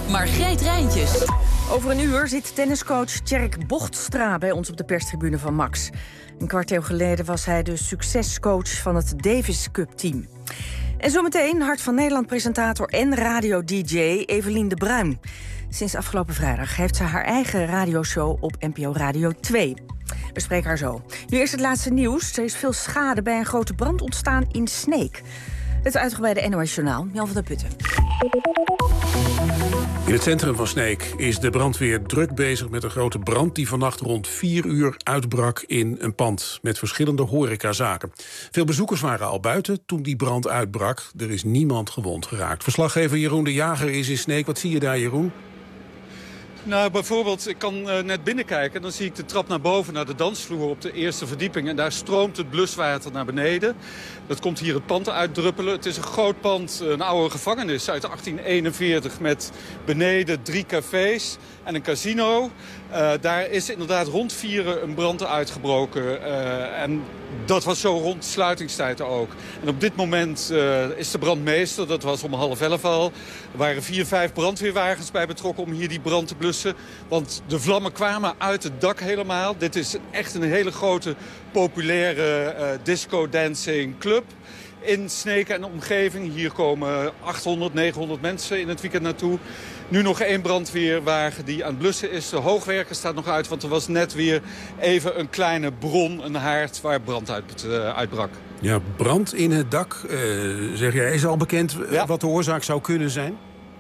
Margreet Rijntjes. Over een uur zit tenniscoach Tjerk Bochtstra bij ons op de perstribune van Max. Een kwart eeuw geleden was hij de succescoach van het Davis Cup team. En zometeen Hart van Nederland-presentator en radio-dj Evelien de Bruin. Sinds afgelopen vrijdag heeft ze haar eigen radioshow op NPO Radio 2. We spreken haar zo. Nu eerst het laatste nieuws. Er is veel schade bij een grote brand ontstaan in Sneek. Het uitgebreide NOS-journaal, Jan van der Putten. In het centrum van Sneek is de brandweer druk bezig met een grote brand die vannacht rond 4 uur uitbrak in een pand met verschillende horecazaken. Veel bezoekers waren al buiten toen die brand uitbrak. Er is niemand gewond geraakt. Verslaggever Jeroen de Jager is in Sneek. Wat zie je daar, Jeroen? Nou, bijvoorbeeld, ik kan net binnenkijken. Dan zie ik de trap naar boven, naar de dansvloer op de eerste verdieping. En daar stroomt het bluswater naar beneden. Dat komt hier het pand uitdruppelen. Het is een groot pand, een oude gevangenis uit 1841... met beneden 3 cafés en een casino. Daar is inderdaad rond 4 een brand uitgebroken. En dat was zo rond sluitingstijd ook. En op dit moment is de brandmeester, dat was om 10:30 al. Er waren 4-5 brandweerwagens bij betrokken om hier die brand te blussen. Want de vlammen kwamen uit het dak helemaal. Dit is echt een hele grote, populaire disco-dancing club in Sneek en de omgeving. Hier komen 800, 900 mensen in het weekend naartoe. Nu nog 1 brandweerwagen die aan het blussen is. De hoogwerker staat nog uit, want er was net weer even een kleine bron, een haard, waar brand uitbrak. Ja, brand in het dak, zeg jij. Is al bekend wat de oorzaak zou kunnen zijn?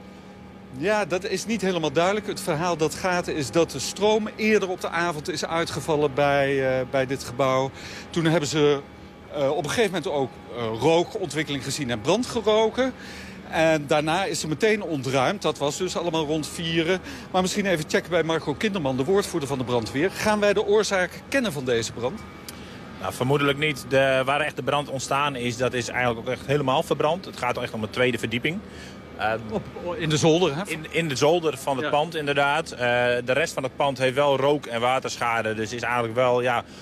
Ja, dat is niet helemaal duidelijk. Het verhaal dat gaat is dat de stroom eerder op de avond is uitgevallen bij dit gebouw. Toen hebben ze op een gegeven moment ook rookontwikkeling gezien en brand geroken. En daarna is ze meteen ontruimd. Dat was dus allemaal rond 4. Maar misschien even checken bij Marco Kinderman, de woordvoerder van de brandweer. Gaan wij de oorzaak kennen van deze brand? Nou, vermoedelijk niet. Waar echt de brand ontstaan is, dat is eigenlijk ook echt helemaal verbrand. Het gaat echt om de tweede verdieping. In de zolder, hè? In de zolder van het pand, inderdaad. De rest van het pand heeft wel rook- en waterschade. Dus is eigenlijk wel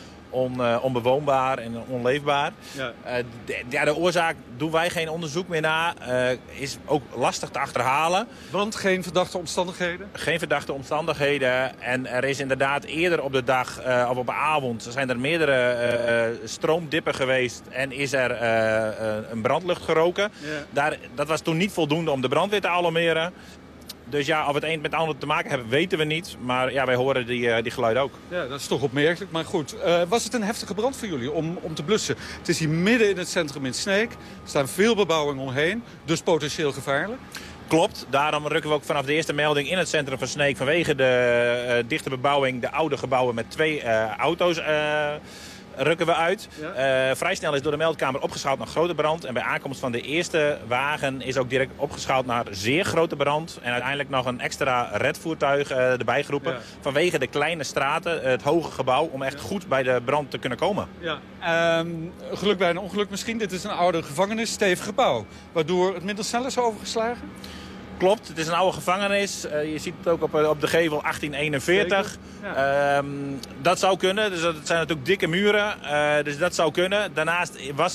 onbewoonbaar en onleefbaar. Ja. De oorzaak doen wij geen onderzoek meer naar. Is ook lastig te achterhalen. Want geen verdachte omstandigheden? Geen verdachte omstandigheden. En er is inderdaad eerder op de dag of op de avond zijn er meerdere stroomdippen geweest. En is er een brandlucht geroken. Ja. Dat was toen niet voldoende om de brandweer te alarmeren. Dus ja, of het een met het ander te maken hebben, weten we niet. Maar ja, wij horen die geluiden ook. Ja, dat is toch opmerkelijk. Maar goed, was het een heftige brand voor jullie om te blussen? Het is hier midden in het centrum in Sneek. Er staan veel bebouwing omheen, dus potentieel gevaarlijk. Klopt, daarom rukken we ook vanaf de eerste melding in het centrum van Sneek vanwege de dichte bebouwing, de oude gebouwen met 2 auto's... rukken we uit. Ja. Vrij snel is door de meldkamer opgeschaald naar grote brand. En bij aankomst van de eerste wagen is ook direct opgeschaald naar zeer grote brand. En uiteindelijk nog een extra redvoertuig erbij geroepen. Ja. Vanwege de kleine straten, het hoge gebouw, om echt goed bij de brand te kunnen komen. Ja. Geluk bij een ongeluk misschien. Dit is een oude gevangenis, stevig gebouw. Waardoor het minder snel is overgeslagen? Klopt, het is een oude gevangenis. Je ziet het ook op de gevel 1841. Ja. Dat zou kunnen. Dus het zijn natuurlijk dikke muren. Dus dat zou kunnen. Daarnaast was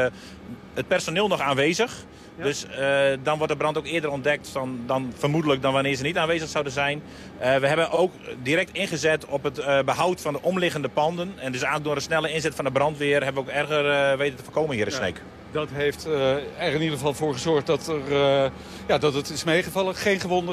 het personeel nog aanwezig. Ja. Dus dan wordt de brand ook eerder ontdekt dan vermoedelijk dan wanneer ze niet aanwezig zouden zijn. We hebben ook direct ingezet op het behoud van de omliggende panden. En dus door een snelle inzet van de brandweer hebben we ook erger weten te voorkomen hier in Sneek. Dat heeft er in ieder geval voor gezorgd dat het is meegevallen. Geen gewonden,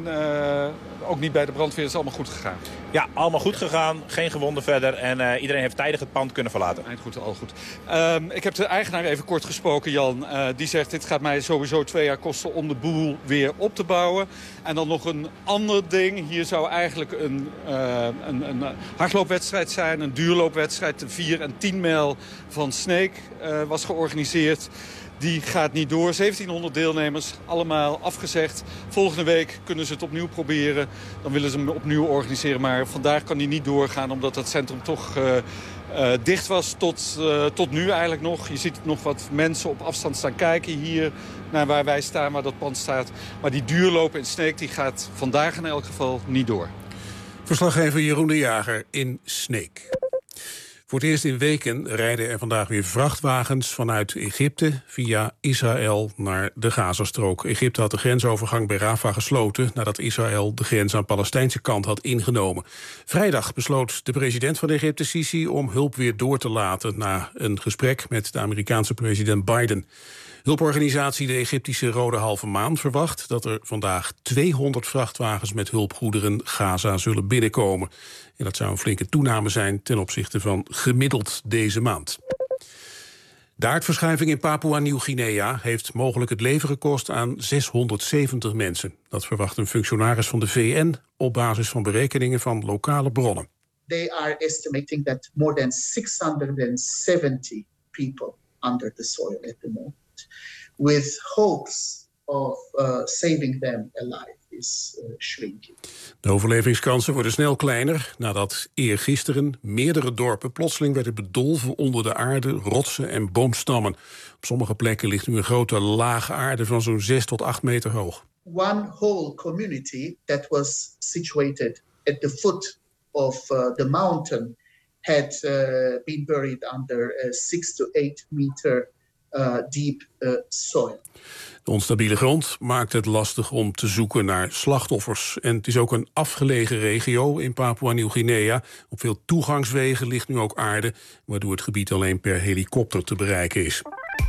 ook niet bij de brandweer. Het is allemaal goed gegaan. Ja, allemaal goed gegaan. Geen gewonden verder. En iedereen heeft tijdig het pand kunnen verlaten. Eindgoed, al goed. Ik heb de eigenaar even kort gesproken, Jan. Die zegt, dit gaat mij sowieso 2 jaar kosten om de boel weer op te bouwen. En dan nog een ander ding. Hier zou eigenlijk een hardloopwedstrijd zijn. Een duurloopwedstrijd. De 4 en 10 mijl van Sneek was georganiseerd. Die gaat niet door. 1700 deelnemers, allemaal afgezegd. Volgende week kunnen ze het opnieuw proberen. Dan willen ze hem opnieuw organiseren. Maar vandaag kan die niet doorgaan, omdat het centrum toch dicht was tot nu eigenlijk nog. Je ziet nog wat mensen op afstand staan kijken hier naar waar wij staan, waar dat pand staat. Maar die duurloop in Sneek die gaat vandaag in elk geval niet door. Verslaggever Jeroen de Jager in Sneek. Voor het eerst in weken rijden er vandaag weer vrachtwagens vanuit Egypte via Israël naar de Gazastrook. Egypte had de grensovergang bij Rafah gesloten nadat Israël de grens aan de Palestijnse kant had ingenomen. Vrijdag besloot de president van Egypte, Sisi, om hulp weer door te laten na een gesprek met de Amerikaanse president Biden. Hulporganisatie de Egyptische Rode Halve Maan verwacht dat er vandaag 200 vrachtwagens met hulpgoederen Gaza zullen binnenkomen. En dat zou een flinke toename zijn ten opzichte van gemiddeld deze maand. De aardverschuiving in Papua-Nieuw-Guinea heeft mogelijk het leven gekost aan 670 mensen. Dat verwacht een functionaris van de VN op basis van berekeningen van lokale bronnen. They are estimating that more than 670 people under the soil at the moment, with hopes of saving them alive, is shrinking. De overlevingskansen worden snel kleiner nadat eergisteren meerdere dorpen plotseling werden bedolven onder de aarde, rotsen en boomstammen. Op sommige plekken ligt nu een grote laag aarde van zo'n 6 tot 8 meter hoog. One whole community that was situated at the foot of the mountain had been buried under 6 to 8 meter deep soil. De onstabiele grond maakt het lastig om te zoeken naar slachtoffers. En het is ook een afgelegen regio in Papua-Nieuw-Guinea. Op veel toegangswegen ligt nu ook aarde, waardoor het gebied alleen per helikopter te bereiken is.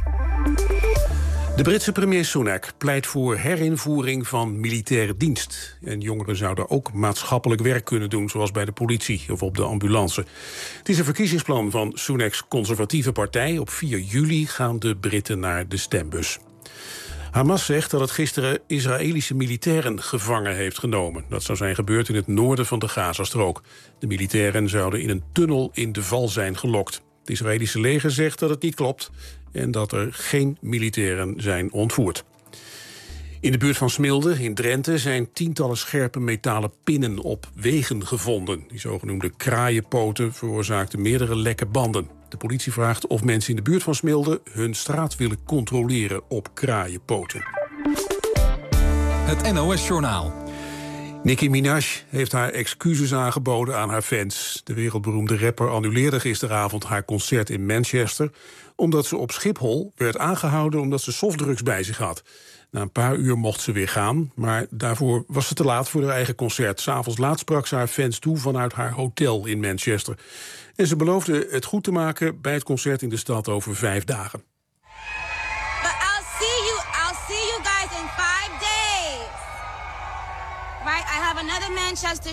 De Britse premier Sunak pleit voor herinvoering van militaire dienst. En jongeren zouden ook maatschappelijk werk kunnen doen, zoals bij de politie of op de ambulance. Het is een verkiezingsplan van Sunaks conservatieve partij. Op 4 juli gaan de Britten naar de stembus. Hamas zegt dat het gisteren Israëlische militairen gevangen heeft genomen. Dat zou zijn gebeurd in het noorden van de Gazastrook. De militairen zouden in een tunnel in de val zijn gelokt. Het Israëlische leger zegt dat het niet klopt en dat er geen militairen zijn ontvoerd. In de buurt van Smilde, in Drenthe, zijn tientallen scherpe metalen pinnen op wegen gevonden. Die zogenoemde kraaienpoten veroorzaakten meerdere lekke banden. De politie vraagt of mensen in de buurt van Smilde hun straat willen controleren op kraaienpoten. Het NOS-journaal. Nicki Minaj heeft haar excuses aangeboden aan haar fans. De wereldberoemde rapper annuleerde gisteravond haar concert in Manchester, omdat ze op Schiphol werd aangehouden omdat ze softdrugs bij zich had. Na een paar uur mocht ze weer gaan, maar daarvoor was ze te laat voor haar eigen concert. 's Avonds laat sprak ze haar fans toe vanuit haar hotel in Manchester. En ze beloofde het goed te maken bij het concert in de stad over 5 dagen. But I'll see you guys in 5 days. Right, I have another Manchester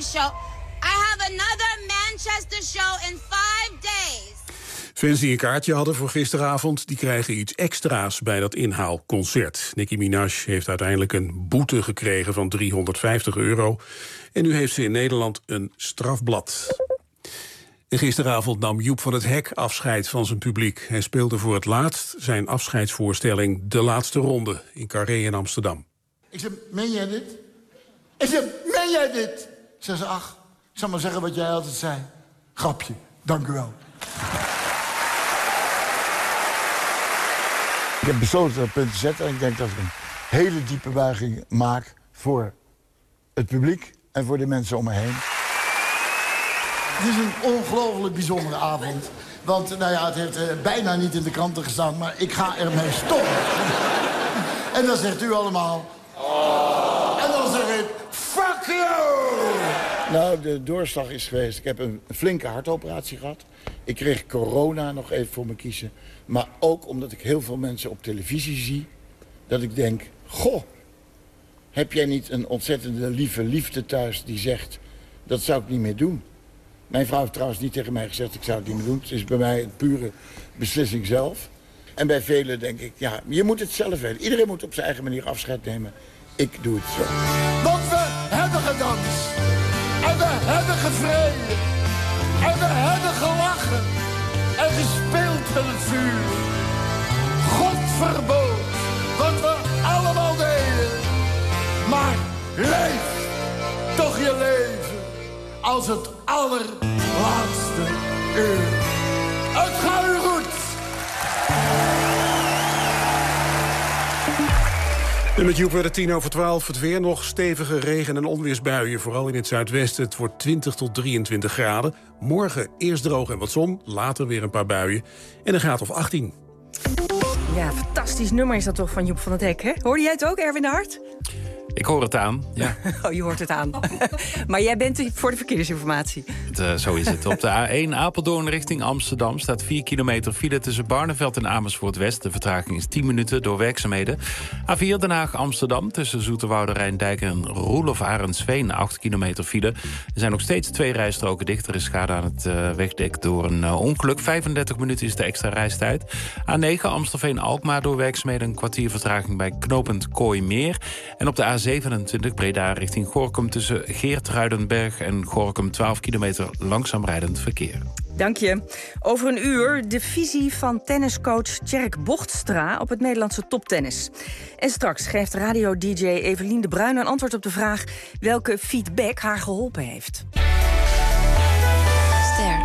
show in 5 days. Fans die een kaartje hadden voor gisteravond, die krijgen iets extra's bij dat inhaalconcert. Nicki Minaj heeft uiteindelijk een boete gekregen van €350. En nu heeft ze in Nederland een strafblad. En gisteravond nam Joep van het Hek afscheid van zijn publiek. Hij speelde voor het laatst zijn afscheidsvoorstelling De Laatste Ronde in Carré in Amsterdam. Ik zei, meen jij dit? Ik zei, meen jij dit? Zei ze, ach, ik zal maar zeggen wat jij altijd zei. Grapje, dank u wel. Ik heb besloten dat punt te zetten en ik denk dat ik een hele diepe buiging maak voor het publiek en voor de mensen om me heen. Het is een ongelooflijk bijzondere avond. Want nou ja, het heeft bijna niet in de kranten gestaan, maar ik ga ermee stoppen. En dan zegt u allemaal... En dan zeg ik... Fuck you! Nou, de doorslag is geweest. Ik heb een flinke hartoperatie gehad. Ik kreeg corona nog even voor me kiezen. Maar ook omdat ik heel veel mensen op televisie zie. Dat ik denk, goh, heb jij niet een ontzettende liefde thuis die zegt... dat zou ik niet meer doen. Mijn vrouw heeft trouwens niet tegen mij gezegd, ik zou het niet meer doen. Het is bij mij een pure beslissing zelf. En bij velen denk ik, ja, je moet het zelf weten. Iedereen moet op zijn eigen manier afscheid nemen. Ik doe het zo. Want we hebben gedanst. En we hebben gevreden. En we hebben gelachen. En gespeeld in het vuur. God verbood wat we allemaal deden. Maar leef toch je leven als het allerlaatste uur. Het gaat u goed. En met Joep werd het 11:10. Het weer nog stevige regen- en onweersbuien. Vooral in het zuidwesten. Het wordt 20 tot 23 graden. Morgen eerst droog en wat zon. Later weer een paar buien. En een graad of 18. Ja, fantastisch nummer is dat toch van Joep van het Hek, hè? Hoorde jij het ook, Erwin de Hart? Ik hoor het aan, ja. Oh, je hoort het aan. Maar jij bent voor de verkeersinformatie. Zo is het. Op de A1 Apeldoorn richting Amsterdam staat 4 kilometer file tussen Barneveld en Amersfoort West. De vertraging is 10 minuten door werkzaamheden. A4 Den Haag Amsterdam tussen Zoeterwoude Rijndijk en Roelof Arendsveen 8 kilometer file. Er zijn nog steeds 2 rijstroken dicht. Er is schade aan het wegdek door een ongeluk. 35 minuten is de extra reistijd. A9 Amstelveen-Alkmaar door werkzaamheden een kwartier vertraging bij knooppunt Kooimeer. En op de A27 Breda richting Gorinchem tussen Geertruidenberg en Gorinchem 12 kilometer langzaam rijdend verkeer. Dank je. Over een uur de visie van tenniscoach Tjerk Bochtstra op het Nederlandse toptennis. En straks geeft radio-dj Evelien de Bruin een antwoord op de vraag welke feedback haar geholpen heeft. Ster.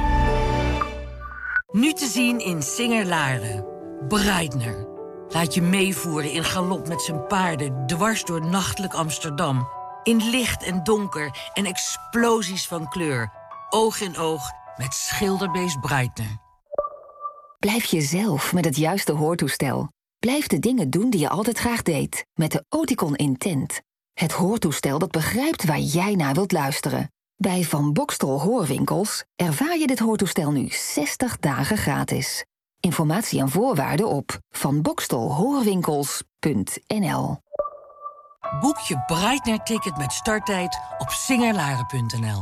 Nu te zien in Singer-Laren. Breitner. Laat je meevoeren in galop met zijn paarden dwars door nachtelijk Amsterdam. In licht en donker en explosies van kleur. Oog in oog met schilderbeest Breitner. Blijf jezelf met het juiste hoortoestel. Blijf de dingen doen die je altijd graag deed. Met de Oticon Intent. Het hoortoestel dat begrijpt waar jij naar wilt luisteren. Bij Van Boxtel Hoorwinkels ervaar je dit hoortoestel nu 60 dagen gratis. Informatie en voorwaarden op vanboxtelhoorwinkels.nl. Boek je Breitner-ticket met starttijd op singerlaren.nl.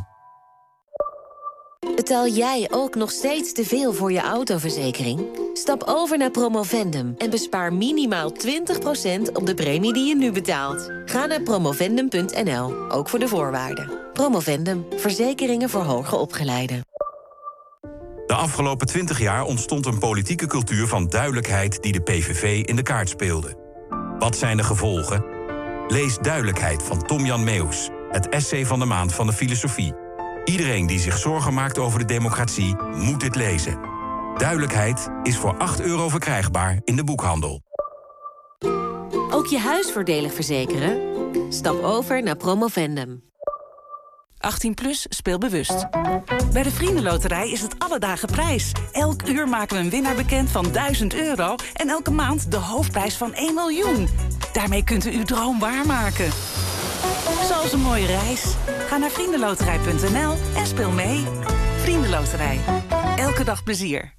Betaal jij ook nog steeds te veel voor je autoverzekering? Stap over naar Promovendum en bespaar minimaal 20% op de premie die je nu betaalt. Ga naar promovendum.nl, ook voor de voorwaarden. Promovendum, verzekeringen voor hoger opgeleiden. De afgelopen 20 jaar ontstond een politieke cultuur van duidelijkheid die de PVV in de kaart speelde. Wat zijn de gevolgen? Lees Duidelijkheid van Tom-Jan Meeuws, het essay van de maand van de filosofie. Iedereen die zich zorgen maakt over de democratie moet dit lezen. Duidelijkheid is voor €8 verkrijgbaar in de boekhandel. Ook je huis voordelig verzekeren? Stap over naar Promovendum. 18+, speel bewust. Bij de Vriendenloterij is het alle dagen prijs. Elk uur maken we een winnaar bekend van €1000 en elke maand de hoofdprijs van 1 miljoen. Daarmee kunt u uw droom waarmaken. Zoals een mooie reis. Ga naar vriendenloterij.nl en speel mee. Vriendenloterij. Elke dag plezier.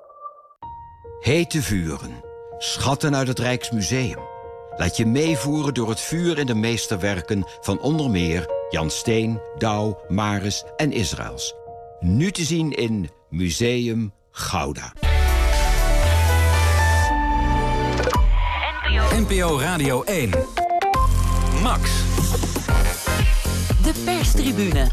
Hete vuren. Schatten uit het Rijksmuseum. Laat je meevoeren door het vuur en de meesterwerken van onder meer Jan Steen, Douw, Maris en Israëls. Nu te zien in Museum Gouda. NPO Radio 1. Max. De perstribune.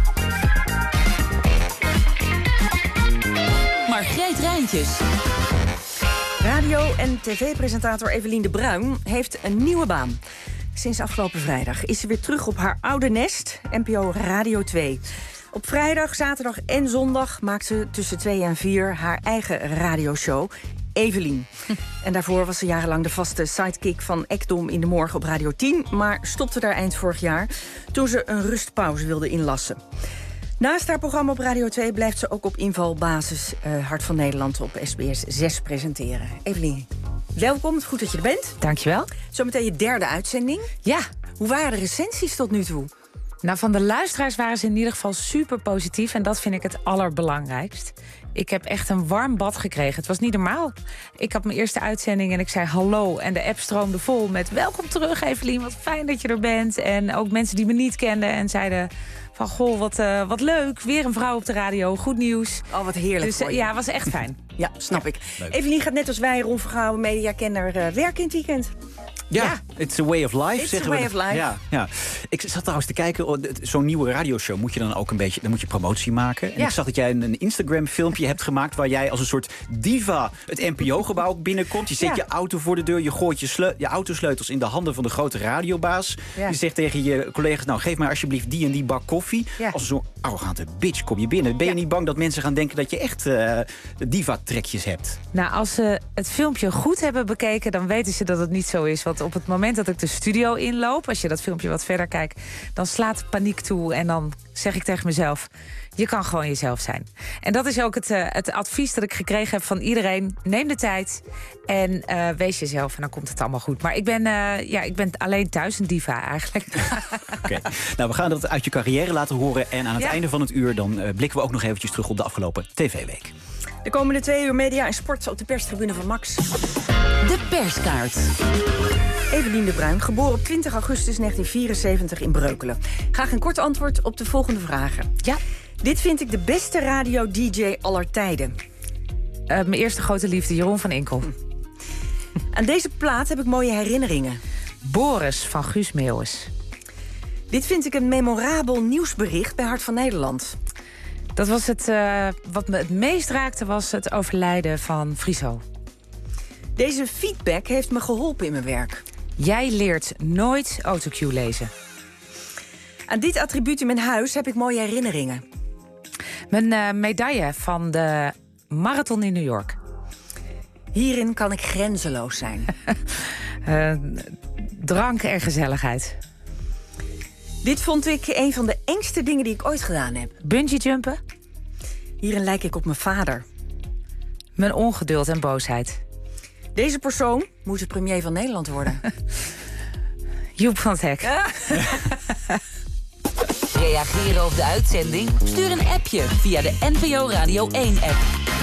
Margreet Rijntjes. Radio- en tv-presentator Evelien de Bruin heeft een nieuwe baan. Sinds afgelopen vrijdag is ze weer terug op haar oude nest, NPO Radio 2. Op vrijdag, zaterdag en zondag maakt ze tussen 2 en 4 haar eigen radioshow, Evelien. En daarvoor was ze jarenlang de vaste sidekick van Ekdom in de morgen op Radio 10... maar stopte daar eind vorig jaar toen ze een rustpauze wilde inlassen. Naast haar programma op Radio 2 blijft ze ook op invalbasis Hart van Nederland op SBS 6 presenteren. Evelien, welkom, het is goed dat je er bent. Dankjewel. Zometeen je 3e uitzending. Ja. Hoe waren de recensies tot nu toe? Nou, van de luisteraars waren ze in ieder geval super positief. En dat vind ik het allerbelangrijkst. Ik heb echt een warm bad gekregen. Het was niet normaal. Ik had mijn eerste uitzending en ik zei hallo. En de app stroomde vol met welkom terug, Evelien. Wat fijn dat je er bent. En ook mensen die me niet kenden en zeiden van goh, wat leuk. Weer een vrouw op de radio. Goed nieuws. Oh, wat heerlijk. Dus ja, was echt fijn. Ja, snap ik. Evelien gaat net als wij, Ron Vergouwen, mediakenner, werken in het weekend. Ja, it's a way of life, zeggen we. It's a way of life. Ja. Ik zat trouwens te kijken, zo'n nieuwe radioshow moet je dan ook een beetje, dan moet je promotie maken. En ik zag dat jij een Instagram-filmpje hebt gemaakt waar jij als een soort diva het NPO-gebouw binnenkomt. Je zet je auto voor de deur, je gooit je autosleutels in de handen van de grote radiobaas. Ja. Je zegt tegen je collega's, nou geef mij alsjeblieft die en die bak koffie. Ja. Als zo'n arrogante bitch kom je binnen. Ben je niet bang dat mensen gaan denken dat je echt diva-trekjes hebt? Nou, als ze het filmpje goed hebben bekeken, dan weten ze dat het niet zo is. Want dat op het moment dat ik de studio inloop... als je dat filmpje wat verder kijkt, dan slaat de paniek toe... en dan zeg ik tegen mezelf, je kan gewoon jezelf zijn. En dat is ook het advies dat ik gekregen heb van iedereen. Neem de tijd en wees jezelf en dan komt het allemaal goed. Maar ik ben alleen thuis een diva eigenlijk. Oké. Nou, we gaan dat uit je carrière laten horen. En aan het einde van het uur dan blikken we ook nog eventjes terug op de afgelopen TV-week. De komende 2 uur media en sport op de perstribune van Max. De perskaart. Evelien de Bruin, geboren op 20 augustus 1974 in Breukelen. Graag een kort antwoord op de volgende vragen. Ja. Dit vind ik de beste radio-dj aller tijden. Mijn eerste grote liefde, Jeroen van Inkel. Aan deze plaat heb ik mooie herinneringen. Boris van Guus Meeuwis. Dit vind ik een memorabel nieuwsbericht bij Hart van Nederland. Dat was wat me het meest raakte, was het overlijden van Friso. Deze feedback heeft me geholpen in mijn werk. Jij leert nooit autocue lezen. Aan dit attribuut in mijn huis heb ik mooie herinneringen. Mijn medaille van de marathon in New York. Hierin kan ik grenzeloos zijn. Drank en gezelligheid. Dit vond ik een van de engste dingen die ik ooit gedaan heb. Bungee jumpen? Hierin lijk ik op mijn vader. Mijn ongeduld en boosheid. Deze persoon moet de premier van Nederland worden. Joep van het Hek. Reageren op de uitzending? Stuur een appje via de NPO Radio 1-app.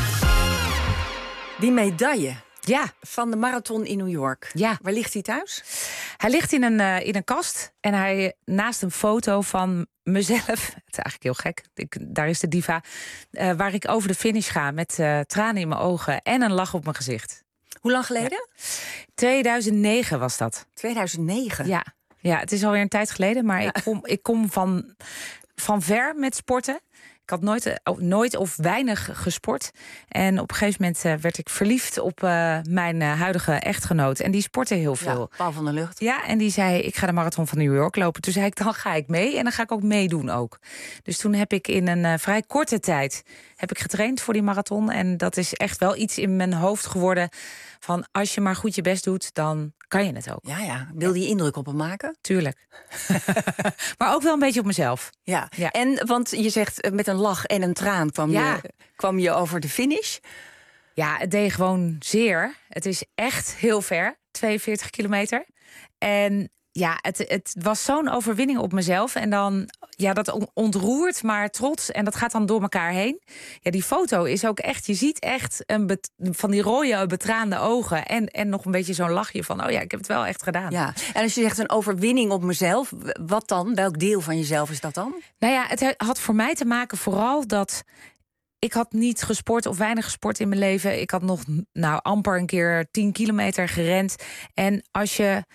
Die medaille van de marathon in New York. Ja. Waar ligt hij thuis? Hij ligt in een kast en hij naast een foto van mezelf. Het is eigenlijk heel gek, daar is de diva. Waar ik over de finish ga met tranen in mijn ogen en een lach op mijn gezicht. Hoe lang geleden? 2009 was dat. 2009? Ja, het is alweer een tijd geleden, maar ik kom van ver met sporten. Ik had nooit of weinig gesport. En op een gegeven moment werd ik verliefd op mijn huidige echtgenoot. En die sportte heel veel. Ja, Paul van der Lucht. Ja, en die zei, ik ga de marathon van New York lopen. Toen zei ik, dan ga ik mee en dan ga ik ook meedoen ook. Dus toen heb ik in een vrij korte tijd getraind voor die marathon. En dat is echt wel iets in mijn hoofd geworden van als je maar goed je best doet, dan kan je het ook. Ja. Wilde je indruk op hem maken? Tuurlijk. Maar ook wel een beetje op mezelf. Ja. En want je zegt met een lach en een traan kwam je over de finish. Ja, het deed gewoon zeer. Het is echt heel ver, 42 kilometer. En ja, het was zo'n overwinning op mezelf. En dan, dat ontroert, maar trots. En dat gaat dan door elkaar heen. Ja, die foto is ook echt, je ziet echt van die rode, betraande ogen. En nog een beetje zo'n lachje van, ik heb het wel echt gedaan. Ja, en als je zegt een overwinning op mezelf, wat dan? Welk deel van jezelf is dat dan? Nou ja, het had voor mij te maken vooral dat ik had niet gesport of weinig gesport in mijn leven. Ik had nog amper een keer 10 kilometer gerend. En als je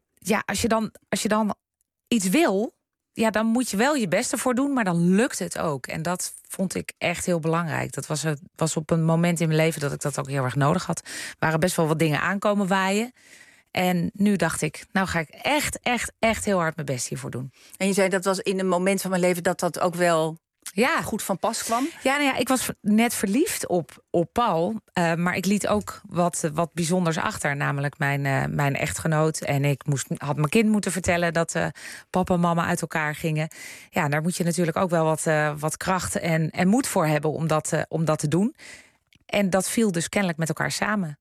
dan iets wil, dan moet je wel je best ervoor doen, maar dan lukt het ook. En dat vond ik echt heel belangrijk. Dat was op een moment in mijn leven dat ik dat ook heel erg nodig had. Er waren best wel wat dingen aankomen waaien. En nu dacht ik, nou ga ik echt heel hard mijn best hiervoor doen. En je zei, dat was in een moment van mijn leven dat ook wel goed van pas kwam? Ja, ik was net verliefd op Paul. Maar ik liet ook wat bijzonders achter. Namelijk mijn echtgenoot. En ik had mijn kind moeten vertellen dat papa en mama uit elkaar gingen. Ja, daar moet je natuurlijk ook wel wat kracht en moed voor hebben om dat te doen. En dat viel dus kennelijk met elkaar samen.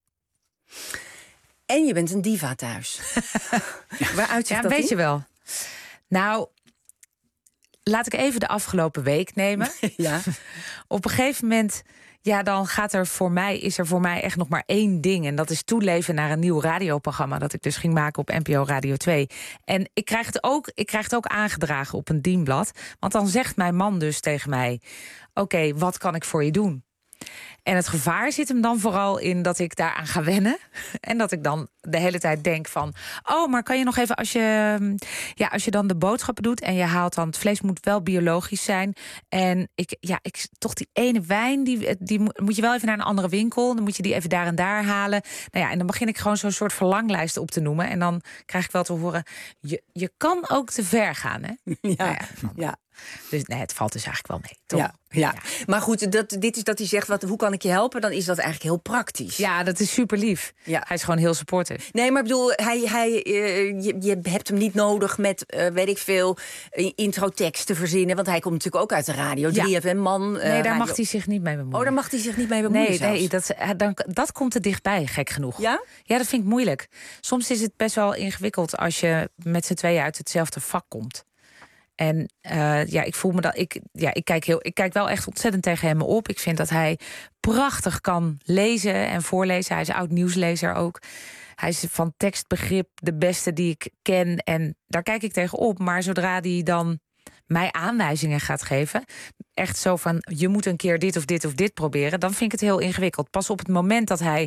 En je bent een diva thuis. Waar uitzicht dat weet in? je wel. Nou, laat ik even de afgelopen week nemen. Ja. Op een gegeven moment, dan is er voor mij echt nog maar één ding. En dat is toeleven naar een nieuw radioprogramma dat ik dus ging maken op NPO Radio 2. En ik krijg het ook aangedragen op een dienblad. Want dan zegt mijn man dus tegen mij, oké, wat kan ik voor je doen? En het gevaar zit hem dan vooral in dat ik daaraan ga wennen. En dat ik dan de hele tijd denk van, maar kan je nog even, als je dan de boodschappen doet en je haalt dan, het vlees moet wel biologisch zijn. En toch die ene wijn, die moet je wel even naar een andere winkel. Dan moet je die even daar en daar halen. En dan begin ik gewoon zo'n soort verlanglijst op te noemen. En dan krijg ik wel te horen, je kan ook te ver gaan, hè? Ja. Dus nee, het valt dus eigenlijk wel mee, toch? Ja. Maar goed, dit is dat hij zegt, hoe kan ik je helpen? Dan is dat eigenlijk heel praktisch. Ja, dat is super lief. Ja. Hij is gewoon heel supportive. Nee, maar ik bedoel, je hebt hem niet nodig met, weet ik veel, introtekst te verzinnen. Want hij komt natuurlijk ook uit de radio. 3FM-man. Nee, daar mag hij zich niet mee bemoeien. Oh, daar mag hij zich niet mee bemoeien. Nee, dat komt er dichtbij, gek genoeg. Ja? Ja, dat vind ik moeilijk. Soms is het best wel ingewikkeld als je met z'n tweeën uit hetzelfde vak komt. En ik voel me dat. Ik kijk wel echt ontzettend tegen hem op. Ik vind dat hij prachtig kan lezen en voorlezen. Hij is oud nieuwslezer ook. Hij is van tekstbegrip de beste die ik ken. En daar kijk ik tegen op. Maar zodra hij dan mij aanwijzingen gaat geven, echt zo van, je moet een keer dit of dit of dit proberen, dan vind ik het heel ingewikkeld. Pas op het moment dat hij,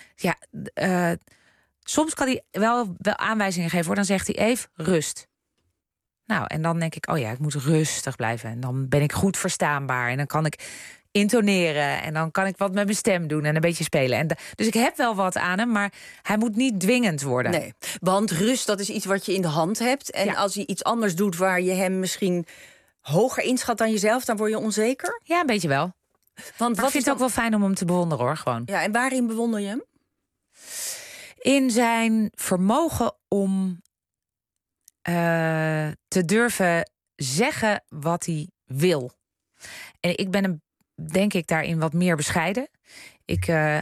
soms kan hij wel aanwijzingen geven, hoor. Dan zegt hij even rust. Nou, en dan denk ik, ik moet rustig blijven. En dan ben ik goed verstaanbaar. En dan kan ik intoneren. En dan kan ik wat met mijn stem doen en een beetje spelen. Dus ik heb wel wat aan hem, maar hij moet niet dwingend worden. Nee, want rust, dat is iets wat je in de hand hebt. En als hij iets anders doet waar je hem misschien hoger inschat dan jezelf, dan word je onzeker? Ja, een beetje wel. Want ik vind het ook wel fijn om hem te bewonderen, hoor. Gewoon. Ja, en waarin bewonder je hem? In zijn vermogen om te durven zeggen wat hij wil. En ik ben hem, denk ik, daarin wat meer bescheiden. Ik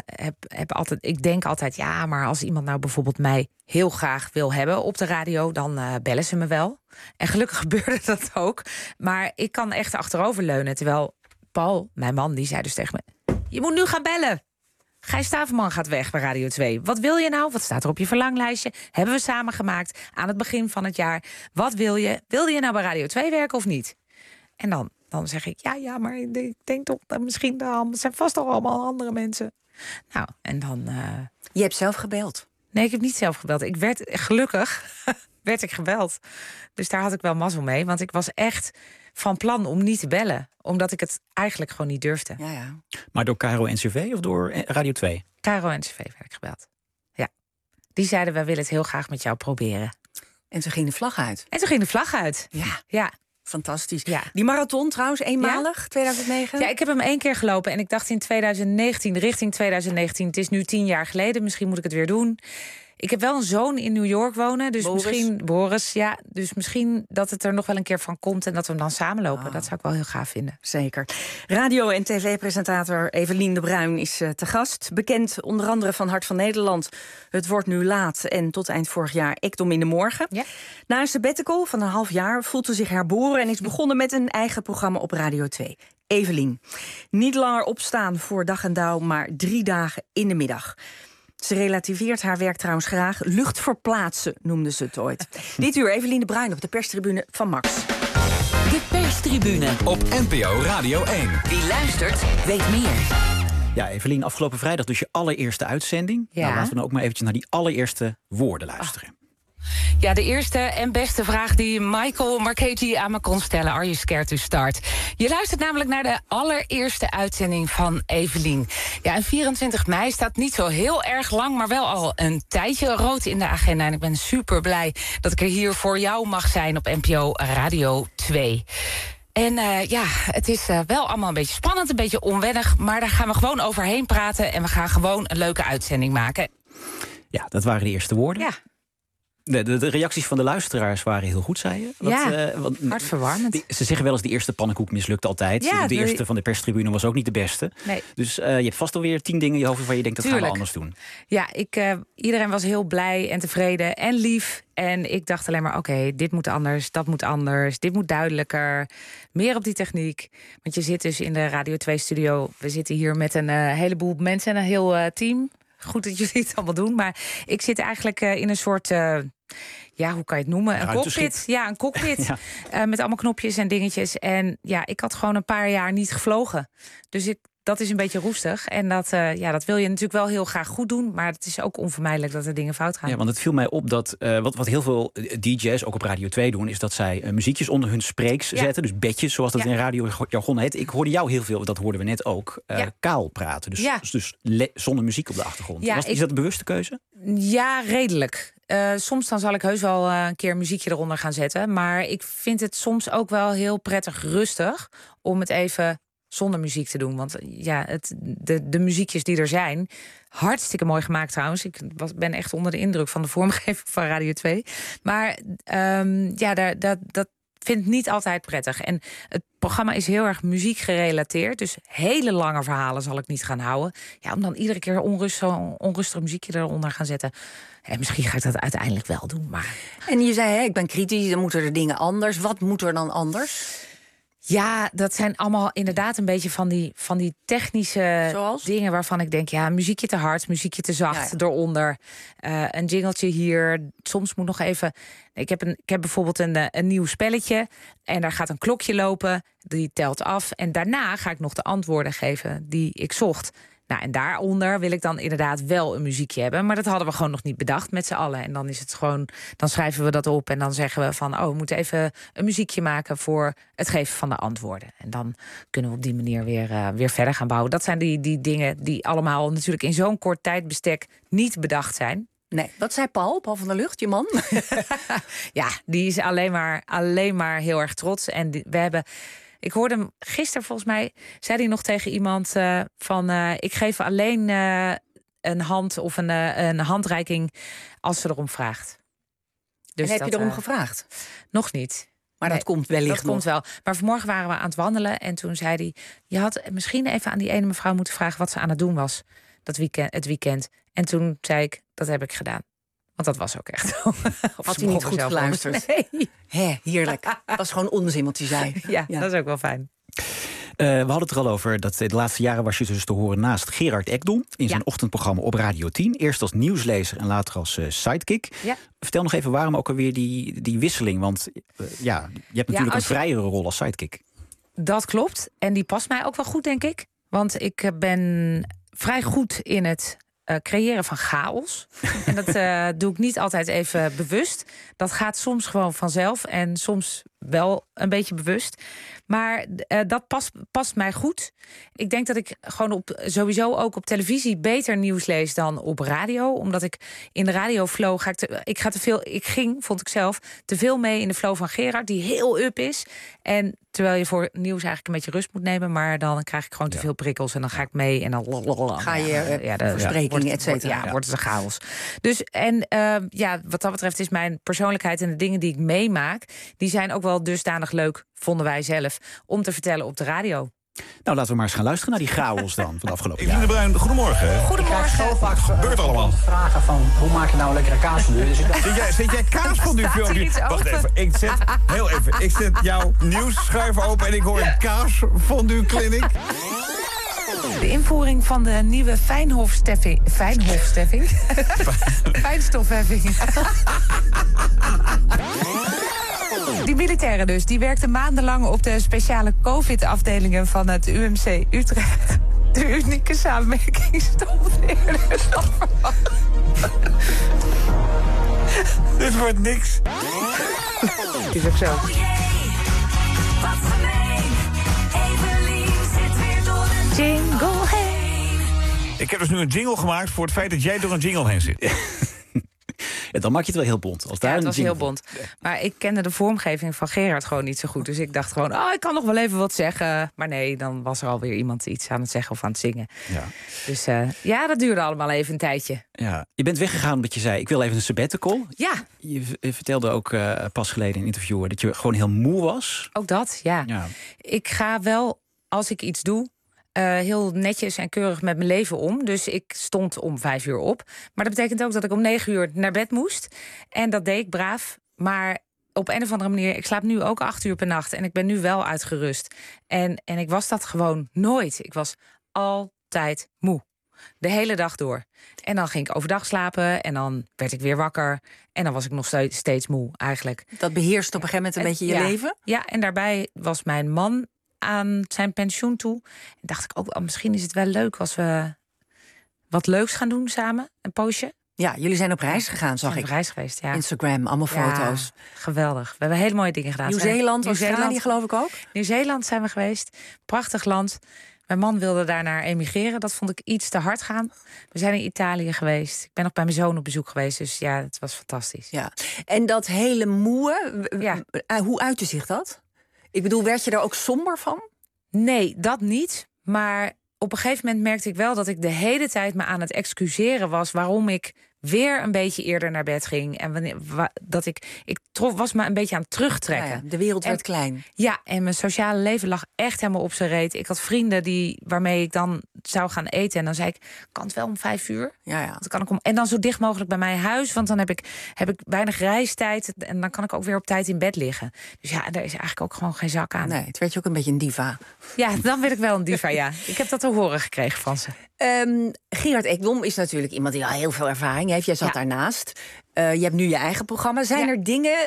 denk altijd, maar als iemand nou bijvoorbeeld mij heel graag wil hebben op de radio, dan bellen ze me wel. En gelukkig gebeurde dat ook. Maar ik kan echt achteroverleunen. Terwijl Paul, mijn man, die zei dus tegen me, je moet nu gaan bellen. Gijs Staverman gaat weg bij Radio 2. Wat wil je nou? Wat staat er op je verlanglijstje? Hebben we samen gemaakt aan het begin van het jaar. Wat wil je? Wilde je nou bij Radio 2 werken of niet? En dan zeg ik, ja, maar ik denk toch dat misschien het zijn vast al allemaal andere mensen. Nou, en dan. Je hebt zelf gebeld? Nee, ik heb niet zelf gebeld. Ik werd gelukkig werd ik gebeld. Dus daar had ik wel mazzel mee. Want ik was echt van plan om niet te bellen. Omdat ik het eigenlijk gewoon niet durfde. Ja. Maar door KRO-NCRV of door Radio 2? KRO-NCRV werd ik gebeld. Ja. Die zeiden, wij willen het heel graag met jou proberen. En toen ging de vlag uit? Ja. Fantastisch. Ja. Die marathon trouwens, eenmalig, 2009? Ja, ik heb hem 1 keer gelopen. En ik dacht in 2019, richting 2019... het is nu 10 jaar geleden, misschien moet ik het weer doen. Ik heb wel een zoon in New York wonen. Dus Boris, ja. Dus misschien dat het er nog wel een keer van komt en dat we hem dan samenlopen. Dat zou ik wel heel gaaf vinden. Zeker. Radio- en tv-presentator Evelien de Bruin is te gast. Bekend onder andere van Hart van Nederland. Het wordt nu laat. En tot eind vorig jaar Ekdom in de morgen. Ja. Na een sabbatical van een half jaar voelt ze zich herboren en is begonnen met een eigen programma op Radio 2. Evelien. Niet langer opstaan voor dag en dauw, maar 3 dagen in de middag. Ze relativeert haar werk trouwens graag. Lucht verplaatsen noemde ze het ooit. Dit uur Evelien de Bruin op de perstribune van Max. De perstribune op NPO Radio 1. Wie luistert, weet meer. Ja, Evelien, afgelopen vrijdag dus je allereerste uitzending. Ja. Nou, laten we dan ook maar eventjes naar die allereerste woorden luisteren. Ja, de eerste en beste vraag die Michael Marchetti aan me kon stellen. Are you scared to start? Je luistert namelijk naar de allereerste uitzending van Evelien. Ja, en 24 mei staat niet zo heel erg lang, maar wel al een tijdje rood in de agenda. En ik ben super blij dat ik er hier voor jou mag zijn op NPO Radio 2. En het is wel allemaal een beetje spannend, een beetje onwennig, maar daar gaan we gewoon overheen praten en we gaan gewoon een leuke uitzending maken. Ja, dat waren de eerste woorden. Ja. De reacties van de luisteraars waren heel goed, zei je. Hartverwarmend. Ze zeggen wel eens, de eerste pannenkoek mislukt altijd. Ja, de eerste van de perstribune was ook niet de beste. Nee. Dus je hebt vast alweer 10 dingen in je hoofd waarvan je denkt, dat gaan we anders doen. Ja, iedereen was heel blij en tevreden en lief. En ik dacht alleen maar, oké, dit moet anders, dat moet anders. Dit moet duidelijker, meer op die techniek. Want je zit dus in de Radio 2-studio. We zitten hier met een heleboel mensen en een heel team. Goed dat jullie het allemaal doen, maar ik zit eigenlijk in een soort, hoe kan je het noemen? Een cockpit. Ja, een cockpit. Ja. Met allemaal knopjes en dingetjes. En ja, ik had gewoon een paar jaar niet gevlogen. Dus ik dat is een beetje roestig. En dat wil je natuurlijk wel heel graag goed doen. Maar het is ook onvermijdelijk dat er dingen fout gaan. Ja, want het viel mij op dat wat heel veel DJ's, ook op Radio 2 doen, is dat zij muziekjes onder hun spreeks zetten. Dus bedjes, zoals dat in radiojargon heet. Ik hoorde jou heel veel, dat hoorden we net ook, kaal praten. Dus zonder muziek op de achtergrond. Is dat een bewuste keuze? Ja, redelijk. Soms dan zal ik heus wel een keer een muziekje eronder gaan zetten. Maar ik vind het soms ook wel heel prettig rustig om het even zonder muziek te doen. Want de muziekjes die er zijn, hartstikke mooi gemaakt trouwens. Ik ben echt onder de indruk van de vormgeving van Radio 2. Maar dat vind ik niet altijd prettig. En het programma is heel erg muziek gerelateerd. Dus hele lange verhalen zal ik niet gaan houden. Ja, om dan iedere keer onrustig muziekje eronder gaan zetten. En misschien ga ik dat uiteindelijk wel doen. Maar... En je zei, ik ben kritisch, dan moeten er dingen anders. Wat moet er dan anders? Ja, dat zijn allemaal inderdaad een beetje van die technische dingen waarvan ik denk, muziekje te hard, muziekje te zacht eronder. Een jingletje hier. Soms moet nog even. Ik heb bijvoorbeeld een nieuw spelletje en daar gaat een klokje lopen. Die telt af. En daarna ga ik nog de antwoorden geven die ik zocht. Nou, en daaronder wil ik dan inderdaad wel een muziekje hebben. Maar dat hadden we gewoon nog niet bedacht met z'n allen. En dan is het gewoon, dan schrijven we dat op en dan zeggen we van, we moeten even een muziekje maken voor het geven van de antwoorden. En dan kunnen we op die manier weer verder gaan bouwen. Dat zijn die dingen die allemaal natuurlijk in zo'n kort tijdbestek niet bedacht zijn. Nee, wat zei Paul van der Lucht, je man? Ja, die is alleen maar heel erg trots. En we hebben... Ik hoorde hem gisteren, volgens mij, zei hij nog tegen iemand ik geef alleen een hand of een handreiking als ze erom vraagt. Dus en heb je erom gevraagd? Nog niet. Maar dat komt wellicht nog. Dat komt wel. Maar vanmorgen waren we aan het wandelen en toen zei hij, je had misschien even aan die ene mevrouw moeten vragen wat ze aan het doen was het weekend. En toen zei ik, dat heb ik gedaan. Want dat was ook echt. Had hij niet goed geluisterd? Nee. Heerlijk. Dat was gewoon onzin wat hij zei. Ja, dat is ook wel fijn. We hadden het er al over dat de laatste jaren was je dus te horen naast Gerard Ekdom in zijn ochtendprogramma op Radio 10. Eerst als nieuwslezer en later als sidekick. Ja. Vertel nog even waarom ook alweer die wisseling. Want je hebt natuurlijk een vrijere rol als sidekick. Dat klopt. En die past mij ook wel goed, denk ik. Want ik ben vrij goed in het creëren van chaos. En dat doe ik niet altijd even bewust. Dat gaat soms gewoon vanzelf en soms wel een beetje bewust. Maar dat past mij goed. Ik denk dat ik gewoon sowieso ook op televisie beter nieuws lees dan op radio. Omdat ik in de radioflow vond ik zelf, te veel mee in de flow van Gerard, die heel up is. En terwijl je voor nieuws eigenlijk een beetje rust moet nemen, maar dan krijg ik gewoon te veel prikkels en dan ga ik mee en dan ga je versprekingen, et cetera. Ja, wordt het een chaos. Dus wat dat betreft is mijn persoonlijkheid en de dingen die ik meemaak, die zijn ook wel dusdanig leuk, vonden wij zelf, om te vertellen op de radio. Nou, laten we maar eens gaan luisteren naar die chaos dan van de afgelopen jaren. Evelien de Bruin, goedemorgen. Goedemorgen. Ik krijg zo vaak gebeurt allemaal vragen van, hoe maak je nou een lekkere kaasfondue? Dus zet jij kaasfondue filmpje? Wacht even, ik zet jouw nieuwsschuif open en ik hoor een kaasfondue clinic. De invoering van de nieuwe fijnstofheffing. Die militairen dus, die werkten maandenlang op de speciale COVID-afdelingen van het UMC Utrecht. De unieke samenwerking stond eerder dan verwacht. Dit wordt niks. Het is ook zo. Oh jee, wat gemeen. Evelien zit weer door een jingle heen. Ik heb dus nu een jingle gemaakt voor het feit dat jij door een jingle heen zit. Ja, dan maak je het wel heel bont. Het was heel bont. Maar ik kende de vormgeving van Gerard gewoon niet zo goed. Dus ik dacht gewoon, ik kan nog wel even wat zeggen. Maar nee, dan was er alweer iemand iets aan het zeggen of aan het zingen. Ja. Dus dat duurde allemaal even een tijdje. Ja. Je bent weggegaan omdat je zei, ik wil even een sabbatical. Ja. Je vertelde ook pas geleden in een interview dat je gewoon heel moe was. Ook dat, ja. Ik ga wel, als ik iets doe, heel netjes en keurig met mijn leven om. Dus ik stond om 5 uur op. Maar dat betekent ook dat ik om 9 uur naar bed moest. En dat deed ik braaf. Maar op een of andere manier, ik slaap nu ook 8 uur per nacht. En ik ben nu wel uitgerust. En ik was dat gewoon nooit. Ik was altijd moe. De hele dag door. En dan ging ik overdag slapen. En dan werd ik weer wakker. En dan was ik nog steeds moe, eigenlijk. Dat beheerst op een gegeven moment een beetje je leven? Ja, en daarbij was mijn man aan zijn pensioen toe. En dacht ik ook, misschien is het wel leuk als we wat leuks gaan doen samen. Een poosje. Ja, jullie zijn op reis gegaan, zag ik. Op reis geweest, ja. Instagram, allemaal foto's. Geweldig. We hebben hele mooie dingen gedaan. Nieuw-Zeeland, Australië geloof ik ook? Nieuw-Zeeland zijn we geweest. Prachtig land. Mijn man wilde daarnaar emigreren. Dat vond ik iets te hard gaan. We zijn in Italië geweest. Ik ben nog bij mijn zoon op bezoek geweest. Dus ja, het was fantastisch. Ja. En dat hele moe, hoe uitte zich dat? Ik bedoel, werd je daar ook somber van? Nee, dat niet. Maar op een gegeven moment merkte ik wel dat ik de hele tijd me aan het excuseren was waarom ik weer een beetje eerder naar bed ging. En dat ik was me een beetje aan het terugtrekken. Ja, de wereld werd klein. Ja, en mijn sociale leven lag echt helemaal op zijn reet. Ik had vrienden waarmee ik dan zou gaan eten. En dan zei ik, kan het wel om 5 uur? Ja. Dan kan ik en dan zo dicht mogelijk bij mijn huis. Want dan heb ik weinig reistijd. En dan kan ik ook weer op tijd in bed liggen. Dus ja, daar is eigenlijk ook gewoon geen zak aan. Nee, het werd je ook een beetje een diva. Ja, dan werd ik wel een diva, ja. Ik heb dat te horen gekregen van ze. Gerard Ekdom is natuurlijk iemand die al heel veel ervaring heeft. Jij zat daarnaast. Je hebt nu je eigen programma. Zijn er dingen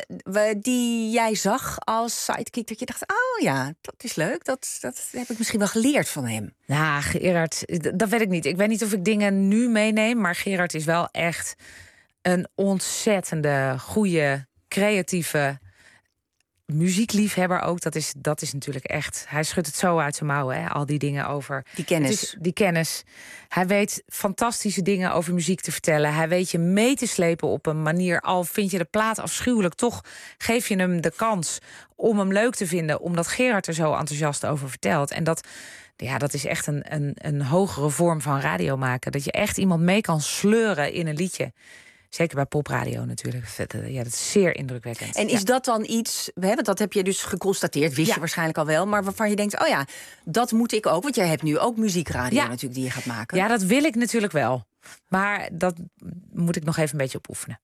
die jij zag als sidekick dat je dacht, oh ja, dat is leuk. Dat heb ik misschien wel geleerd van hem. Nou, Gerard, dat weet ik niet. Ik weet niet of ik dingen nu meeneem. Maar Gerard is wel echt een ontzettende, goede, creatieve muziekliefhebber ook. Dat is natuurlijk echt. Hij schudt het zo uit zijn mouwen, hè? Al die dingen over. Die kennis. Hij weet fantastische dingen over muziek te vertellen. Hij weet je mee te slepen op een manier. Al vind je de plaat afschuwelijk, toch geef je hem de kans om hem leuk te vinden, omdat Gerard er zo enthousiast over vertelt. En dat is echt een hogere vorm van radio maken. Dat je echt iemand mee kan sleuren in een liedje. Zeker bij popradio natuurlijk. Ja, dat is zeer indrukwekkend. En is dat dan iets, want dat heb je dus geconstateerd, wist je waarschijnlijk al wel, maar waarvan je denkt, oh ja, dat moet ik ook. Want jij hebt nu ook muziekradio natuurlijk die je gaat maken. Ja, dat wil ik natuurlijk wel. Maar dat moet ik nog even een beetje op oefenen.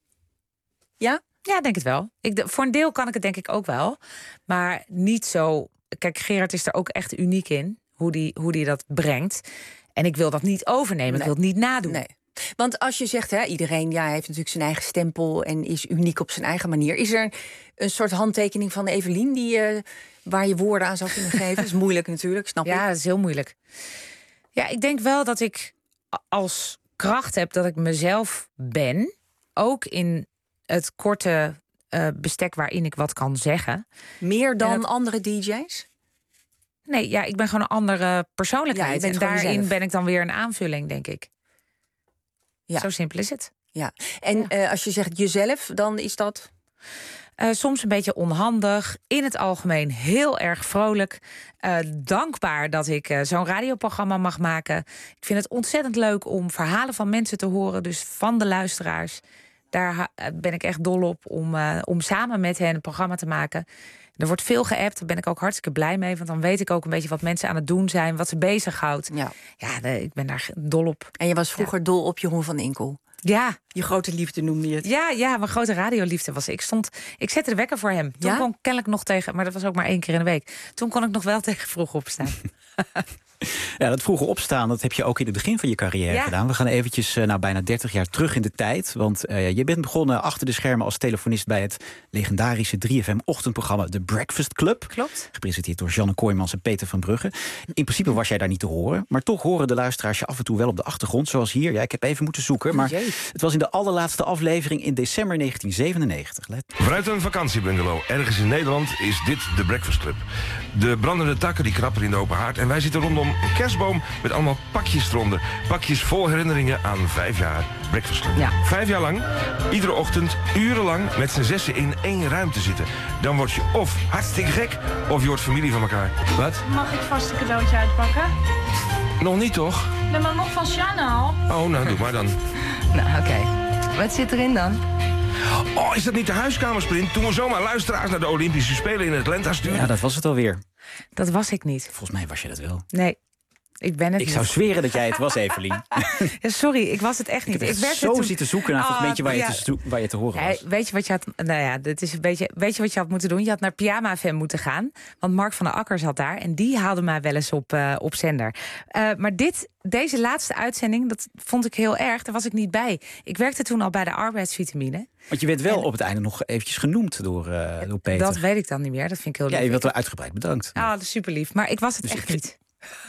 Ja? Ja, denk het wel. Voor een deel kan ik het denk ik ook wel. Maar niet zo. Kijk, Gerard is er ook echt uniek in, hoe die dat brengt. En ik wil dat niet overnemen, ik wil het niet nadoen. Nee. Want als je zegt, iedereen heeft natuurlijk zijn eigen stempel en is uniek op zijn eigen manier. Is er een soort handtekening van Evelien waar je woorden aan zou kunnen geven? Dat is moeilijk natuurlijk, snap je? Ja, dat is heel moeilijk. Ja, ik denk wel dat ik als kracht heb dat ik mezelf ben. Ook in het korte bestek waarin ik wat kan zeggen. Meer dan andere DJ's? Nee, ik ben gewoon een andere persoonlijkheid. Ja, en daarin ben ik dan weer een aanvulling, denk ik. Ja. Zo simpel is het. Ja. En als je zegt jezelf, dan is dat? Soms een beetje onhandig. In het algemeen heel erg vrolijk. Dankbaar dat ik zo'n radioprogramma mag maken. Ik vind het ontzettend leuk om verhalen van mensen te horen. Dus van de luisteraars. Daar ben ik echt dol op om samen met hen een programma te maken. Er wordt veel geappt, daar ben ik ook hartstikke blij mee. Want dan weet ik ook een beetje wat mensen aan het doen zijn, wat ze bezighoudt. Ja, ik ben daar dol op. En je was vroeger dol op Jeroen van Inkel? Ja. Je grote liefde noemde je het. Ja, mijn grote radioliefde was ik. Ik zette de wekker voor hem. Toen kon ik kennelijk nog tegen, maar dat was ook maar 1 keer in de week. Toen kon ik nog wel tegen vroeg opstaan. Ja, dat vroege opstaan, dat heb je ook in het begin van je carrière gedaan. We gaan eventjes bijna 30 jaar terug in de tijd. Want je bent begonnen achter de schermen als telefonist bij het legendarische 3FM-ochtendprogramma The Breakfast Club. Klopt. Gepresenteerd door Jeanne Kooijmans en Peter van Brugge. In principe was jij daar niet te horen. Maar toch horen de luisteraars je af en toe wel op de achtergrond. Zoals hier. Ja, ik heb even moeten zoeken. Maar het was in de allerlaatste aflevering in december 1997. Vanuit een vakantiebungalow ergens in Nederland is dit The Breakfast Club. De brandende takken die knapperen in de open haard. En wij zitten rondom een kerstboom met allemaal pakjes eronder. Pakjes vol herinneringen aan 5 jaar Breakfast Club. Ja. 5 jaar lang, iedere ochtend, urenlang met z'n zessen in 1 ruimte zitten. Dan word je of hartstikke gek, of je wordt familie van elkaar. Wat? Mag ik vast een cadeautje uitpakken? Nog niet, toch? Nee, maar nog van Sjanne al. Oh, nou, doe maar dan. Nou, oké. Wat zit erin dan? Oh, is dat niet de huiskamersprint? Toen we zomaar luisteraars naar de Olympische Spelen in Atlanta stuurden? Ja, dat was het alweer. Dat was ik niet. Volgens mij was je dat wel. Nee. Ik ben het Ik zou zweren dat jij het was, Evelien. Ja, sorry, ik was het echt niet. Ik heb zo zitten zoeken naar een fragmentje waar je te horen was. Weet je wat je had... Nou ja, dit is een beetje... Weet je wat je had moeten doen? Je had naar Pyjama FM moeten gaan. Want Mark van der Akker zat daar. En die haalde mij wel eens op zender. Maar deze laatste uitzending, dat vond ik heel erg. Daar was ik niet bij. Ik werkte toen al bij de arbeidsvitamine. Want je werd wel op het einde nog eventjes genoemd door Peter. Dat weet ik dan niet meer. Dat vind ik heel lief. Ja, je werd wel uitgebreid bedankt. Ah, dat is super lief. Maar ik was het dus echt niet.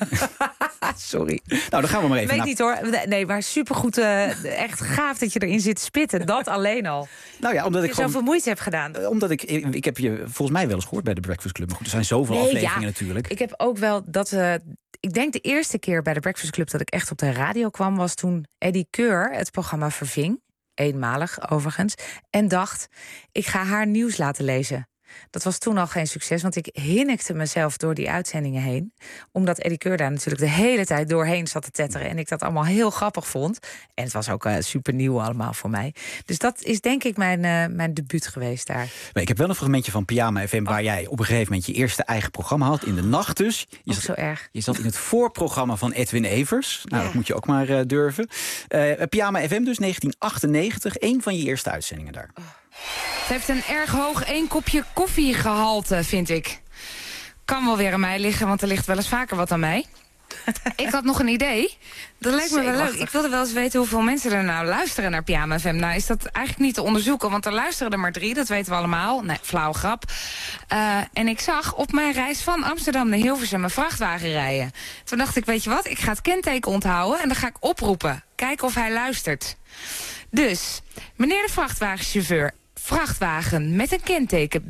Sorry. Nou, dan gaan we maar even. Weet niet hoor. Nee, maar supergoed. Echt gaaf dat je erin zit te spitten. Dat alleen al. Nou ja, omdat ik gewoon zoveel moeite heb gedaan. Omdat ik heb je volgens mij wel eens gehoord bij de Breakfast Club. Maar goed, er zijn zoveel afleveringen natuurlijk. Ik heb ook wel dat. Ik denk de eerste keer bij de Breakfast Club dat ik echt op de radio kwam, was toen Eddie Keur het programma verving. Eenmalig overigens. En dacht, ik ga haar nieuws laten lezen. Dat was toen al geen succes, want ik hinnikte mezelf door die uitzendingen heen. Omdat Eddie Keur daar natuurlijk de hele tijd doorheen zat te tetteren. En ik dat allemaal heel grappig vond. En het was ook super nieuw allemaal voor mij. Dus dat is denk ik mijn debuut geweest daar. Maar ik heb wel een fragmentje van Pyjama FM... waar jij op een gegeven moment je eerste eigen programma had. In de nacht dus. Zo erg. Je zat in het voorprogramma van Edwin Evers. Nou, dat moet je ook maar durven. Pyjama FM dus, 1998. Een van je eerste uitzendingen daar. Het heeft een erg hoog 1 kopje koffiegehalte, vind ik. Kan wel weer aan mij liggen, want er ligt wel eens vaker wat aan mij. Ik had nog een idee. Dat lijkt me wel leuk. Ik wilde wel eens weten hoeveel mensen er nou luisteren naar Pyjama FM. Nou is dat eigenlijk niet te onderzoeken, want er luisteren er maar 3. Dat weten we allemaal. Nee, flauwe grap. En ik zag op mijn reis van Amsterdam naar Hilversum een vrachtwagen rijden. Toen dacht ik, weet je wat? Ik ga het kenteken onthouden en dan ga ik oproepen. Kijken of hij luistert. Dus, meneer de vrachtwagenchauffeur... Vrachtwagen met een kenteken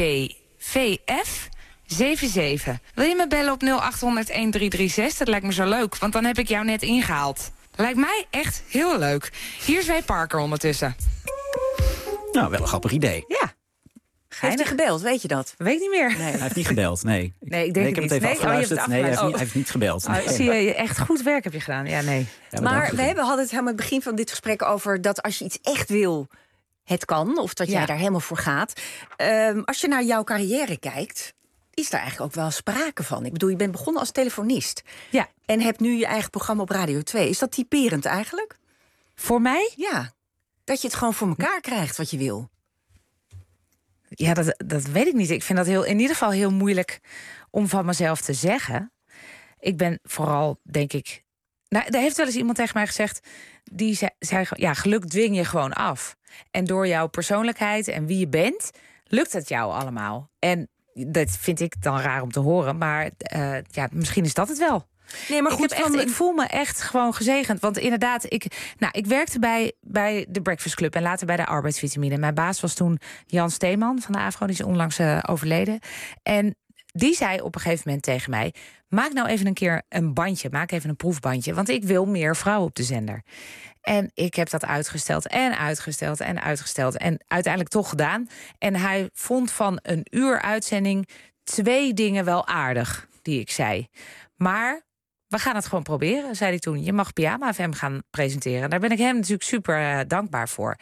BBVF 77. Wil je me bellen op 0800-1336? Dat lijkt me zo leuk, want dan heb ik jou net ingehaald. Lijkt mij echt heel leuk. Hier is Ray Parker ondertussen. Nou, wel een grappig idee. Ja. Heeft hij gebeld, weet je dat? Weet niet meer. Nee. Hij heeft niet gebeld, nee. Nee, ik denk ik heb het het even afgeluisterd. Nee, hij heeft niet gebeld. Nee. Zie je, echt goed werk heb je gedaan. Ja, nee. Ja, maar we hadden het helemaal het begin van dit gesprek over dat als je iets echt wil, het kan, of dat jij daar helemaal voor gaat. Als je naar jouw carrière kijkt, is daar eigenlijk ook wel sprake van. Ik bedoel, je bent begonnen als telefonist. Ja. En hebt nu je eigen programma op Radio 2. Is dat typerend eigenlijk? Voor mij? Ja. Dat je het gewoon voor elkaar krijgt wat je wil. Ja, dat weet ik niet. Ik vind dat in ieder geval heel moeilijk om van mezelf te zeggen. Ik ben vooral, denk ik... Nou, er heeft wel eens iemand tegen mij gezegd, die zei ja, geluk dwing je gewoon af. En door jouw persoonlijkheid en wie je bent, lukt het jou allemaal. En dat vind ik dan raar om te horen, maar misschien is dat het wel. Nee, maar goed, ik voel me echt gewoon gezegend. Want inderdaad, ik werkte bij de Breakfast Club en later bij de arbeidsvitamine. Mijn baas was toen Jan Steeman van de AVRO, die is onlangs overleden. En die zei op een gegeven moment tegen mij, maak nou even een keer een bandje, maak even een proefbandje, want ik wil meer vrouwen op de zender. En ik heb dat uitgesteld en uitgesteld en uitgesteld en uiteindelijk toch gedaan. En hij vond van een uur uitzending 2 dingen wel aardig die ik zei. Maar we gaan het gewoon proberen, zei hij toen. Je mag Pyjama FM gaan presenteren. Daar ben ik hem natuurlijk super dankbaar voor.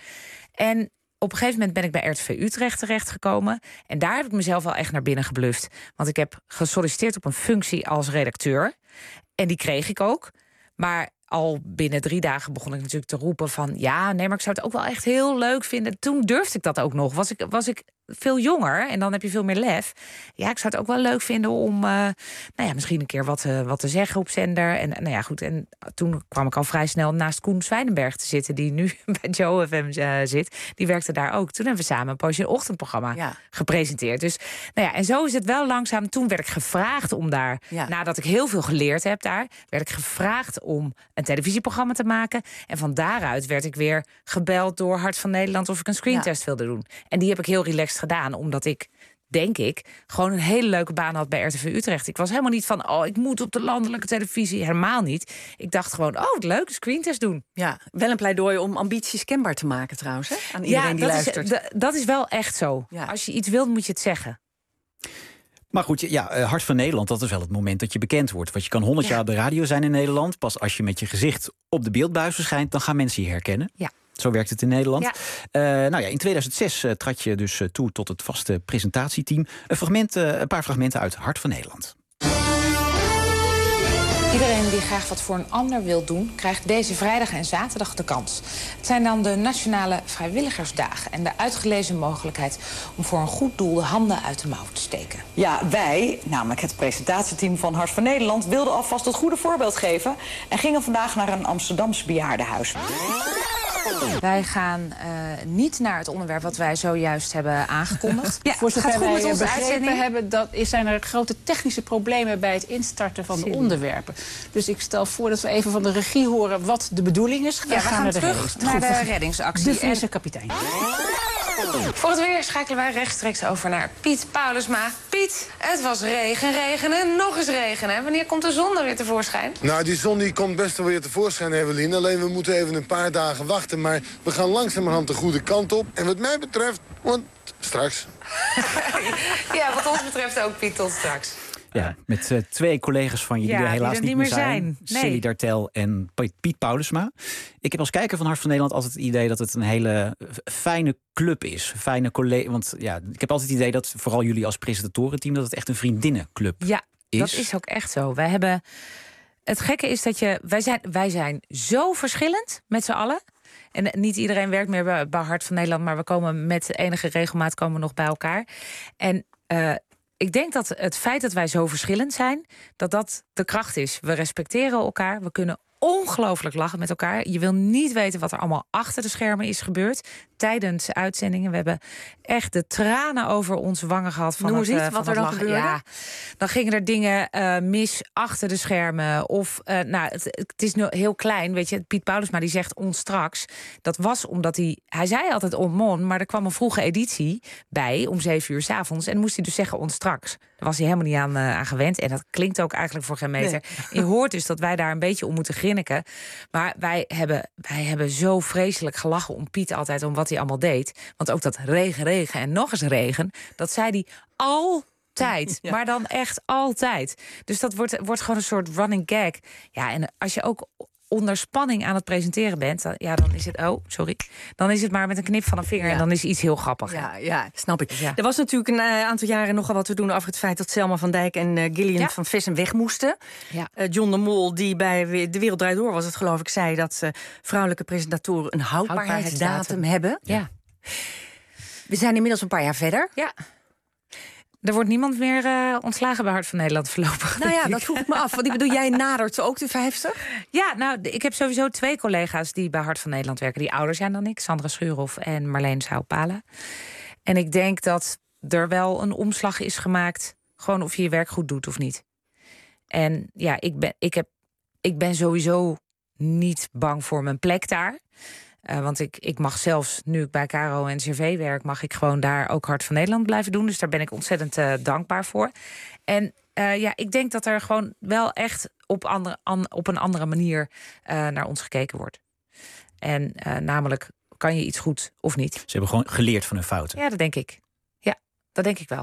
En op een gegeven moment ben ik bij RTV Utrecht terechtgekomen. En daar heb ik mezelf wel echt naar binnen gebluft. Want ik heb gesolliciteerd op een functie als redacteur. En die kreeg ik ook. Maar al binnen 3 dagen begon ik natuurlijk te roepen van, ja, nee, maar ik zou het ook wel echt heel leuk vinden. Toen durfde ik dat ook nog. Was ik veel jonger en dan heb je veel meer lef. Ja, ik zou het ook wel leuk vinden om misschien een keer wat te zeggen op zender. En goed, en toen kwam ik al vrij snel naast Koen Zwijnenberg te zitten, die nu bij Joe FM zit. Die werkte daar ook. Toen hebben we samen een poosje een ochtendprogramma gepresenteerd. Dus en zo is het wel langzaam. Toen werd ik gevraagd om daar, nadat ik heel veel geleerd heb daar, werd ik gevraagd om een televisieprogramma te maken. En van daaruit werd ik weer gebeld door Hart van Nederland of ik een screentest wilde doen. En die heb ik heel relaxed gedaan, omdat ik, denk ik, gewoon een hele leuke baan had bij RTV Utrecht. Ik was helemaal niet van, ik moet op de landelijke televisie. Helemaal niet. Ik dacht gewoon, wat leuk, een screentest doen. Ja, wel een pleidooi om ambities kenbaar te maken trouwens, hè? Aan iedereen die luistert. Dat is wel echt zo. Ja. Als je iets wilt, moet je het zeggen. Maar goed, Hart van Nederland, dat is wel het moment dat je bekend wordt. Want je kan 100 jaar op de radio zijn in Nederland. Pas als je met je gezicht op de beeldbuis verschijnt, dan gaan mensen je herkennen. Ja. Zo werkt het in Nederland. Ja. In 2006 trad je dus toe tot het vaste presentatieteam. Een paar fragmenten uit Hart van Nederland. Iedereen die graag wat voor een ander wil doen, krijgt deze vrijdag en zaterdag de kans. Het zijn dan de Nationale Vrijwilligersdagen en de uitgelezen mogelijkheid om voor een goed doel de handen uit de mouw te steken. Ja, wij, namelijk het presentatieteam van Hart van Nederland, wilden alvast het goede voorbeeld geven en gingen vandaag naar een Amsterdams bejaardenhuis. Wij gaan niet naar het onderwerp wat wij zojuist hebben aangekondigd. Ja, voor zover wij onze begrepen uitzending hebben, zijn er grote technische problemen bij het instarten van de onderwerpen. Dus ik stel voor dat we even van de regie horen wat de bedoeling is. Ja, we gaan terug naar de reddingsactie. De Friese kapitein. Voor het weer schakelen wij rechtstreeks over naar Piet Paulusma. Piet, het was regen en nog eens regen. Hè? Wanneer komt de zon er weer tevoorschijn? Nou, die zon die komt best wel weer tevoorschijn, Evelien. Alleen we moeten even een paar dagen wachten. Maar we gaan langzamerhand de goede kant op. En wat mij betreft, want straks. Ja, wat ons betreft ook, Piet, tot straks. Ja, met 2 collega's van je die er helaas die niet meer zijn. Nee. Silly Dartel en Piet Paulusma. Ik heb als kijker van Hart van Nederland altijd het idee dat het een hele fijne club is. Fijne collega. Want ja, ik heb altijd het idee dat vooral jullie als presentatorenteam dat het echt een vriendinnenclub is. Dat is ook echt zo. Wij hebben. Het gekke is dat wij zijn zo verschillend met z'n allen. En niet iedereen werkt meer bij Hart van Nederland, maar we komen met enige regelmaat nog bij elkaar. En ik denk dat het feit dat wij zo verschillend zijn, dat de kracht is. We respecteren elkaar, we kunnen ongelooflijk lachen met elkaar. Je wil niet weten wat er allemaal achter de schermen is gebeurd tijdens uitzendingen. We hebben echt de tranen over onze wangen gehad van Noem eens iets van wat er dan gebeurde. Ja, dan gingen er dingen mis achter de schermen. Of, het is nu heel klein, weet je. Piet Paulusma die zegt ons straks. Dat was omdat hij zei altijd on, maar er kwam een vroege editie bij om 7 uur 's avonds. En moest hij dus zeggen ons straks. Daar was hij helemaal niet aan gewend. En dat klinkt ook eigenlijk voor geen meter. Nee. Je hoort dus dat wij daar een beetje om moeten grinniken. Maar wij hebben zo vreselijk gelachen om Piet altijd, om wat hij allemaal deed. Want ook dat regen en nog eens regen, dat zei hij altijd. Ja. Maar dan echt altijd. Dus dat wordt gewoon een soort running gag. Ja, en als je ook onder spanning aan het presenteren bent, dan is het, dan is het maar met een knip van een vinger en dan is iets heel grappig. Ja, snap ik. Ja. Er was natuurlijk een aantal jaren nogal wat te doen over het feit dat Selma van Dijk en Gillian van Vessen weg moesten. Ja. John de Mol, die bij De Wereld Draait Door was het, geloof ik, zei dat vrouwelijke presentatoren een houdbaarheidsdatum hebben. Ja. We zijn inmiddels een paar jaar verder. Ja. Er wordt niemand meer ontslagen bij Hart van Nederland voorlopig. Nou ja, dat vroeg ik me af. Want ik bedoel, jij nadert ook de 50? Ja, nou, ik heb sowieso 2 collega's die bij Hart van Nederland werken. Die ouder zijn dan ik. Sandra Schuurhoff en Marleen Sauwpala. En ik denk dat er wel een omslag is gemaakt. Gewoon of je je werk goed doet of niet. En ja, ik ben sowieso niet bang voor mijn plek daar. Want ik mag zelfs, nu ik bij KRO en CRV werk, mag ik gewoon daar ook Hart van Nederland blijven doen. Dus daar ben ik ontzettend dankbaar voor. En ik denk dat er gewoon wel echt op een andere manier naar ons gekeken wordt. En namelijk, kan je iets goed of niet? Ze hebben gewoon geleerd van hun fouten. Ja, dat denk ik. Ja, dat denk ik wel.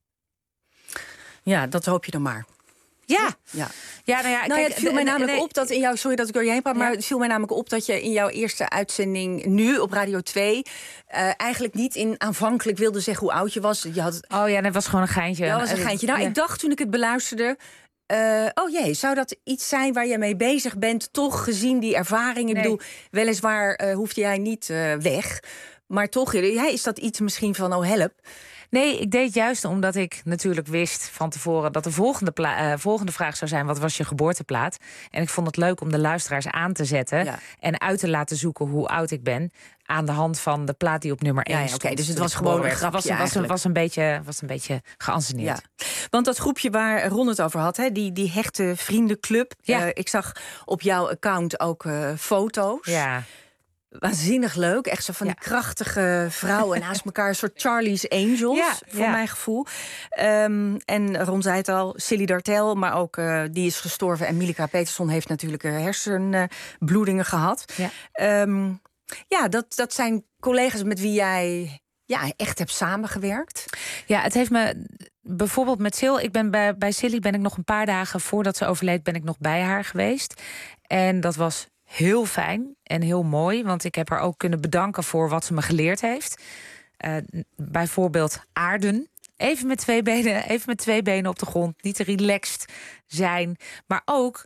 Ja, dat hoop je dan maar. Ja. Het viel mij namelijk op dat in jouw... Sorry dat ik door je heen praat, maar het viel mij namelijk op dat je in jouw eerste uitzending nu op Radio 2... eigenlijk niet aanvankelijk wilde zeggen hoe oud je was. Je had... dat was gewoon een geintje. Ja, dat was een geintje. Nou, ik dacht toen ik het beluisterde... zou dat iets zijn waar je mee bezig bent, toch gezien die ervaring? Ik bedoel, weliswaar hoefde jij niet weg, maar toch, is dat iets misschien van, help? Nee, ik deed juist omdat ik natuurlijk wist van tevoren dat de volgende vraag zou zijn: wat was je geboorteplaat? En ik vond het leuk om de luisteraars aan te zetten en uit te laten zoeken hoe oud ik ben aan de hand van de plaat die op nummer 1 stond. Oké, dus het was gewoon een grapje. Was een beetje geanceneerd. Ja. Want dat groepje waar Ron het over had, die hechte vriendenclub. Ja. Ik zag op jouw account ook foto's. Ja. Waanzinnig leuk. Echt zo van die krachtige vrouwen naast elkaar. Een soort Charlie's Angels, voor mijn gevoel. En Ron zei het al, Silly Dartel, maar ook die is gestorven. En Milika Peterson heeft natuurlijk hersenbloedingen gehad. Ja, dat zijn collega's met wie jij echt hebt samengewerkt. Ja, het heeft me bijvoorbeeld met Sil. Ik ben bij Silly ben ik nog een paar dagen voordat ze overleed, ben ik nog bij haar geweest. En dat was heel fijn en heel mooi, want ik heb haar ook kunnen bedanken voor wat ze me geleerd heeft. Bijvoorbeeld aarden. Even met twee benen op de grond. Niet te relaxed zijn. Maar ook,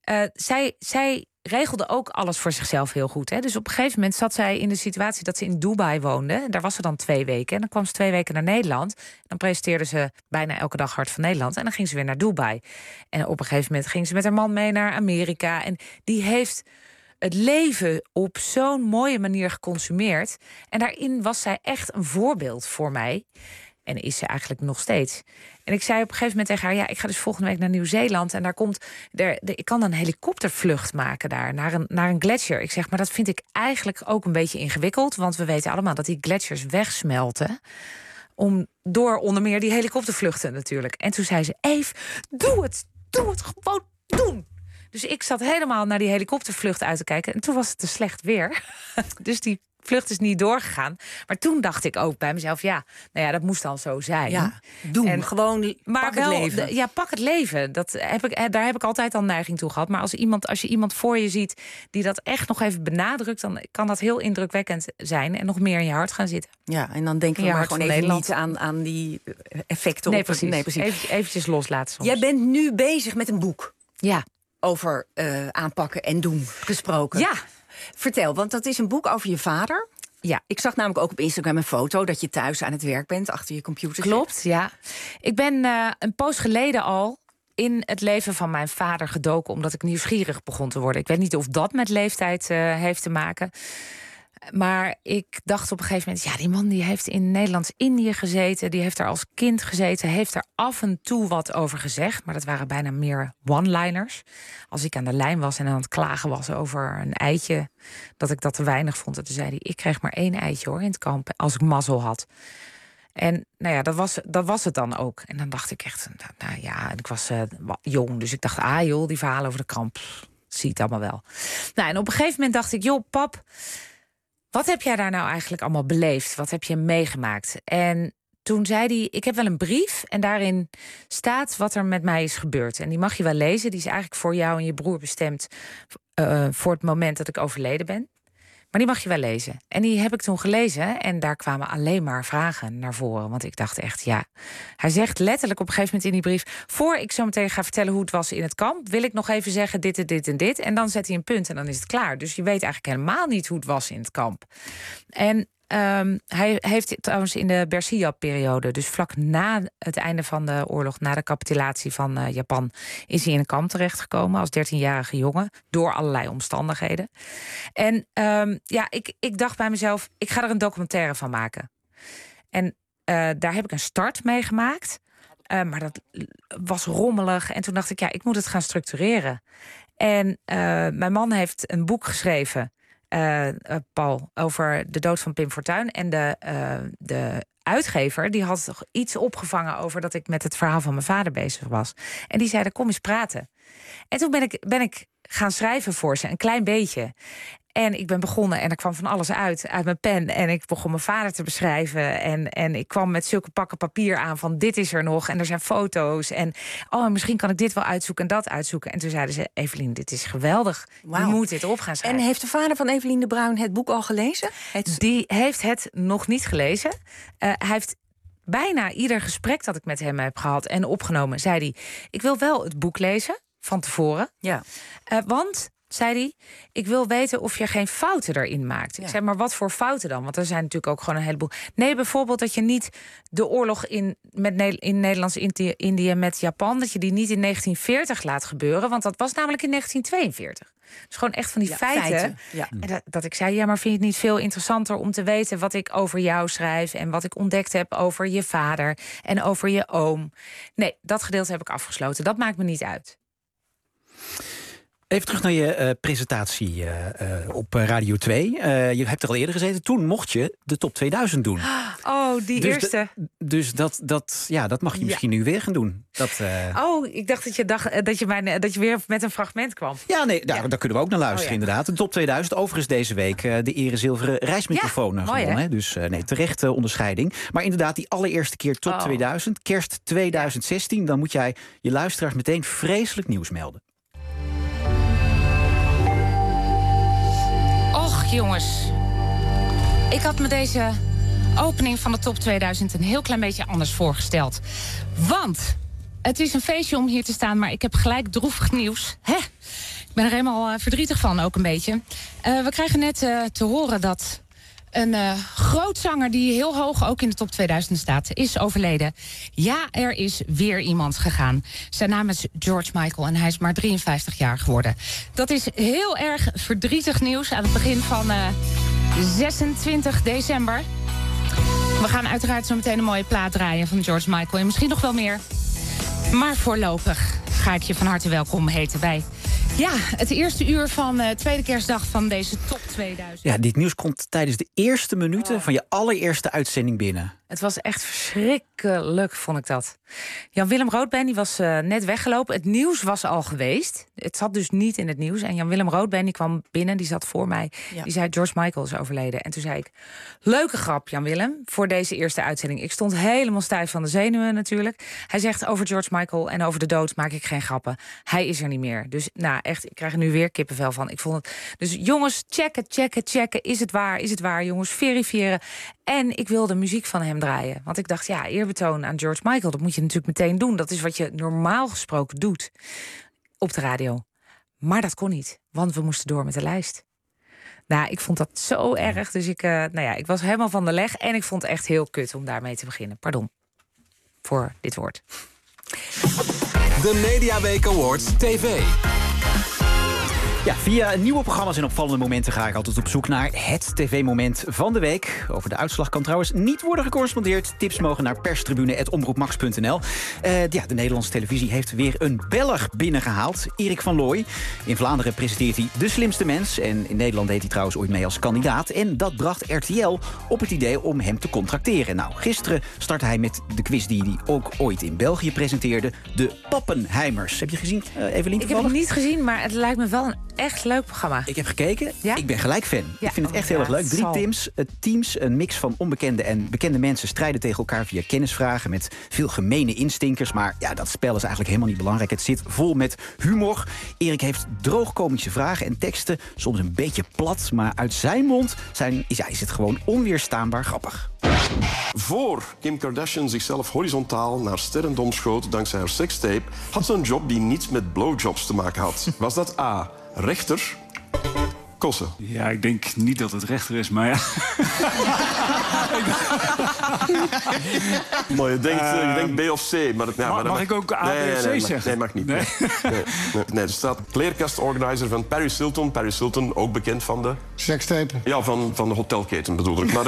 zij regelde ook alles voor zichzelf heel goed. Hè? Dus op een gegeven moment zat zij in de situatie dat ze in Dubai woonde. Daar was ze dan 2 weken. En dan kwam ze 2 weken naar Nederland. Dan presenteerde ze bijna elke dag Hart van Nederland. En dan ging ze weer naar Dubai. En op een gegeven moment ging ze met haar man mee naar Amerika. En die heeft het leven op zo'n mooie manier geconsumeerd. En daarin was zij echt een voorbeeld voor mij. En is ze eigenlijk nog steeds. En ik zei op een gegeven moment tegen haar, ja, ik ga dus volgende week naar Nieuw-Zeeland. En daar komt, ik kan dan een helikoptervlucht maken daar, naar een gletsjer. Ik zeg, maar dat vind ik eigenlijk ook een beetje ingewikkeld. Want we weten allemaal dat die gletsjers wegsmelten. Door onder meer die helikoptervluchten natuurlijk. En toen zei ze, Eve, doe het gewoon doen. Dus ik zat helemaal naar die helikoptervlucht uit te kijken. En toen was het te slecht weer. Dus die vlucht is niet doorgegaan. Maar toen dacht ik ook bij mezelf, dat moest dan zo zijn. Ja, gewoon pak het leven. Ja, pak het leven. Daar heb ik altijd al neiging toe gehad. Maar als je iemand voor je ziet die dat echt nog even benadrukt, dan kan dat heel indrukwekkend zijn en nog meer in je hart gaan zitten. Ja, en dan denken we maar gewoon even niet aan die effecten. Nee, precies. Eventjes loslaten soms. Jij bent nu bezig met een boek. Ja. Over aanpakken en doen gesproken. Ja. Vertel, want dat is een boek over je vader. Ja. Ik zag namelijk ook op Instagram een foto dat je thuis aan het werk bent, achter je computer. Klopt, ja. Ik ben een poos geleden al in het leven van mijn vader gedoken, omdat ik nieuwsgierig begon te worden. Ik weet niet of dat met leeftijd heeft te maken. Maar ik dacht op een gegeven moment, die man die heeft in Nederlands-Indië gezeten, die heeft daar als kind gezeten, heeft er af en toe wat over gezegd, maar dat waren bijna meer one-liners. Als ik aan de lijn was en aan het klagen was over een eitje, dat ik dat te weinig vond. En toen zei hij, ik kreeg maar 1 eitje hoor in het kamp, als ik mazzel had. En dat was het dan ook. En dan dacht ik echt, en ik was jong, dus ik dacht, joh, die verhalen over de kamp, zie het allemaal wel. En op een gegeven moment dacht ik, joh, pap, wat heb jij daar nou eigenlijk allemaal beleefd? Wat heb je meegemaakt? En toen zei hij, ik heb wel een brief en daarin staat wat er met mij is gebeurd. En die mag je wel lezen. Die is eigenlijk voor jou en je broer bestemd voor het moment dat ik overleden ben. Maar die mag je wel lezen. En die heb ik toen gelezen en daar kwamen alleen maar vragen naar voren. Want ik dacht echt, hij zegt letterlijk op een gegeven moment in die brief, voor ik zo meteen ga vertellen hoe het was in het kamp, wil ik nog even zeggen dit en dit en dit. En dan zet hij een punt en dan is het klaar. Dus je weet eigenlijk helemaal niet hoe het was in het kamp. En hij heeft trouwens in de Bersiap-periode, dus vlak na het einde van de oorlog, na de capitulatie van Japan, is hij in een kamp terechtgekomen als 13-jarige jongen, door allerlei omstandigheden. En ik dacht bij mezelf, ik ga er een documentaire van maken. En daar heb ik een start mee gemaakt. Maar dat was rommelig. En toen dacht ik, ik moet het gaan structureren. En mijn man heeft een boek geschreven, Paul, over de dood van Pim Fortuyn. En de uitgever die had toch iets opgevangen over dat ik met het verhaal van mijn vader bezig was. En die zei, kom eens praten. En toen ben ik gaan schrijven voor ze, een klein beetje. En ik ben begonnen en er kwam van alles uit mijn pen. En ik begon mijn vader te beschrijven. En ik kwam met zulke pakken papier aan van dit is er nog. En er zijn foto's. En misschien kan ik dit wel uitzoeken en dat uitzoeken. En toen zeiden ze, Evelien, dit is geweldig. Je moet dit op gaan schrijven. En heeft de vader van Evelien de Bruin het boek al gelezen? Die heeft het nog niet gelezen. Hij heeft bijna ieder gesprek dat ik met hem heb gehad en opgenomen, zei hij, ik wil wel het boek lezen van tevoren. Ja. Want, zei hij, ik wil weten of je geen fouten erin maakt. Ja. Ik zei, maar wat voor fouten dan? Want er zijn natuurlijk ook gewoon een heleboel. Nee, bijvoorbeeld dat je niet de oorlog in Nederlands-Indië met Japan, dat je die niet in 1940 laat gebeuren, want dat was namelijk in 1942. Dus gewoon echt van die feiten. Ja. En dat ik zei, maar vind je het niet veel interessanter om te weten wat ik over jou schrijf en wat ik ontdekt heb over je vader en over je oom? Nee, dat gedeelte heb ik afgesloten. Dat maakt me niet uit. Even terug naar je presentatie op Radio 2. Je hebt er al eerder gezeten. Toen mocht je de top 2000 doen. Oh, die eerste. Dus dat mag je misschien nu weer gaan doen. Ik dacht dat je weer met een fragment kwam. Ja, nee, daar kunnen we ook naar luisteren inderdaad. De top 2000, overigens deze week de erezilveren reismicrofoon gewonnen. Hè? Dus terechte onderscheiding. Maar inderdaad, die allereerste keer top 2000, kerst 2016... dan moet jij je luisteraars meteen vreselijk nieuws melden. Och, jongens. Ik had me deze opening van de top 2000 een heel klein beetje anders voorgesteld. Want het is een feestje om hier te staan, maar ik heb gelijk droevig nieuws. Ik ben er helemaal verdrietig van, ook een beetje. We krijgen net te horen dat een grootzanger die heel hoog ook in de top 2000 staat, is overleden. Ja, er is weer iemand gegaan. Zijn naam is George Michael en hij is maar 53 jaar geworden. Dat is heel erg verdrietig nieuws aan het begin van 26 december. We gaan uiteraard zo meteen een mooie plaat draaien van George Michael en misschien nog wel meer. Maar voorlopig ga ik je van harte welkom heten bij het eerste uur van tweede kerstdag van deze top 2000. Ja, dit nieuws komt tijdens de eerste minuten van je allereerste uitzending binnen. Het was echt verschrikkelijk, vond ik dat. Jan-Willem Roodbeen die was net weggelopen. Het nieuws was al geweest. Het zat dus niet in het nieuws. En Jan-Willem Roodbeen die kwam binnen, die zat voor mij. Ja. Die zei, George Michael is overleden. En toen zei ik, leuke grap Jan-Willem, voor deze eerste uitzending. Ik stond helemaal stijf van de zenuwen natuurlijk. Hij zegt, over George Michael en over de dood maak ik geen grappen. Hij is er niet meer. Dus echt, ik krijg er nu weer kippenvel van. Ik vond het. Dus jongens, checken. Is het waar, jongens? Verifiëren. En ik wilde muziek van hem draaien. Want ik dacht, eerbetoon aan George Michael, dat moet je natuurlijk meteen doen. Dat is wat je normaal gesproken doet op de radio. Maar dat kon niet, want we moesten door met de lijst. Nou, ik vond dat zo erg. Dus ik was helemaal van de leg. En ik vond het echt heel kut om daarmee te beginnen. Pardon voor dit woord. De Mediaweek Awards TV. Ja, via nieuwe programma's en opvallende momenten ga ik altijd op zoek naar het tv-moment van de week. Over de uitslag kan trouwens niet worden gecorrespondeerd. Tips mogen naar perstribune@omroepmax.nl. De Nederlandse televisie heeft weer een Belg binnengehaald. Erik van Looy. In Vlaanderen presenteert hij De Slimste Mens. En in Nederland deed hij trouwens ooit mee als kandidaat. En dat bracht RTL op het idee om hem te contracteren. Nou, gisteren startte hij met de quiz die hij ook ooit in België presenteerde. De Pappenheimers. Heb je gezien, Evelien? Ik heb het niet gezien, maar het lijkt me wel een echt leuk programma. Ik heb gekeken. Ja? Ik ben gelijk fan. Ja. Ik vind het echt heel erg leuk. 3 teams, een mix van onbekende en bekende mensen strijden tegen elkaar via kennisvragen met veel gemene instinkers. Maar dat spel is eigenlijk helemaal niet belangrijk. Het zit vol met humor. Erik heeft droogkomische vragen en teksten. Soms een beetje plat, maar uit zijn mond is het gewoon onweerstaanbaar grappig. Voor Kim Kardashian zichzelf horizontaal naar sterrendom schoot dankzij haar sekstape, had ze een job die niets met blowjobs te maken had. Was dat A, rechter, Kossen? Ja, ik denk niet dat het rechter is, maar ja. Maar je denkt B of C. Maar mag ik ook A, B of C zeggen? Nee, mag niet. Nee, er staat kleerkastorganizer van Paris Hilton. Paris Hilton, ook bekend van de... Sekstape? Ja, van de hotelketen bedoel ik. Maar,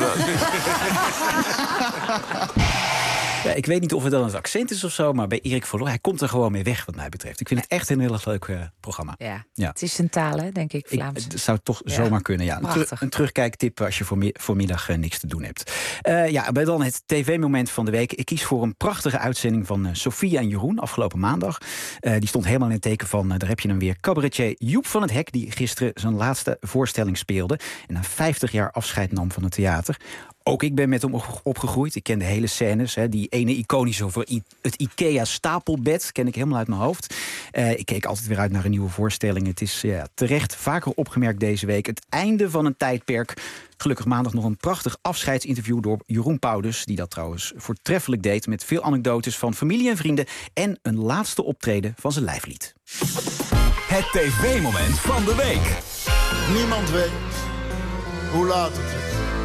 Ja, ik weet niet of het dan het accent is of zo, maar bij Erik van Looy, hij komt er gewoon mee weg wat mij betreft. Ik vind het echt een heel erg leuk programma. Ja. Het is een taal, hè, denk ik, Vlaams. Het zou toch zomaar kunnen, ja. Een terugkijktip als je voormiddag niks te doen hebt. Bij dan het tv-moment van de week. Ik kies voor een prachtige uitzending van Sofia en Jeroen afgelopen maandag. Die stond helemaal in het teken van, daar heb je hem weer, cabaretier Joep van het Hek, die gisteren zijn laatste voorstelling speelde en na 50 jaar afscheid nam van het theater. Ook ik ben met hem opgegroeid. Ik ken de hele scènes. Die ene iconische over het IKEA-stapelbed ken ik helemaal uit mijn hoofd. Ik keek altijd weer uit naar een nieuwe voorstelling. Het is terecht vaker opgemerkt deze week. Het einde van een tijdperk. Gelukkig maandag nog een prachtig afscheidsinterview door Jeroen Paudus, die dat trouwens voortreffelijk deed met veel anekdotes van familie en vrienden en een laatste optreden van zijn lijflied. Het tv-moment van de week. Niemand weet hoe laat het is.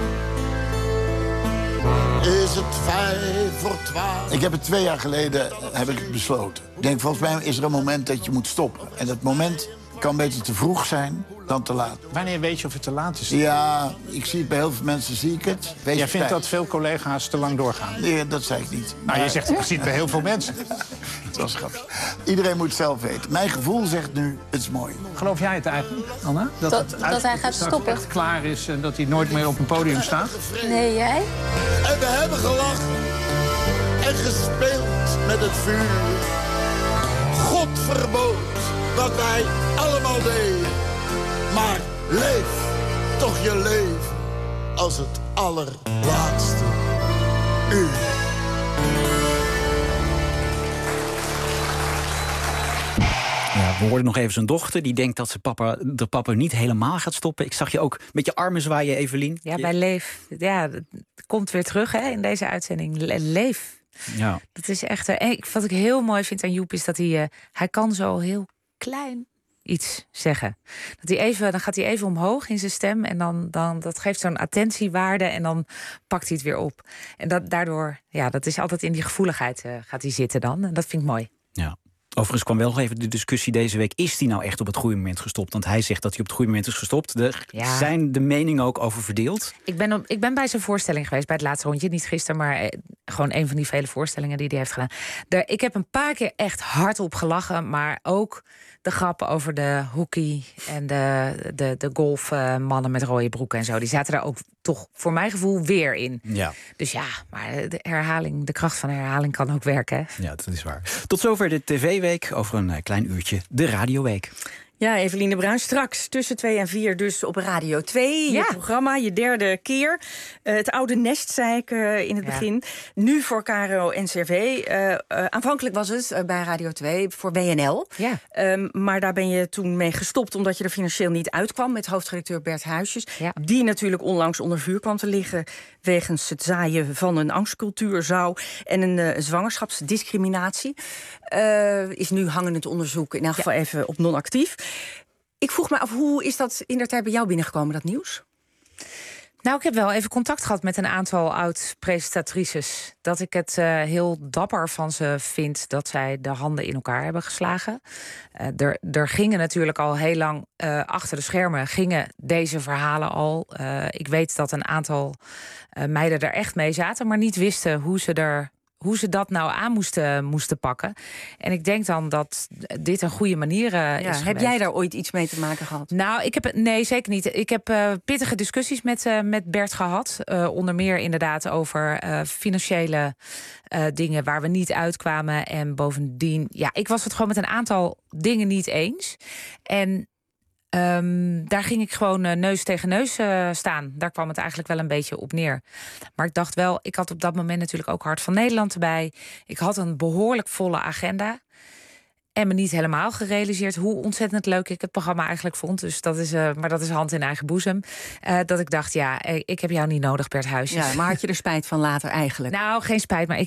Is het 11:55? Ik heb het 2 jaar geleden besloten. Ik denk, volgens mij is er een moment dat je moet stoppen. En dat moment kan beter te vroeg zijn dan te laat. Wanneer weet je of het te laat is? Ja, ik zie het bij heel veel mensen, zie ik het. Jij vindt dat veel collega's te lang doorgaan? Nee, dat zei ik niet. Nou, je zegt, ik zie het bij heel veel mensen. Dat was grappig. Iedereen moet het zelf weten. Mijn gevoel zegt nu, het is mooi. Geloof jij het eigenlijk, Anna? Dat hij gaat stoppen? Echt klaar is en dat hij nooit meer op een podium staat? Nee, jij? En we hebben gelachen en gespeeld met het vuur. God verbood wat wij allemaal deden. Maar leef toch je leven als het allerlaatste uur. Ja, hoorden nog even zijn dochter. Die denkt dat de papa niet helemaal gaat stoppen. Ik zag je ook met je armen zwaaien, Evelien. Ja, bij Leef. Ja, het komt weer terug in deze uitzending. Leef. Ja. Dat is echt... wat ik heel mooi vind aan Joep is dat hij kan zo heel klein iets zeggen. Dan gaat hij even omhoog in zijn stem en dan dat geeft zo'n attentiewaarde en dan pakt hij het weer op. En daardoor, dat is altijd in die gevoeligheid gaat hij zitten dan. En dat vind ik mooi. Ja. Overigens kwam wel nog even de discussie deze week. Is hij nou echt op het goede moment gestopt? Want hij zegt dat hij op het goede moment is gestopt. Zijn de meningen ook over verdeeld? Ik ben bij zijn voorstelling geweest, bij het laatste rondje. Niet gisteren, maar gewoon een van die vele voorstellingen die hij heeft gedaan. Ik heb een paar keer echt hardop gelachen. Maar ook de grappen over de hockey en de golfmannen met rode broeken en zo. Die zaten daar ook toch voor mijn gevoel weer in. Ja. Dus ja, maar de kracht van herhaling kan ook werken. Hè? Ja, dat is waar. Tot zover de TV-week. Over een klein uurtje de radioweek. Ja, Evelien de Bruin, straks tussen 2 en 4 dus op Radio 2. Je programma, je derde keer. Het oude nest, zei ik in het begin. Nu voor KRO-NCRV. Aanvankelijk was het bij Radio 2 voor WNL. Ja. Maar daar ben je toen mee gestopt omdat je er financieel niet uitkwam met hoofdredacteur Bert Huisjes. Ja. Die natuurlijk onlangs onder vuur kwam te liggen wegens het zaaien van een angstcultuur zou en een zwangerschapsdiscriminatie. Is nu hangend onderzoek, in elk geval even op non-actief. Ik vroeg me af, hoe is dat indertijd bij jou binnengekomen, dat nieuws? Nou, ik heb wel even contact gehad met een aantal oud-presentatrices. Dat ik het heel dapper van ze vind dat zij de handen in elkaar hebben geslagen. Er gingen natuurlijk al heel lang achter de schermen gingen deze verhalen al. Ik weet dat een aantal meiden er echt mee zaten, maar niet wisten hoe ze dat nou aan moesten pakken. En ik denk dan dat dit een goede manier is geweest. Heb jij daar ooit iets mee te maken gehad? Nou, nee, zeker niet. Ik heb pittige discussies met Bert gehad. Onder meer inderdaad over financiële dingen waar we niet uitkwamen. En bovendien, ik was het gewoon met een aantal dingen niet eens. En daar ging ik gewoon neus tegen neus staan. Daar kwam het eigenlijk wel een beetje op neer. Maar ik dacht wel, ik had op dat moment natuurlijk ook Hart van Nederland erbij. Ik had een behoorlijk volle agenda. En me niet helemaal gerealiseerd hoe ontzettend leuk ik het programma eigenlijk vond. Dus maar dat is hand in eigen boezem. Dat ik dacht, ik heb jou niet nodig, Bert Huisjes. Ja, maar had je er spijt van later eigenlijk? Nou, geen spijt, maar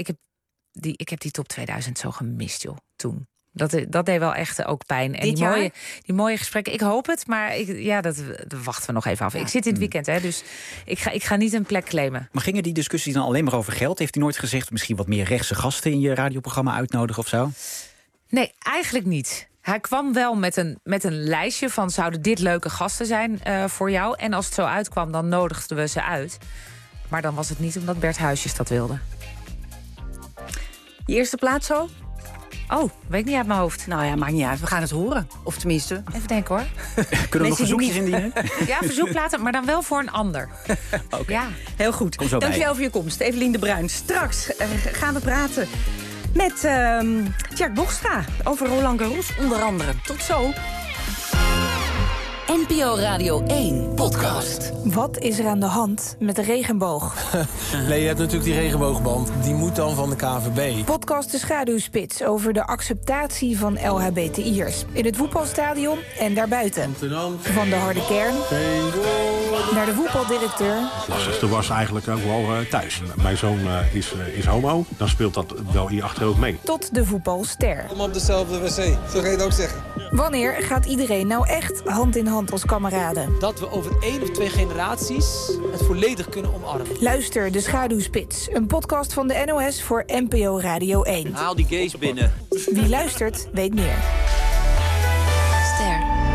ik heb die top 2000 zo gemist, joh, toen. Dat deed wel echt ook pijn. En die mooie gesprekken, ik hoop het, maar dat wachten we nog even af. Ja. Ik zit in het weekend, dus ik ga niet een plek claimen. Maar gingen die discussies dan alleen maar over geld? Heeft hij nooit gezegd, misschien wat meer rechtse gasten in je radioprogramma uitnodigen of zo? Nee, eigenlijk niet. Hij kwam wel met een lijstje van, zouden dit leuke gasten zijn voor jou? En als het zo uitkwam, dan nodigden we ze uit. Maar dan was het niet omdat Bert Huisjes dat wilde. Je eerste plaats zo? Oh, weet ik niet uit mijn hoofd. Nou ja, maakt niet uit. We gaan het horen. Of tenminste... Even denken, hoor. Kunnen we nog verzoekjes indienen? Ja, verzoekplaten, maar dan wel voor een ander. Okay. Ja. Heel goed. Dankjewel voor je komst, Evelien de Bruin. Straks gaan we praten met Tjerk Bochstra over Roland Garros onder andere. Tot zo. NPO Radio 1 podcast. Wat is er aan de hand met de regenboog? Nee, je hebt natuurlijk die regenboogband. Die moet dan van de KNVB. Podcast De Schaduwspits over de acceptatie van LHBTI'ers. In het voetbalstadion en daarbuiten. Van de harde kern naar de voetbaldirecteur. Lastigste was eigenlijk ook wel thuis. Mijn zoon is homo. Dan speelt dat wel hier achter ook mee. Tot de voetbalster. Kom op dezelfde wc. Zo ga je het ook zeggen. Wanneer gaat iedereen nou echt hand in hand als kameraden? Dat we over 1 of 2 generaties het volledig kunnen omarmen. Luister De Schaduwspits. Een podcast van de NOS voor NPO Radio 1. Haal die gays binnen. Wie luistert, weet meer. Ster.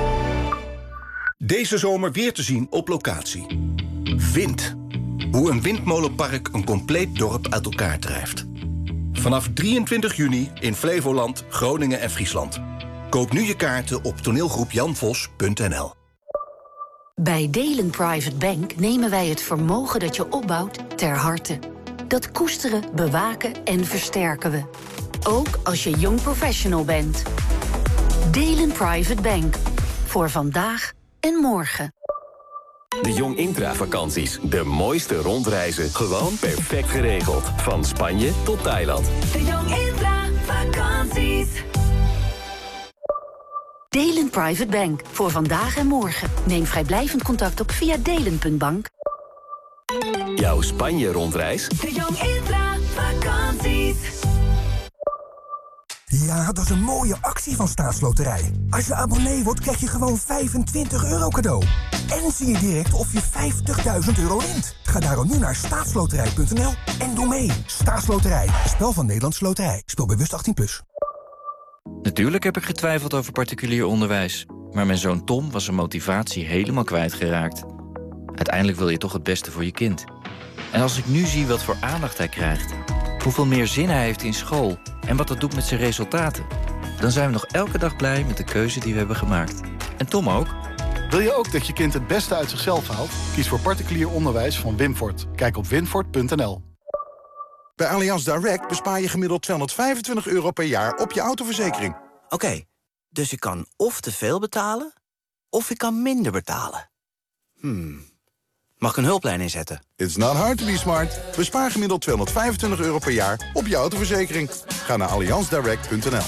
Deze zomer weer te zien op locatie. Wind. Hoe een windmolenpark een compleet dorp uit elkaar drijft. Vanaf 23 juni in Flevoland, Groningen en Friesland. Koop nu je kaarten op toneelgroepjanvos.nl. Bij Delen Private Bank nemen wij het vermogen dat je opbouwt ter harte. Dat koesteren, bewaken en versterken we. Ook als je jong professional bent. Delen Private Bank. Voor vandaag en morgen. De Jong Intra-vakanties. De mooiste rondreizen. Gewoon perfect geregeld. Van Spanje tot Thailand. De Jong Intra-vakanties. Delen Private Bank. Voor vandaag en morgen. Neem vrijblijvend contact op via delen.bank. Jouw Spanje-rondreis? De Jong Intra vakanties. Ja, dat is een mooie actie van Staatsloterij. Als je abonnee wordt, krijg je gewoon €25 cadeau. En zie je direct of je €50.000 wint. Ga daarom nu naar staatsloterij.nl en doe mee. Staatsloterij. Spel van Nederlandse Loterij. Speel bewust 18+. Natuurlijk heb ik getwijfeld over particulier onderwijs. Maar mijn zoon Tom was zijn motivatie helemaal kwijtgeraakt. Uiteindelijk wil je toch het beste voor je kind. En als ik nu zie wat voor aandacht hij krijgt, hoeveel meer zin hij heeft in school en wat dat doet met zijn resultaten, dan zijn we nog elke dag blij met de keuze die we hebben gemaakt. En Tom ook. Wil je ook dat je kind het beste uit zichzelf haalt? Kies voor particulier onderwijs van Winfort. Kijk op winfort.nl. Bij Allianz Direct bespaar je gemiddeld €225 per jaar op je autoverzekering. Oké, dus ik kan of te veel betalen, of ik kan minder betalen. Mag ik een hulplijn inzetten? It's not hard to be smart. Bespaar gemiddeld €225 per jaar op je autoverzekering. Ga naar allianzdirect.nl.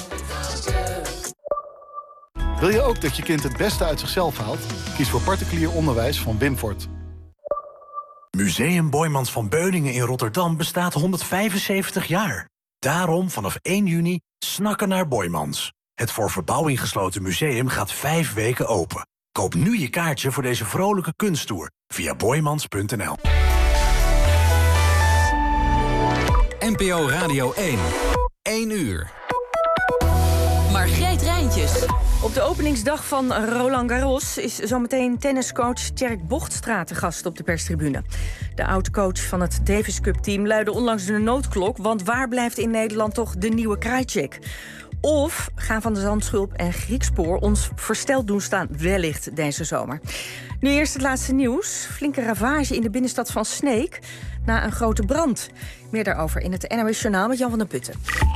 Wil je ook dat je kind het beste uit zichzelf haalt? Kies voor particulier onderwijs van Winfort. Museum Boijmans van Beuningen in Rotterdam bestaat 175 jaar. Daarom vanaf 1 juni snakken naar Boijmans. Het voor verbouwing gesloten museum gaat 5 weken open. Koop nu je kaartje voor deze vrolijke kunsttour via boijmans.nl. NPO Radio 1. 1 uur. Margreet Rijntjes. Op de openingsdag van Roland Garros is zometeen tenniscoach Tjerk Bochtstra te gast op de perstribune. De oud-coach van het Davis Cup-team luidde onlangs de noodklok, want waar blijft in Nederland toch de nieuwe Krajicek? Of gaan Van der Zandschulp en Griekspoor ons versteld doen staan, wellicht deze zomer. Nu eerst het laatste nieuws. Flinke ravage in de binnenstad van Sneek na een grote brand. Meer daarover in het NOS Journaal met Jan van der Putten.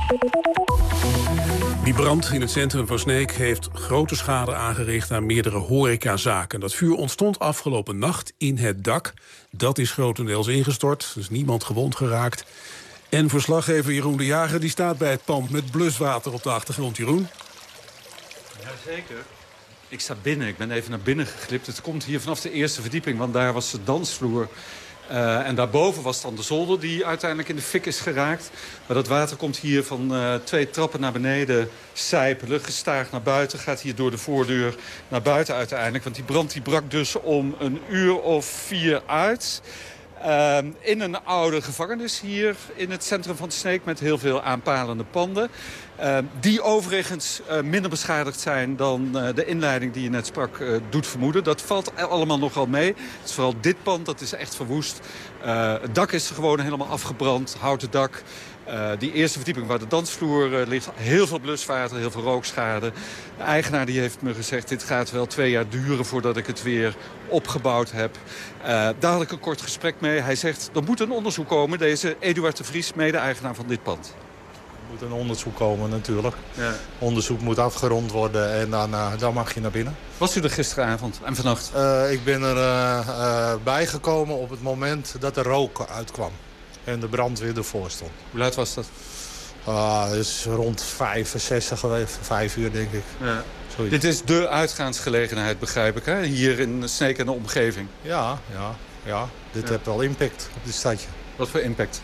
Die brand in het centrum van Sneek heeft grote schade aangericht aan meerdere horecazaken. Dat vuur ontstond afgelopen nacht in het dak. Dat is grotendeels ingestort, dus niemand gewond geraakt. En verslaggever Jeroen de Jager die staat bij het pand met bluswater op de achtergrond. Jeroen? Jazeker. Ik sta binnen. Ik ben even naar binnen geglipt. Het komt hier vanaf de eerste verdieping, want daar was de dansvloer. En daarboven was dan de zolder die uiteindelijk in de fik is geraakt. Maar dat water komt hier van 2 trappen naar beneden sijpelen. Gestaag naar buiten, gaat hier door de voordeur naar buiten uiteindelijk. Want die brand die brak dus om 1:04 uit. In een oude gevangenis hier in het centrum van Sneek met heel veel aanpalende panden. Die overigens minder beschadigd zijn dan de inleiding die je net sprak doet vermoeden. Dat valt allemaal nogal mee. Het is vooral dit pand, dat is echt verwoest. Het dak is gewoon helemaal afgebrand, houten dak. Die eerste verdieping waar de dansvloer ligt, heel veel bluswater, heel veel rookschade. De eigenaar die heeft me gezegd, dit gaat wel 2 jaar duren voordat ik het weer opgebouwd heb. Daar had ik een kort gesprek mee. Hij zegt, er moet een onderzoek komen. Deze Eduard de Vries, mede-eigenaar van dit pand. Er moet een onderzoek komen natuurlijk. Ja. Onderzoek moet afgerond worden en dan mag je naar binnen. Was u er gisteravond en vannacht? Ik ben er bijgekomen op het moment dat er rook uitkwam. En de brandweer ervoor stond. Hoe laat was dat? Het is rond 5 geweest, 5 uur denk ik. Ja. Dit is de uitgaansgelegenheid, begrijp ik, hè? Hier in Sneek en de omgeving. Ja. Dit heeft wel impact op dit stadje. Wat voor impact?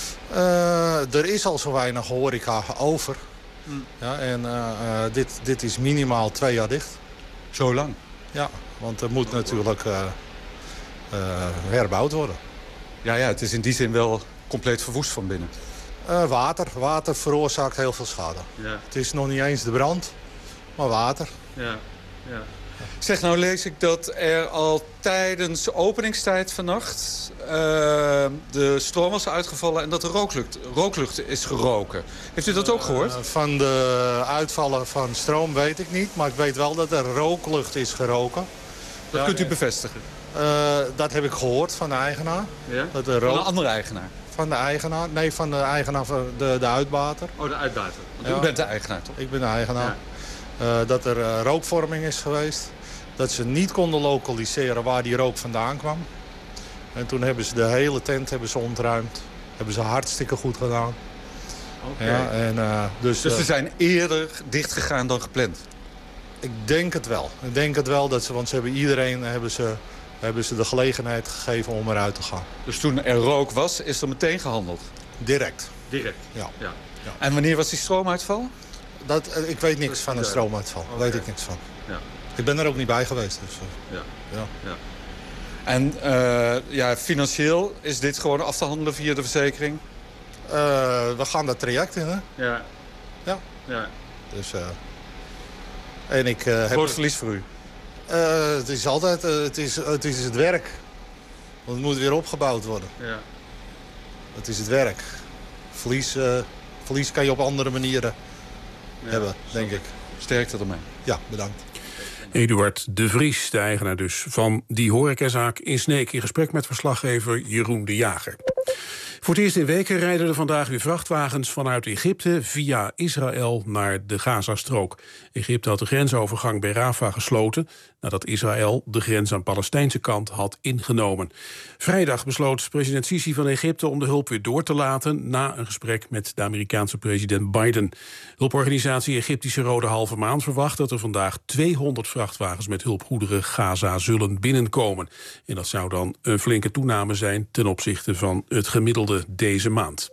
Er is al zo weinig horeca over. Ja, en dit is minimaal 2 jaar dicht. Zo lang? Ja, want er moet natuurlijk herbouwd worden. Ja, het is in die zin wel compleet verwoest van binnen. Water veroorzaakt heel veel schade. Ja. Het is nog niet eens de brand, maar water. Ja. Zeg, nou lees ik dat er al tijdens openingstijd vannacht de stroom was uitgevallen en dat er rooklucht is geroken. Heeft u dat ook gehoord? Van de uitvallen van stroom weet ik niet, maar ik weet wel dat er rooklucht is geroken. Dat kunt u bevestigen? Dat heb ik gehoord van de eigenaar. Ja? Dat van een andere eigenaar? Van de eigenaar? Nee, van de eigenaar van de uitbater. Oh, de uitbater. Want u bent de eigenaar, toch? Ik ben de eigenaar. Ja. Dat er rookvorming is geweest. Dat ze niet konden lokaliseren waar die rook vandaan kwam. En toen hebben ze de hele tent ontruimd. Hebben ze hartstikke goed gedaan. Okay. Ja, en, dus ze zijn eerder dichtgegaan dan gepland? Ik denk het wel. Ik denk het wel, want ze hebben iedereen hebben ze de gelegenheid gegeven om eruit te gaan. Dus toen er rook was, is er meteen gehandeld? Direct. Direct? Ja. En wanneer was die stroomuitval? Ik weet niks van een stroomuitval. Daar weet ik niks van. Ja. Ik ben er ook niet bij geweest. Dus, ja. En financieel is dit gewoon af te handelen via de verzekering? We gaan dat traject in, hè? Ja. Dus, en ik groot verlies voor u? Het is altijd het is het werk. Want het moet weer opgebouwd worden. Ja. Het is het werk. Verlies kan je op andere manieren hebben, denk ik. Sterkte ermee. Ja, bedankt. Eduard de Vries, de eigenaar dus van die horecazaak in Sneek, in gesprek met verslaggever Jeroen de Jager. Voor het eerst in weken rijden er vandaag weer vrachtwagens vanuit Egypte via Israël naar de Gazastrook. Egypte had de grensovergang bij Rafah gesloten nadat Israël de grens aan de Palestijnse kant had ingenomen. Vrijdag besloot president Sisi van Egypte om de hulp weer door te laten na een gesprek met de Amerikaanse president Biden. Hulporganisatie Egyptische Rode Halve Maan verwacht dat er vandaag 200 vrachtwagens met hulpgoederen Gaza zullen binnenkomen. En dat zou dan een flinke toename zijn ten opzichte van het gemiddelde deze maand.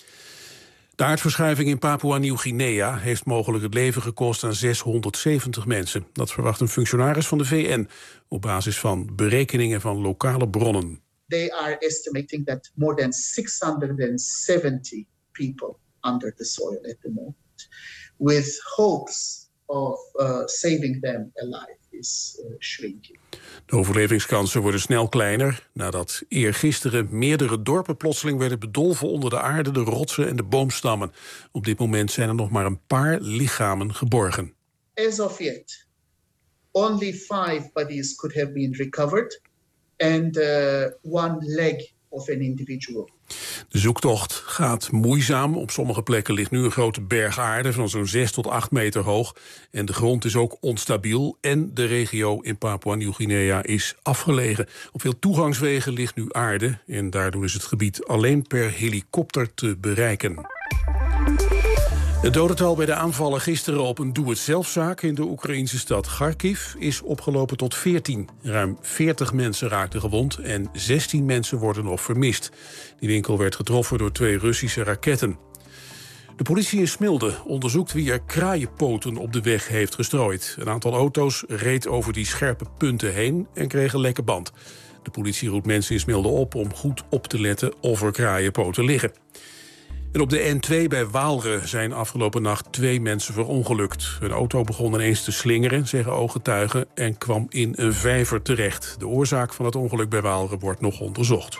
De aardverschuiving in Papua-Nieuw-Guinea heeft mogelijk het leven gekost aan 670 mensen. Dat verwacht een functionaris van de VN op basis van berekeningen van lokale bronnen. They are estimating that more than 670 people under the soil at the moment, with hopes of saving them alive is shrinking. De overlevingskansen worden snel kleiner nadat eergisteren meerdere dorpen plotseling werden bedolven onder de aarde, de rotsen en de boomstammen. Op dit moment zijn er nog maar een paar lichamen geborgen. As of yet, only 5 bodies could have been recovered and 1 leg of an individual. De zoektocht gaat moeizaam. Op sommige plekken ligt nu een grote berg aarde van zo'n 6 tot 8 meter hoog. En de grond is ook onstabiel. En de regio in Papua-Nieuw-Guinea is afgelegen. Op veel toegangswegen ligt nu aarde. En daardoor is het gebied alleen per helikopter te bereiken. Het dodental bij de aanvallen gisteren op een doe-het-zelfzaak in de Oekraïnse stad Kharkiv is opgelopen tot 14. Ruim 40 mensen raakten gewond en 16 mensen worden nog vermist. Die winkel werd getroffen door 2 Russische raketten. De politie in Smilde onderzoekt wie er kraaienpoten op de weg heeft gestrooid. Een aantal auto's reed over die scherpe punten heen en kreeg een lekke band. De politie roept mensen in Smilde op om goed op te letten of er kraaienpoten liggen. En op de N2 bij Waalre zijn afgelopen nacht 2 mensen verongelukt. Een auto begon ineens te slingeren, zeggen ooggetuigen, en kwam in een vijver terecht. De oorzaak van het ongeluk bij Waalre wordt nog onderzocht.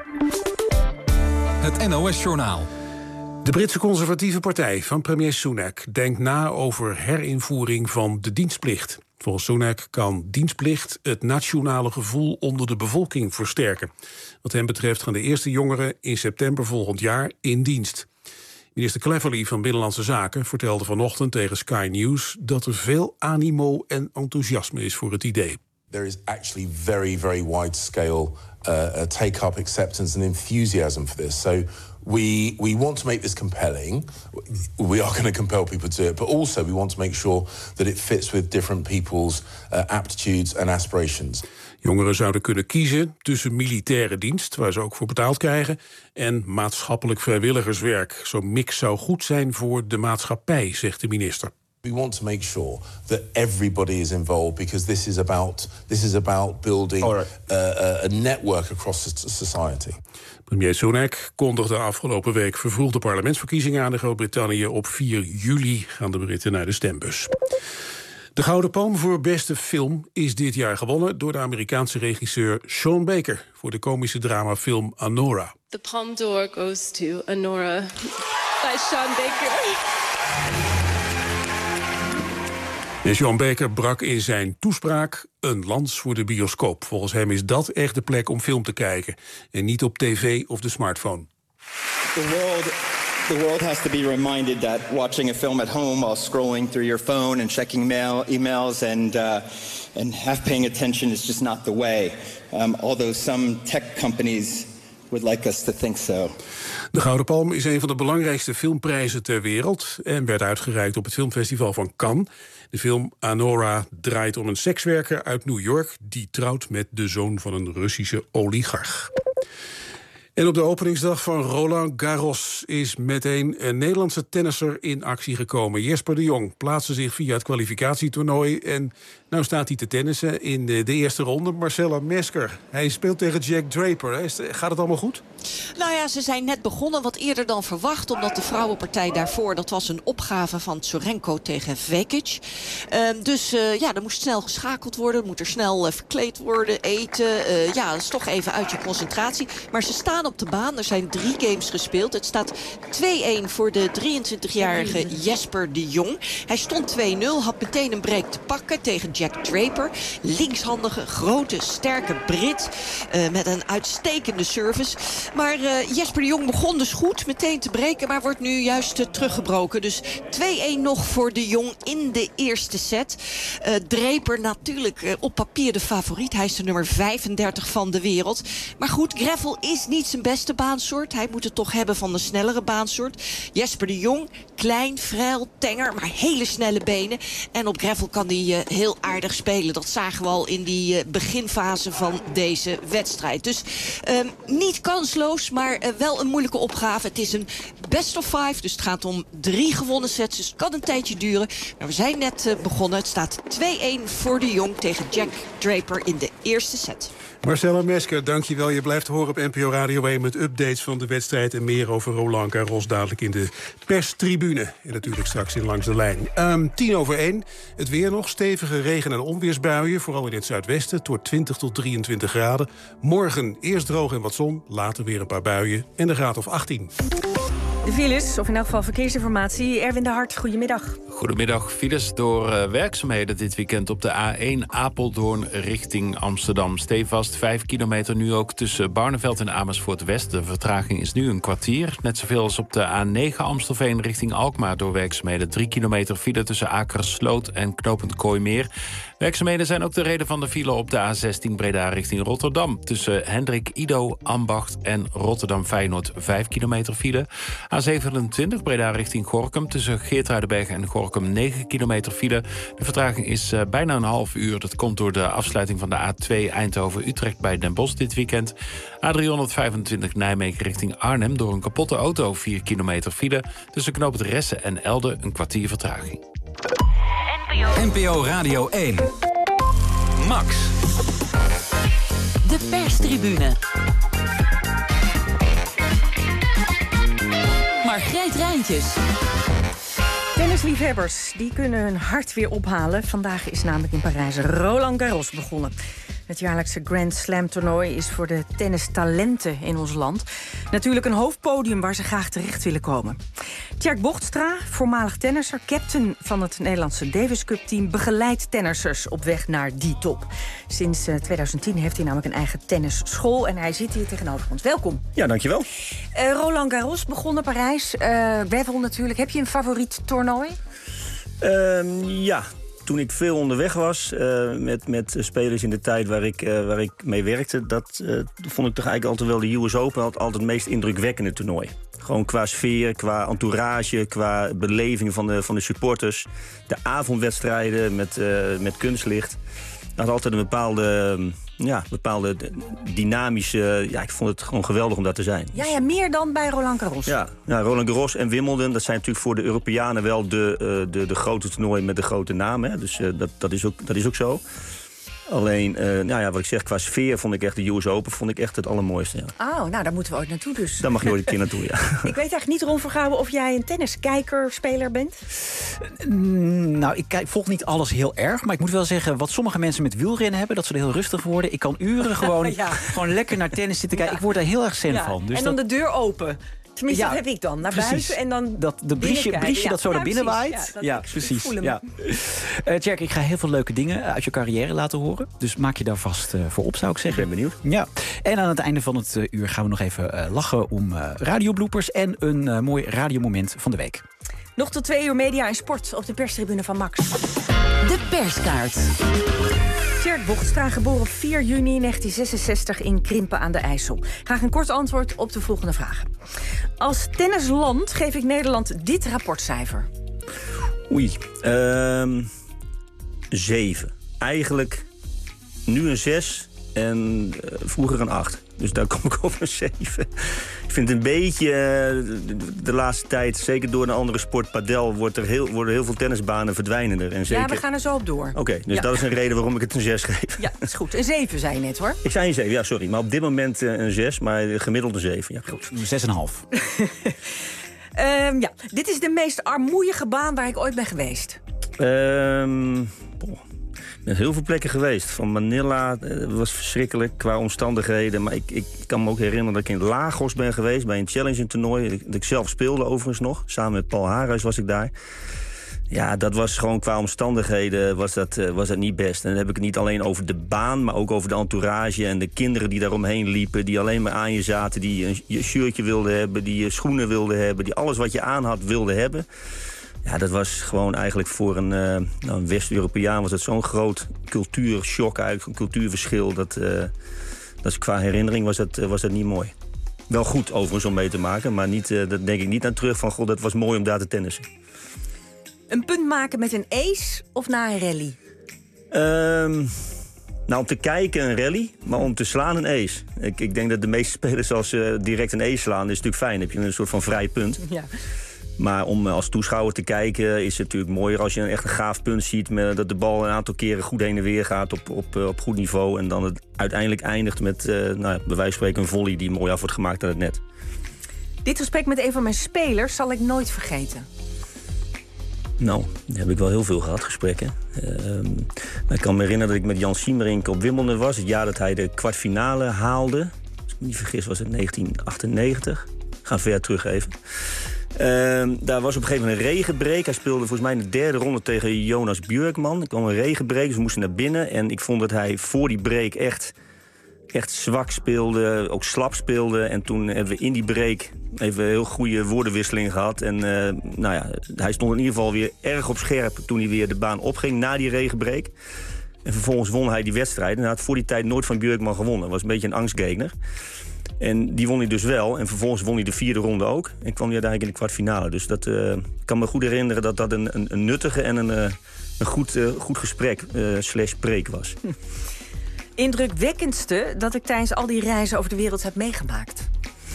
Het NOS-journaal. De Britse conservatieve partij van premier Sunak denkt na over herinvoering van de dienstplicht. Volgens Sunak kan dienstplicht het nationale gevoel onder de bevolking versterken. Wat hem betreft gaan de eerste jongeren in september volgend jaar in dienst. Minister Cleverly van Binnenlandse Zaken vertelde vanochtend tegen Sky News dat er veel animo en enthousiasme is voor het idee. There is actually very, very wide-scale take-up, acceptance and enthusiasm for this. So we want to make this compelling. We are going to compel people to do it, but also we want to make sure that it fits with different people's aptitudes and aspirations. Jongeren zouden kunnen kiezen tussen militaire dienst, waar ze ook voor betaald krijgen, en maatschappelijk vrijwilligerswerk. Zo'n mix zou goed zijn voor de maatschappij, zegt de minister. We want to make sure that everybody is involved because this is about building a network across society. Premier Sunak kondigde afgelopen week vervroegde parlementsverkiezingen aan in Groot-Brittannië. Op 4 juli gaan de Britten naar de stembus. De Gouden Palm voor beste film is dit jaar gewonnen door de Amerikaanse regisseur Sean Baker voor de komische dramafilm Anora. The Palme d'Or goes to Anora by Sean Baker. En Sean Baker brak in zijn toespraak een lans voor de bioscoop. Volgens hem is dat echt de plek om film te kijken en niet op tv of de smartphone. The world has to be reminded that watching a film at home while scrolling through your phone and checking emails and half paying attention is just not the way. Although some tech companies would like us to think so. De Gouden Palm is een van de belangrijkste filmprijzen ter wereld en werd uitgereikt op het filmfestival van Cannes. De film Anora draait om een sekswerker uit New York die trouwt met de zoon van een Russische oligarch. En op de openingsdag van Roland Garros is meteen een Nederlandse tennisser in actie gekomen. Jesper de Jong plaatste zich via het kwalificatietoernooi en nou staat hij te tennissen in de eerste ronde. Marcella Mesker, hij speelt tegen Jack Draper. Gaat het allemaal goed? Nou ja, ze zijn net begonnen, wat eerder dan verwacht, omdat de vrouwenpartij daarvoor, dat was een opgave van Tsurenko tegen Vekic. Dus er moest snel geschakeld worden, moet er snel verkleed worden, eten. Dat is toch even uit je concentratie. Maar ze staan op de baan, er zijn 3 games gespeeld. Het staat 2-1 voor de 23-jarige Jesper de Jong. Hij stond 2-0, had meteen een break te pakken tegen Jack Draper. Linkshandige, grote, sterke Brit met een uitstekende service. Maar Jesper de Jong begon dus goed meteen te breken, maar wordt nu juist teruggebroken. Dus 2-1 nog voor de Jong in de eerste set. Draper natuurlijk op papier de favoriet. Hij is de nummer 35 van de wereld. Maar goed, gravel is niet zijn beste baansoort. Hij moet het toch hebben van de snellere baansoort. Jesper de Jong, klein, frail, tenger, maar hele snelle benen. En op gravel kan hij heel aardig spelen. Dat zagen we al in die beginfase van deze wedstrijd. Dus niet kansloos, maar wel een moeilijke opgave. Het is een best of 5, dus het gaat om 3 gewonnen sets. Dus het kan een tijdje duren. Maar we zijn net begonnen. Het staat 2-1 voor de Jong tegen Jack Draper in de eerste set. Marcella Mesker, dankjewel. Je blijft horen op NPO Radio 1 met updates van de wedstrijd en meer over Roland Garros dadelijk in de perstribune. En natuurlijk straks in Langs de Lijn. 1:10. Het weer nog. Stevige regen- en onweersbuien, vooral in het zuidwesten. Het wordt 20 tot 23 graden. Morgen eerst droog en wat zon, later weer een paar buien en een graad of 18. De files, of in elk geval verkeersinformatie. Erwin de Hart, goedemiddag. Goedemiddag. Files door werkzaamheden dit weekend op de A1 Apeldoorn richting Amsterdam. Stevast 5 kilometer nu ook tussen Barneveld en Amersfoort West. De vertraging is nu een kwartier. Net zoveel als op de A9 Amstelveen richting Alkmaar door werkzaamheden. 3 kilometer file tussen Akersloot en Knopend Kooimeer. Werkzaamheden zijn ook de reden van de file op de A16 Breda richting Rotterdam. Tussen Hendrik Ido, Ambacht en Rotterdam Feyenoord 5 kilometer file. A27 Breda richting Gorinchem tussen Geertruidenberg en Gorinchem 9 kilometer file. De vertraging is bijna een half uur. Dat komt door de afsluiting van de A2 Eindhoven-Utrecht bij Den Bosch dit weekend. A325 Nijmegen richting Arnhem door een kapotte auto 4 kilometer file. Tussen Knoop het Ressen en Elde een kwartier vertraging. NPO Radio 1. Max. De perstribune. Margreet Rijntjes. Tennisliefhebbers die kunnen hun hart weer ophalen. Vandaag is namelijk in Parijs Roland Garros begonnen. Het jaarlijkse Grand Slam toernooi is voor de tennistalenten in ons land natuurlijk een hoofdpodium waar ze graag terecht willen komen. Tjerk Bochtstra, voormalig tennisser, captain van het Nederlandse Davis Cup team, begeleidt tennissers op weg naar die top. Sinds 2010 heeft hij namelijk een eigen tennisschool en hij zit hier tegenover ons. Welkom. Ja, dankjewel. Roland Garros begonnen Parijs. Gravel natuurlijk. Heb je een favoriet toernooi? Ja. Toen ik veel onderweg was met spelers in de tijd waar ik mee werkte, dat vond ik toch eigenlijk altijd wel de US Open altijd het meest indrukwekkende toernooi. Gewoon qua sfeer, qua entourage, qua beleving van de supporters. De avondwedstrijden met kunstlicht. Dat had altijd een bepaalde dynamische. Ja, ik vond het gewoon geweldig om daar te zijn. Ja, meer dan bij Roland Garros. Ja, Roland Garros en Wimbledon, dat zijn natuurlijk voor de Europeanen wel de grote toernooien met de grote namen. Hè. Dus dat is ook zo. Alleen, wat ik zeg, qua sfeer vond ik echt de US Open het allermooiste. Ja. Oh, nou, daar moeten we ooit naartoe dus. Daar mag je ooit een keer naartoe, ja. Ik weet eigenlijk niet, Ron Vergouwen, of jij een tenniskijker, speler bent? Nou, ik volg niet alles heel erg. Maar ik moet wel zeggen, wat sommige mensen met wielrennen hebben, dat ze er heel rustig worden. Ik kan uren gewoon lekker naar tennis zitten kijken. Ik word daar heel erg zen van. Dus en dan de deur open. Tenminste, dat heb ik dan. Naar buiten en dan de briesje dat zo naar binnen waait. Ja, precies. Tjerk, ik ga heel veel leuke dingen uit je carrière laten horen. Dus maak je daar vast voor op, zou ik zeggen. Ik ben benieuwd. Ja. En aan het einde van het uur gaan we nog even lachen om radiobloopers en een mooi radiomoment van de week. Nog tot 2 uur media en sport op de perstribune van Max. De perskaart. Tjerk Bochtstra, geboren op 4 juni 1966 in Krimpen aan de IJssel. Graag een kort antwoord op de volgende vragen. Als tennisland geef ik Nederland dit rapportcijfer. 7. Eigenlijk nu een 6 en vroeger een 8. Dus daar kom ik op een 7. Ik vind het een beetje de laatste tijd, zeker door een andere sport, padel, worden heel veel tennisbanen verdwijnender. En zeker... Ja, we gaan er zo op door. Oké, dus dat is een reden waarom ik het een 6 geef. Ja, dat is goed. Een 7 zei je net, hoor. Ik zei een 7, ja, sorry. Maar op dit moment een 6, maar gemiddeld een 7. Ja, goed. 6,5. Dit is de meest armoeige baan waar ik ooit ben geweest. Ik ben heel veel plekken geweest. Van Manila, was verschrikkelijk qua omstandigheden. Maar ik kan me ook herinneren dat ik in Lagos ben geweest bij een challenge toernooi. Dat ik zelf speelde overigens nog. Samen met Paul Haarhuis was ik daar. Ja, dat was gewoon qua omstandigheden was dat niet best. En dan heb ik het niet alleen over de baan, maar ook over de entourage en de kinderen die daaromheen liepen, die alleen maar aan je zaten, die je shirtje wilden hebben, die je schoenen wilden hebben, die alles wat je aan had wilden hebben. Ja, dat was gewoon eigenlijk voor een West-Europeaan was dat zo'n groot cultuurshock uit, een cultuurverschil. Dat is qua herinnering was dat niet mooi. Wel goed overigens om mee te maken, maar niet, dat denk ik niet aan terug van, god, dat was mooi om daar te tennissen. Een punt maken met een ace of na een rally? Om te kijken een rally, maar om te slaan een ace. Ik denk dat de meeste spelers als ze direct een ace slaan, is natuurlijk fijn. Dan heb je een soort van vrij punt. Ja. Maar om als toeschouwer te kijken is het natuurlijk mooier als je echt een gaaf punt ziet, dat de bal een aantal keren goed heen en weer gaat op goed niveau. En dan het uiteindelijk eindigt met bij wijze van spreken een volley die mooi af wordt gemaakt aan het net. Dit gesprek met een van mijn spelers zal ik nooit vergeten. Nou, daar heb ik wel heel veel gehad, gesprekken. Ik kan me herinneren dat ik met Jan Siemerink op Wimbledon was. Het jaar dat hij de kwartfinale haalde. Als ik me niet vergis was het 1998. Ik ga ver terug even. Daar was op een gegeven moment een regenbreak. Hij speelde volgens mij in de derde ronde tegen Jonas Björkman. Er kwam een regenbreak, dus we moesten naar binnen. En ik vond dat hij voor die break echt zwak speelde, ook slap speelde. En toen hebben we in die break even een heel goede woordenwisseling gehad. En hij stond in ieder geval weer erg op scherp toen hij weer de baan opging na die regenbreak. En vervolgens won hij die wedstrijd. En hij had voor die tijd nooit van Björkman gewonnen. Dat was een beetje een angstgegner. En die won hij dus wel. En vervolgens won hij de vierde ronde ook. En kwam hij uiteindelijk in de kwartfinale. Dus dat kan me goed herinneren dat dat een nuttige en een goed gesprek / preek was. Indrukwekkendste dat ik tijdens al die reizen over de wereld heb meegemaakt?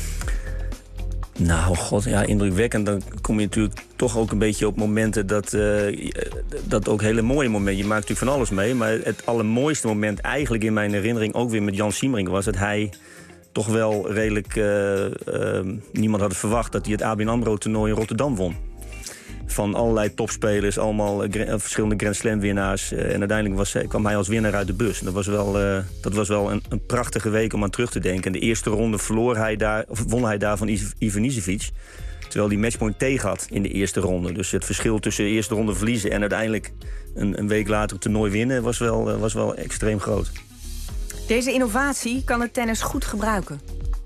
Nou, god, ja, indrukwekkend. Dan kom je natuurlijk toch ook een beetje op momenten dat ook hele mooie momenten. Je maakt natuurlijk van alles mee. Maar het allermooiste moment eigenlijk in mijn herinnering ook weer met Jan Siemerink was dat hij toch wel redelijk niemand had verwacht dat hij het ABN AMRO-toernooi in Rotterdam won. Van allerlei topspelers, allemaal verschillende Grand Slam winnaars. En uiteindelijk kwam hij als winnaar uit de bus. En dat was wel een prachtige week om aan terug te denken. En de eerste ronde won hij daar van Ivanisevic. Terwijl hij matchpoint tegen had in de eerste ronde. Dus het verschil tussen de eerste ronde verliezen en uiteindelijk een week later het toernooi winnen was wel extreem groot. Deze innovatie kan het tennis goed gebruiken?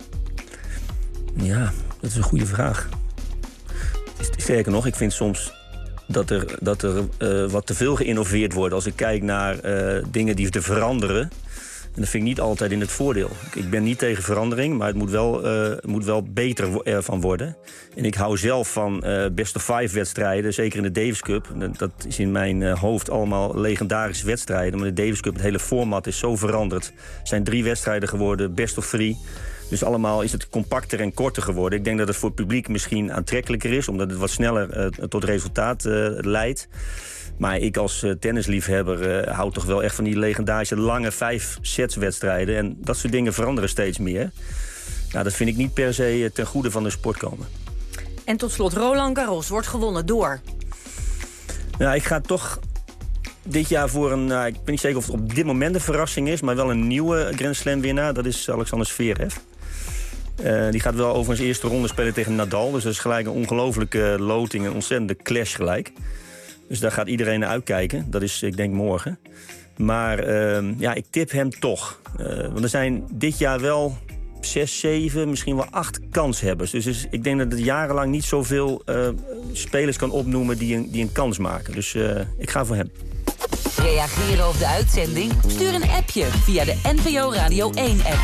Ja, dat is een goede vraag. Sterker nog, ik vind soms dat er wat te veel geïnnoveerd wordt. Als ik kijk naar dingen die te veranderen. En dat vind ik niet altijd in het voordeel. Ik ben niet tegen verandering, maar het moet wel beter ervan worden. En ik hou zelf van best of 5 wedstrijden, zeker in de Davis Cup. Dat is in mijn hoofd allemaal legendarische wedstrijden. Maar de Davis Cup, het hele format is zo veranderd. Er zijn 3 wedstrijden geworden, best of 3. Dus allemaal is het compacter en korter geworden. Ik denk dat het voor het publiek misschien aantrekkelijker is, omdat het wat sneller tot resultaat leidt. Maar ik als tennisliefhebber hou toch wel echt van die legendarische lange 5-sets-wedstrijden. En dat soort dingen veranderen steeds meer. Nou, dat vind ik niet per se ten goede van de sport komen. En tot slot, Roland Garros wordt gewonnen door? Nou, ik ga toch dit jaar voor ik ben niet zeker of het op dit moment een verrassing is, maar wel een nieuwe Grand Slam winnaar. Dat is Alexander Zverev. Die gaat wel overigens eerste ronde spelen tegen Nadal. Dus dat is gelijk een ongelofelijke loting, een ontzettende clash gelijk. Dus daar gaat iedereen naar uitkijken. Dat is, ik denk, morgen. Maar ik tip hem toch. Want er zijn dit jaar wel 6, 7, misschien wel 8 kanshebbers. Dus ik denk dat het jarenlang niet zoveel spelers kan opnoemen die een kans maken. Dus ik ga voor hem. Reageren op de uitzending? Stuur een appje via de NPO Radio 1-app.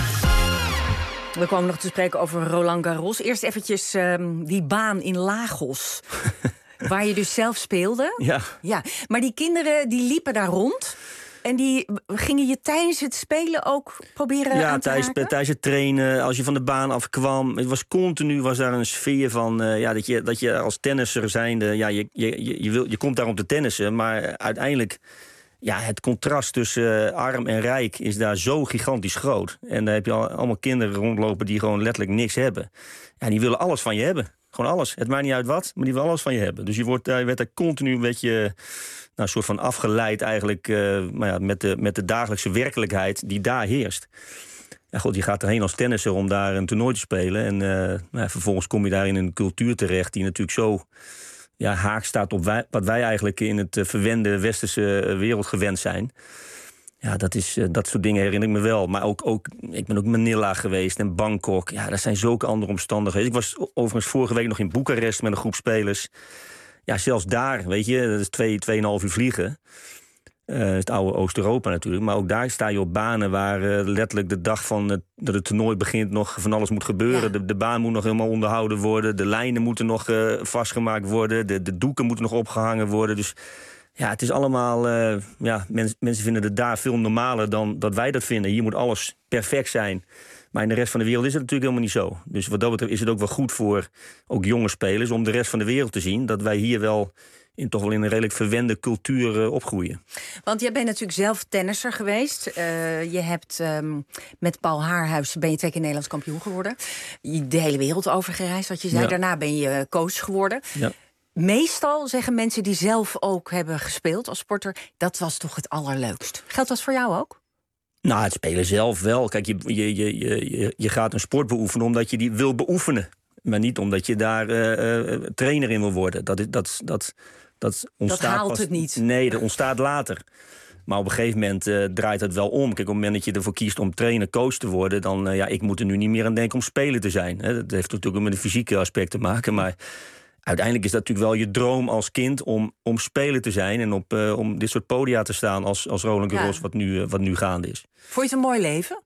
We komen nog te spreken over Roland Garros. Eerst eventjes die baan in Lagos, waar je dus zelf speelde. Ja. Maar die kinderen die liepen daar rond. En die gingen je tijdens het spelen ook proberen aan te raken? Ja, tijdens het trainen, als je van de baan afkwam. Het was continu daar een sfeer van dat je als tennisser zijnde... Ja, je komt daar om te tennissen, maar uiteindelijk... Ja, het contrast tussen arm en rijk is daar zo gigantisch groot. En daar heb je allemaal kinderen rondlopen die gewoon letterlijk niks hebben. Ja, die willen alles van je hebben. Gewoon alles. Het maakt niet uit wat, maar die willen alles van je hebben. Dus je werd daar continu een beetje... een soort van afgeleid eigenlijk met de dagelijkse werkelijkheid die daar heerst. Ja, goed, je gaat erheen als tennisser om daar een toernooi te spelen. En vervolgens kom je daar in een cultuur terecht die natuurlijk zo haak staat op wat wij eigenlijk in het verwende westerse wereld gewend zijn. Ja, dat soort dingen herinner ik me wel. Maar ik ben ook in Manila geweest en Bangkok. Ja, dat zijn zulke andere omstandigheden. Ik was overigens vorige week nog in Boekarest met een groep spelers. Ja, zelfs daar, weet je, dat is 2,5 uur vliegen. Het oude Oost-Europa natuurlijk. Maar ook daar sta je op banen waar letterlijk de dag dat het toernooi begint nog van alles moet gebeuren. Ja. De baan moet nog helemaal onderhouden worden. De lijnen moeten nog vastgemaakt worden. De doeken moeten nog opgehangen worden. Dus ja, het is allemaal... mensen vinden het daar veel normaler dan dat wij dat vinden. Hier moet alles perfect zijn. Maar in de rest van de wereld is het natuurlijk helemaal niet zo. Dus wat dat betreft is het ook wel goed voor ook jonge spelers om de rest van de wereld te zien dat wij hier toch wel in een redelijk verwende cultuur opgroeien. Want jij bent natuurlijk zelf tennisser geweest. Je hebt met Paul Haarhuis ben je 2 keer Nederlands kampioen geworden. De hele wereld over gereisd, wat je zei. Ja. Daarna ben je coach geworden. Ja. Meestal zeggen mensen die zelf ook hebben gespeeld als sporter, dat was toch het allerleukst. Geldt dat voor jou ook? Nou, het spelen zelf wel. Kijk, je gaat een sport beoefenen omdat je die wil beoefenen. Maar niet omdat je daar trainer in wil worden. Dat haalt het niet. Nee, dat ontstaat later. Maar op een gegeven moment draait het wel om. Kijk, op het moment dat je ervoor kiest om trainer, coach te worden, dan ik moet er nu niet meer aan denken om speler te zijn. Hè. Dat heeft natuurlijk ook met een fysieke aspect te maken. Maar uiteindelijk is dat natuurlijk wel je droom als kind om speler te zijn en om dit soort podia te staan als Roland Garros, wat nu gaande is. Vond je het een mooi leven?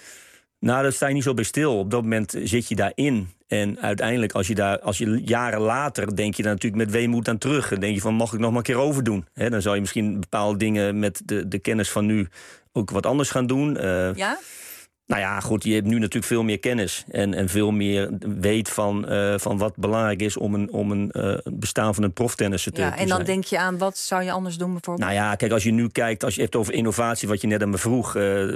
Nou, daar sta je niet zo bij stil. Op dat moment zit je daarin. En uiteindelijk, als je jaren later, denk je daar natuurlijk met weemoed aan terug. Dan denk je van, mag ik nog maar een keer overdoen? Dan zou je misschien bepaalde dingen met de kennis van nu ook wat anders gaan doen. Ja? Nou ja, goed, je hebt nu natuurlijk veel meer kennis. En veel meer weet van wat belangrijk is om een bestaan van een proftennisser te zijn. En dan denk je aan, wat zou je anders doen bijvoorbeeld? Nou ja, kijk, als je nu kijkt, als je hebt over innovatie, wat je net aan me vroeg,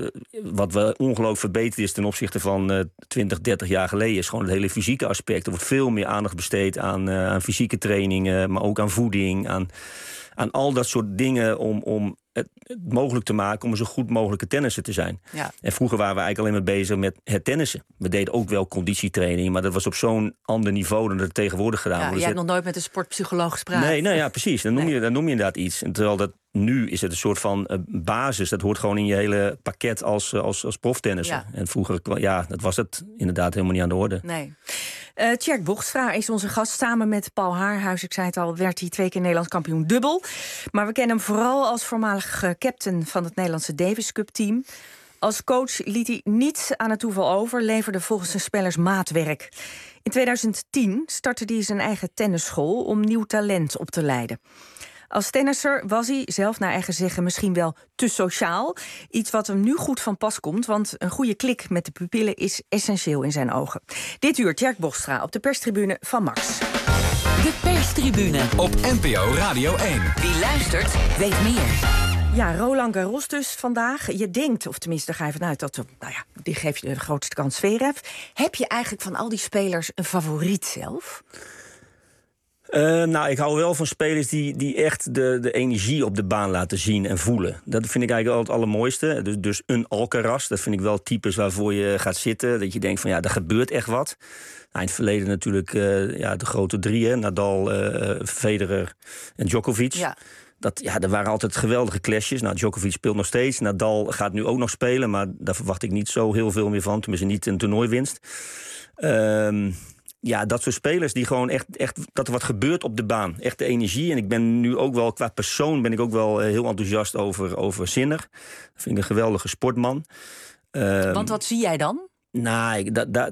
wat wel ongelooflijk verbeterd is ten opzichte van 20, 30 jaar geleden, is gewoon het hele fysieke aspect. Er wordt veel meer aandacht besteed aan fysieke trainingen, maar ook aan voeding, aan al dat soort dingen om het mogelijk te maken om een zo goed mogelijke tennisser te zijn. Ja. En vroeger waren we eigenlijk alleen maar bezig met het tennissen. We deden ook wel conditietraining, maar dat was op zo'n ander niveau dan dat het tegenwoordig gedaan wordt. Jij hebt nog nooit met een sportpsycholoog gesproken. Nee, nou ja, precies. Dan noem je inderdaad iets. En terwijl dat nu is het een soort van basis. Dat hoort gewoon in je hele pakket als proftennisser. Ja. En vroeger, dat was het inderdaad helemaal niet aan de orde. Nee. Tjerk Bochtstra is onze gast. Samen met Paul Haarhuis, ik zei het al, werd hij 2 keer Nederlands kampioen dubbel. Maar we kennen hem vooral als voormalig captain van het Nederlandse Davis Cup team. Als coach liet hij niets aan het toeval over, leverde volgens zijn spelers maatwerk. In 2010 startte hij zijn eigen tennisschool om nieuw talent op te leiden. Als tennisser was hij, zelf naar eigen zeggen, misschien wel te sociaal. Iets wat hem nu goed van pas komt, want een goede klik met de pupillen is essentieel in zijn ogen. Dit uur Tjerk Bochtstra op de perstribune van Max. De perstribune op NPO Radio 1. Wie luistert, weet meer. Ja, Roland Garros dus vandaag. Je denkt, of tenminste daar ga je vanuit dat die geeft je de grootste kans Zverev. Heb je eigenlijk van al die spelers een favoriet zelf? Nou, ik hou wel van spelers die echt de energie op de baan laten zien en voelen. Dat vind ik eigenlijk al het allermooiste. Dus een Alcaraz, dat vind ik wel types waarvoor je gaat zitten. Dat je denkt van er gebeurt echt wat. Nou, in het verleden natuurlijk de grote 3, Nadal, Federer en Djokovic. Ja. Er waren altijd geweldige clashes. Nou, Djokovic speelt nog steeds. Nadal gaat nu ook nog spelen, maar daar verwacht ik niet zo heel veel meer van. Tenminste niet een toernooiwinst. dat soort spelers die gewoon echt dat er wat gebeurt op de baan. Echt de energie. En ik ben nu ook wel, qua persoon ben ik ook wel heel enthousiast over Sinner. Dat vind ik een geweldige sportman. Want wat zie jij dan? Nou,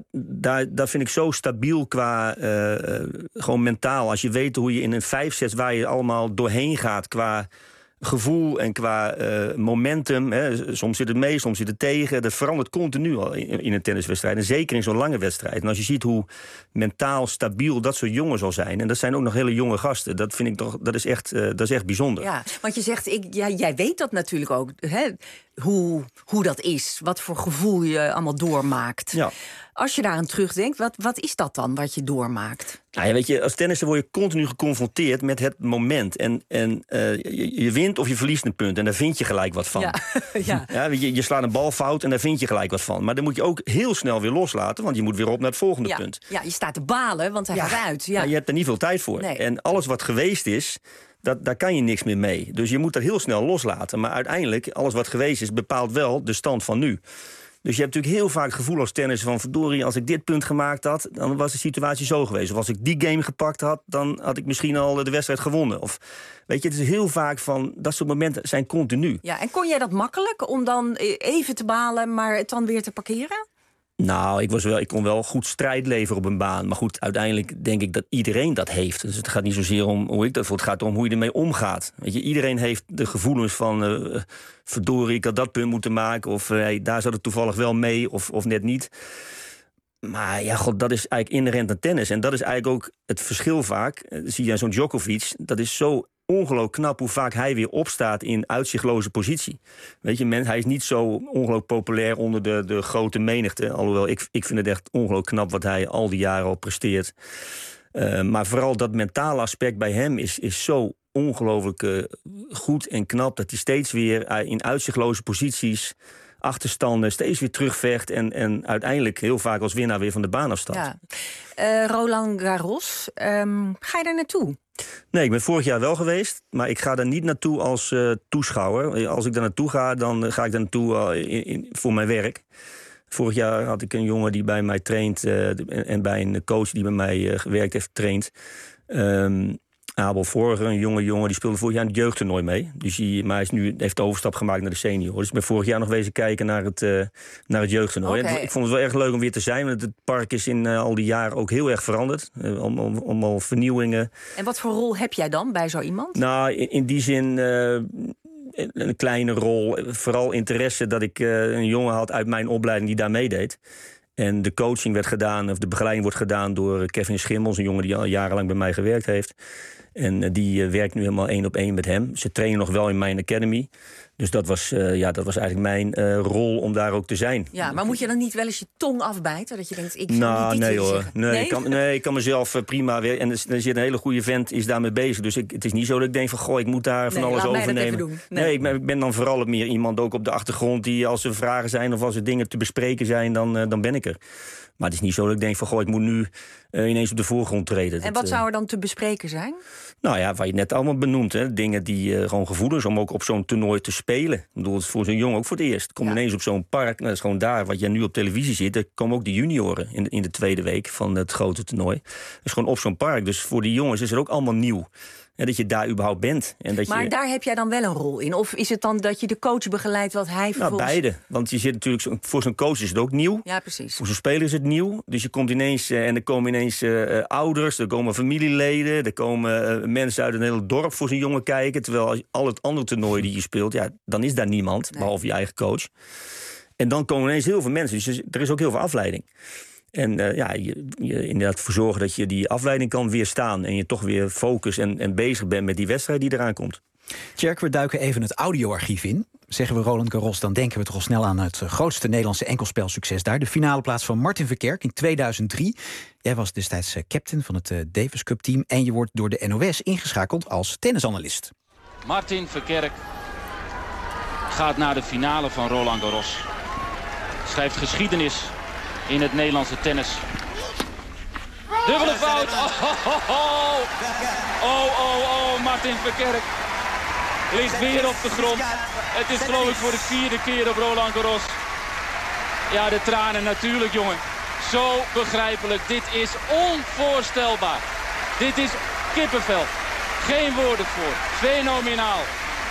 dat vind ik zo stabiel qua gewoon mentaal. Als je weet hoe je in een 5 sets waar je allemaal doorheen gaat qua gevoel en qua momentum. Hè, soms zit het mee, soms zit het tegen. Dat verandert continu al in een tenniswedstrijd. En zeker in zo'n lange wedstrijd. En als je ziet hoe mentaal stabiel dat soort jongens al zijn. En dat zijn ook nog hele jonge gasten. Dat vind ik toch, dat is echt bijzonder. Ja, want je zegt, jij weet dat natuurlijk ook. Hè? Hoe dat is. Wat voor gevoel je allemaal doormaakt. Ja. Als je daaraan terugdenkt, wat is dat dan wat je doormaakt? Nou ja, weet je, als tennisser word je continu geconfronteerd met het moment. En je wint of je verliest een punt. En daar vind je gelijk wat van. Ja, je slaat een bal fout en daar vind je gelijk wat van. Maar dan moet je ook heel snel weer loslaten. Want je moet weer op naar het volgende punt. Ja, je staat te balen, want hij gaat uit. Ja. Maar je hebt er niet veel tijd voor. Nee. En alles wat geweest is, daar kan je niks meer mee. Dus je moet dat heel snel loslaten. Maar uiteindelijk, alles wat geweest is, bepaalt wel de stand van nu. Dus je hebt natuurlijk heel vaak het gevoel als tennisser van verdorie, als ik dit punt gemaakt had, dan was de situatie zo geweest. Of als ik die game gepakt had, dan had ik misschien al de wedstrijd gewonnen. Of weet je, het is heel vaak van dat soort momenten zijn continu. Ja, en kon jij dat makkelijk om dan even te balen, maar het dan weer te parkeren? Nou, ik kon wel goed strijd leveren op een baan. Maar goed, uiteindelijk denk ik dat iedereen dat heeft. Dus het gaat niet zozeer om hoe ik dat voel. Het gaat om hoe je ermee omgaat. Weet je, iedereen heeft de gevoelens van verdorie, ik had dat punt moeten maken. Of daar zat het toevallig wel mee of net niet. Maar ja, god, dat is eigenlijk inherent aan tennis. En dat is eigenlijk ook het verschil vaak. Zie je zo'n Djokovic, dat is zo ongelooflijk knap hoe vaak hij weer opstaat in uitzichtloze positie. Weet je, hij is niet zo ongelooflijk populair onder de grote menigte. Alhoewel, ik vind het echt ongelooflijk knap wat hij al die jaren al presteert. Maar vooral dat mentale aspect bij hem is zo ongelooflijk goed en knap, dat hij steeds weer in uitzichtloze posities, achterstanden, steeds weer terugvecht en uiteindelijk heel vaak als winnaar weer van de baan afstapt. Ja. Roland Garros, ga je daar naartoe? Nee, ik ben vorig jaar wel geweest, maar ik ga daar niet naartoe als toeschouwer. Als ik daar naartoe ga, dan ga ik daar naartoe voor mijn werk. Vorig jaar had ik een jongen die bij mij traint en bij een coach die bij mij gewerkt heeft getraind. Abel Vorger, een jonge jongen, die speelde vorig jaar in het jeugdtoernooi mee. Dus hij heeft de overstap gemaakt naar de senior. Dus ik ben vorig jaar nog wezen kijken naar het jeugdtoernooi. Okay. Ik vond het wel erg leuk om weer te zijn, want het park is in al die jaren ook heel erg veranderd. Allemaal vernieuwingen. En wat voor rol heb jij dan bij zo iemand? Nou, in die zin een kleine rol. Vooral interesse dat ik een jongen had uit mijn opleiding die daar meedeed. En de coaching werd gedaan, of de begeleiding wordt gedaan door Kevin Schimmels, een jongen die al jarenlang bij mij gewerkt heeft. En die werkt nu helemaal 1-op-1 met hem. Ze trainen nog wel in mijn academy. Dus dat was eigenlijk mijn rol om daar ook te zijn. Ja, maar moet je dan niet wel eens je tong afbijten? Dat je denkt, ik zou niet dit hoor. zeggen? Nee, ik kan mezelf prima weer. En er zit een hele goede vent is daarmee bezig. Dus het is niet zo dat ik denk van, goh, ik moet daar van alles overnemen. Nee, ik ben dan vooral meer iemand ook op de achtergrond die, als er vragen zijn of als er dingen te bespreken zijn, dan ben ik er. Maar het is niet zo dat ik denk van, goh, ik moet nu ineens op de voorgrond treden. En wat zou er dan te bespreken zijn? Nou ja, wat je net allemaal benoemt. Hè. Dingen die gewoon gevoelens om ook op zo'n toernooi te spelen. Ik bedoel, het is voor zo'n jongen ook voor het eerst. Kom ineens op zo'n park. Nou, dat is gewoon daar wat je nu op televisie ziet. Er komen ook de junioren in de tweede week van het grote toernooi. Dat is gewoon op zo'n park. Dus voor die jongens is het ook allemaal nieuw. En dat je daar überhaupt bent. En maar daar heb jij dan wel een rol in? Of is het dan dat je de coach begeleidt wat hij vervolgens... Nou, beide. Want je zit natuurlijk, voor zo'n coach is het ook nieuw. Ja, precies. Voor zo'n speler is het nieuw. Dus je komt ineens, en er komen ineens ouders, er komen familieleden, er komen mensen uit een hele dorp voor zo'n jongen kijken. Terwijl als al het andere toernooi die je speelt, ja, dan is daar niemand, behalve je eigen coach. En dan komen ineens heel veel mensen. Dus er is ook heel veel afleiding. En je inderdaad voor zorgen dat je die afleiding kan weerstaan en je toch weer focus en bezig bent met die wedstrijd die eraan komt. Tjerk, we duiken even het audioarchief in. Zeggen we Roland Garros, dan denken we toch al snel aan het grootste Nederlandse enkelspelsucces daar. De finale plaats van Martin Verkerk in 2003. Jij was destijds captain van het Davis Cup team en je wordt door de NOS ingeschakeld als tennisanalist. Martin Verkerk gaat naar de finale van Roland Garros. Schrijft geschiedenis in het Nederlandse tennis. Dubbele fout. Martin Verkerk ligt weer op de grond. Het is geloof ik voor de 4e keer op Roland Garros. Ja, de tranen natuurlijk, jongen. zo begrijpelijk. Dit is onvoorstelbaar. Dit is kippenvel. Geen woorden voor. Fenomenaal.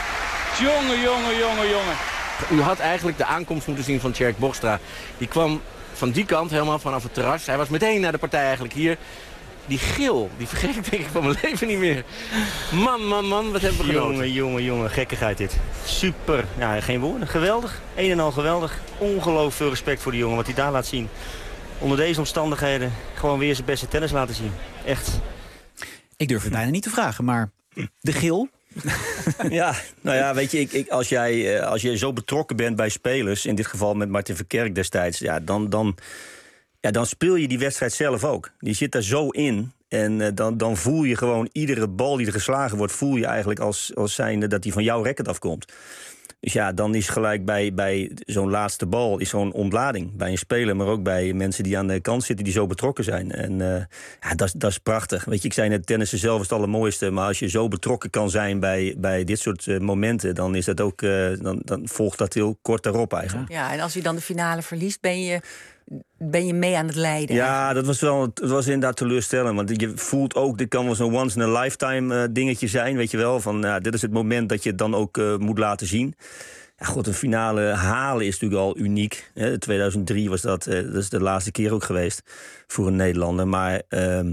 Jongen. U had eigenlijk de aankomst moeten zien van Tjerk Bochstra. Die kwam van die kant helemaal vanaf het terras. Hij was meteen naar de partij eigenlijk hier. Die gil, die vergeet ik denk ik van mijn leven niet meer. Man, wat hebben we genoten. Jongen, gekkigheid dit. Super. Ja, geen woorden. Geweldig. Een en al geweldig. Ongelooflijk veel respect voor die jongen, wat hij daar laat zien. Onder deze omstandigheden gewoon weer zijn beste tennis laten zien. Echt. Ik durf het bijna niet te vragen, maar de gil... Ja, nou ja, weet je, als jij zo betrokken bent bij spelers... in dit geval met Martin Verkerk destijds... Ja, dan speel je die wedstrijd zelf ook. Die zit daar zo in. En dan voel je gewoon iedere bal die er geslagen wordt... voel je eigenlijk als zijnde dat die van jouw racket afkomt. Dus ja, dan is gelijk bij zo'n laatste bal is zo'n ontlading. Bij een speler, maar ook bij mensen die aan de kant zitten... die zo betrokken zijn. En ja, dat is prachtig. Weet je, ik zei net, tennissen zelf is het allermooiste... maar als je zo betrokken kan zijn bij dit soort momenten... dan is dat ook, dan volgt dat heel kort daarop eigenlijk. Ja, en als u dan de finale verliest, ben je mee aan het lijden? Ja, het was inderdaad teleurstellend. Want je voelt ook, dit kan wel zo'n once-in-a-lifetime dingetje zijn, weet je wel. Van, dit is het moment dat je het dan ook moet laten zien. Ja, goed, een finale halen is natuurlijk al uniek. 2003 was dat is de laatste keer ook geweest voor een Nederlander. Maar...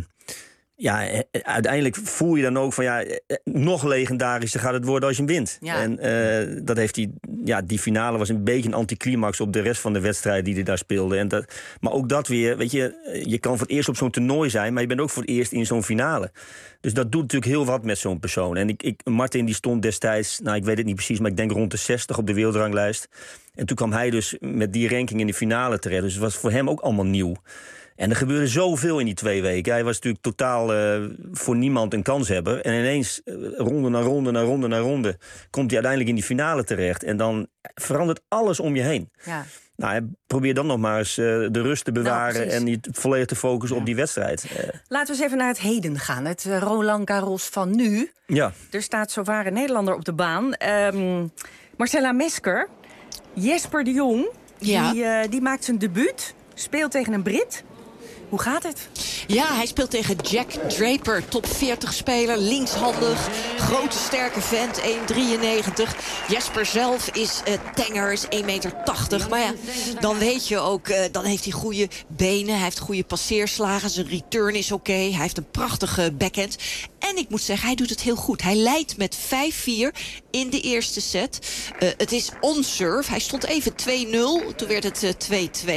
ja, uiteindelijk voel je dan ook van nog legendarischer gaat het worden als je hem wint. Ja. En dat heeft die finale was een beetje een anticlimax op de rest van de wedstrijden die hij daar speelde. Maar ook dat weer, weet je kan voor het eerst op zo'n toernooi zijn, maar je bent ook voor het eerst in zo'n finale. Dus dat doet natuurlijk heel wat met zo'n persoon. En Martin die stond destijds, ik weet het niet precies, maar ik denk rond de 60 op de wereldranglijst. En toen kwam hij dus met die ranking in de finale terecht. Dus het was voor hem ook allemaal nieuw. En er gebeurde zoveel in die 2 weken. Hij was natuurlijk totaal voor niemand een kanshebber. En ineens, ronde na ronde... komt hij uiteindelijk in die finale terecht. En dan verandert alles om je heen. Ja. Nou, probeer dan nog maar eens de rust te bewaren... en je volledig te focussen op die wedstrijd. Laten we eens even naar het heden gaan. Het Roland Garros van nu. Ja. Er staat zowaar een Nederlander op de baan. Marcella Mesker. Jesper de Jong. Ja. Die maakt zijn debuut. Speelt tegen een Brit. Hoe gaat het? Ja, hij speelt tegen Jack Draper, top 40-speler, linkshandig, grote sterke vent, 1,93. Jesper zelf is tenger, is 1,80 meter. Maar ja, dan weet je ook, dan heeft hij goede benen, hij heeft goede passeerslagen, zijn return is oké, hij heeft een prachtige backhand. En ik moet zeggen, hij doet het heel goed. Hij leidt met 5-4 in de eerste set. Het is on-serve. Hij stond even 2-0. Toen werd het 2-2.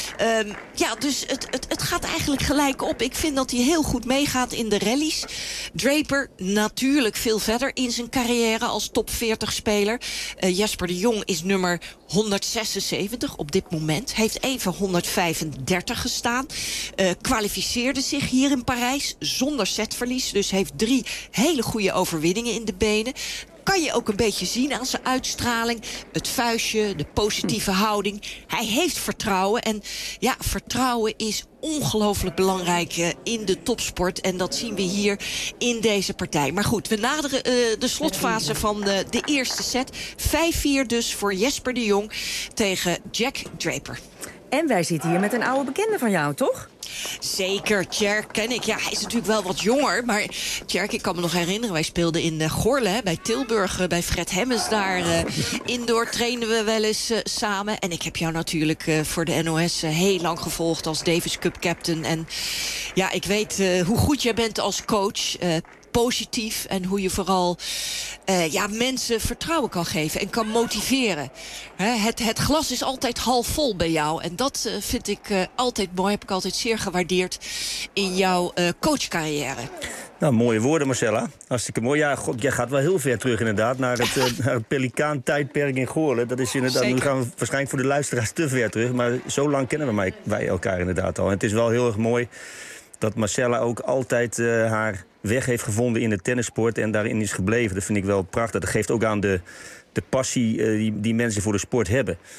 Ja, dus het gaat eigenlijk gelijk op. Ik vind dat hij heel goed meegaat in de rallies. Draper natuurlijk veel verder in zijn carrière als top 40-speler. Jesper de Jong is nummer 176 op dit moment. Heeft even 135 gestaan. Kwalificeerde zich hier in Parijs zonder setverlies. Dus heeft 3 hele goede overwinningen in de benen. Kan je ook een beetje zien aan zijn uitstraling. Het vuistje, de positieve houding. Hij heeft vertrouwen. En ja, vertrouwen is ongelooflijk belangrijk in de topsport. En dat zien we hier in deze partij. Maar goed, we naderen de slotfase van de eerste set. 5-4 dus voor Jesper de Jong tegen Jack Draper. En wij zitten hier met een oude bekende van jou, toch? Zeker, Tjerk ken ik. Ja, hij is natuurlijk wel wat jonger. Maar Tjerk, ik kan me nog herinneren... wij speelden in Goorle, bij Tilburg, bij Fred Hemmens. Daar indoor trainen we wel eens samen. En ik heb jou natuurlijk voor de NOS heel lang gevolgd... als Davis Cup captain. En ja, ik weet hoe goed jij bent als coach... positief en hoe je vooral mensen vertrouwen kan geven en kan motiveren. Het glas is altijd half vol bij jou en dat vind ik altijd mooi, heb ik altijd zeer gewaardeerd in jouw coachcarrière. Nou, mooie woorden, Marcella. Hartstikke mooi. Ja, god, jij gaat wel heel ver terug inderdaad naar het Pelikaan-tijdperk in Goorle. Dat is inderdaad, nu gaan we waarschijnlijk voor de luisteraars te ver terug, maar zo lang kennen wij elkaar inderdaad al. En het is wel heel erg mooi dat Marcella ook altijd haar weg heeft gevonden in de tennissport en daarin is gebleven. Dat vind ik wel prachtig. Dat geeft ook aan de passie die mensen voor de sport hebben.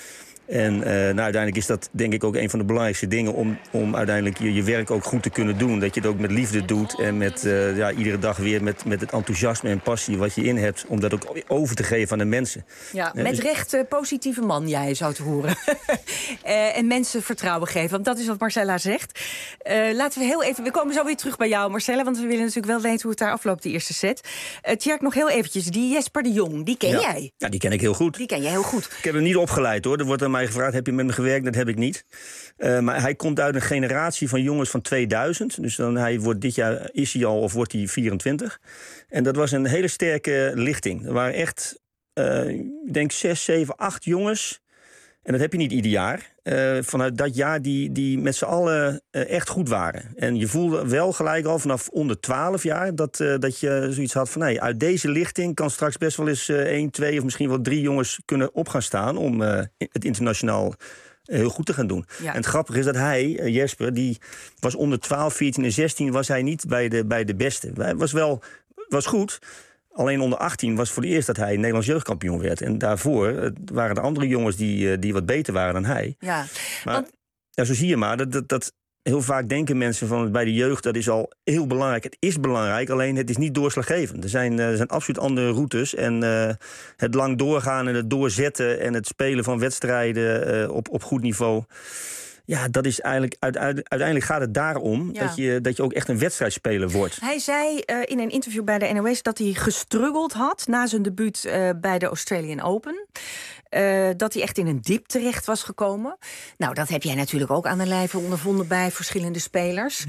En uiteindelijk is dat denk ik ook een van de belangrijkste dingen... om uiteindelijk je werk ook goed te kunnen doen. Dat je het ook met liefde doet en met iedere dag weer met het enthousiasme en passie wat je in hebt... om dat ook over te geven aan de mensen. Ja, met recht positieve man, jij zou te horen. En mensen vertrouwen geven, want dat is wat Marcella zegt. Laten we heel even... We komen zo weer terug bij jou, Marcella, want we willen natuurlijk wel weten hoe het daar afloopt, de eerste set. Tjerk, nog heel eventjes. Die Jesper de Jong, die ken jij? Ja, die ken ik heel goed. Die ken jij heel goed. Ik heb hem niet opgeleid, hoor. Er wordt aan mij gevraagd, heb je met me gewerkt? Dat heb ik niet. Maar hij komt uit een generatie van jongens van 2000. Dus hij wordt dit jaar, is hij al of wordt hij 24. En dat was een hele sterke lichting. Er waren echt, ik denk 6, 7, 8 jongens... En dat heb je niet ieder jaar. Vanuit dat jaar die met z'n allen echt goed waren. En je voelde wel gelijk al vanaf onder 12 jaar... dat je zoiets had van... Nee, uit deze lichting kan straks best wel eens 1, 2 of misschien wel 3 jongens kunnen op gaan staan... om het internationaal heel goed te gaan doen. Ja. En het grappige is dat hij, Jesper, die was onder 12, 14 en 16... was hij niet bij de beste. Hij was goed... Alleen onder 18 was voor het eerst dat hij Nederlands jeugdkampioen werd. En daarvoor waren er andere jongens die wat beter waren dan hij. Ja, maar zo zie je maar dat heel vaak denken mensen van bij de jeugd... dat is al heel belangrijk. Het is belangrijk, alleen het is niet doorslaggevend. Er zijn absoluut andere routes. En het lang doorgaan en het doorzetten... en het spelen van wedstrijden op goed niveau... Ja, dat is eigenlijk uiteindelijk gaat het daarom dat je ook echt een wedstrijdspeler wordt. Hij zei in een interview bij de NOS dat hij gestruggeld had na zijn debuut bij de Australian Open. Dat hij echt in een dip terecht was gekomen. Nou, dat heb jij natuurlijk ook aan de lijve ondervonden bij verschillende spelers.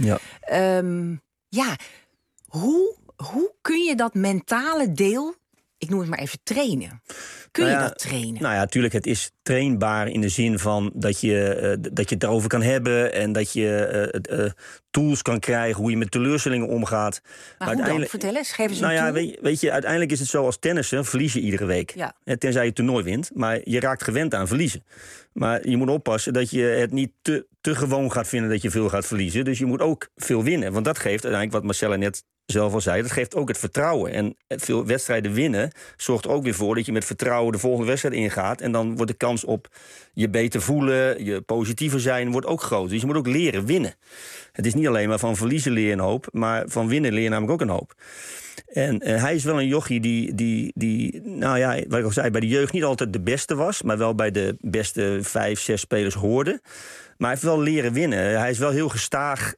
Ja, hoe kun je dat mentale deel, ik noem het maar even, trainen? Kun je dat trainen? Nou ja, natuurlijk, het is trainbaar in de zin van dat je het daarover kan hebben... en dat je tools kan krijgen, hoe je met teleurstellingen omgaat. Maar hoe dan? Vertel eens, geef eens een tool. Weet je, uiteindelijk is het zo als tennissen, verlies je iedere week. Ja. Tenzij je het toernooi wint, maar je raakt gewend aan verliezen. Maar je moet oppassen dat je het niet te gewoon gaat vinden dat je veel gaat verliezen. Dus je moet ook veel winnen, want dat geeft uiteindelijk wat Marcella net zelf al zei, dat geeft ook het vertrouwen. En veel wedstrijden winnen zorgt er ook weer voor dat je met vertrouwen de volgende wedstrijd ingaat. En dan wordt de kans op je beter voelen, je positiever zijn, wordt ook groter. Dus je moet ook leren winnen. Het is niet alleen maar van verliezen leer je een hoop, maar van winnen leer je namelijk ook een hoop. En hij is wel een jochie die, nou ja, wat ik al zei, bij de jeugd niet altijd de beste was, maar wel bij de beste 5, 6 spelers hoorde. Maar hij heeft wel leren winnen. Hij is wel heel gestaag,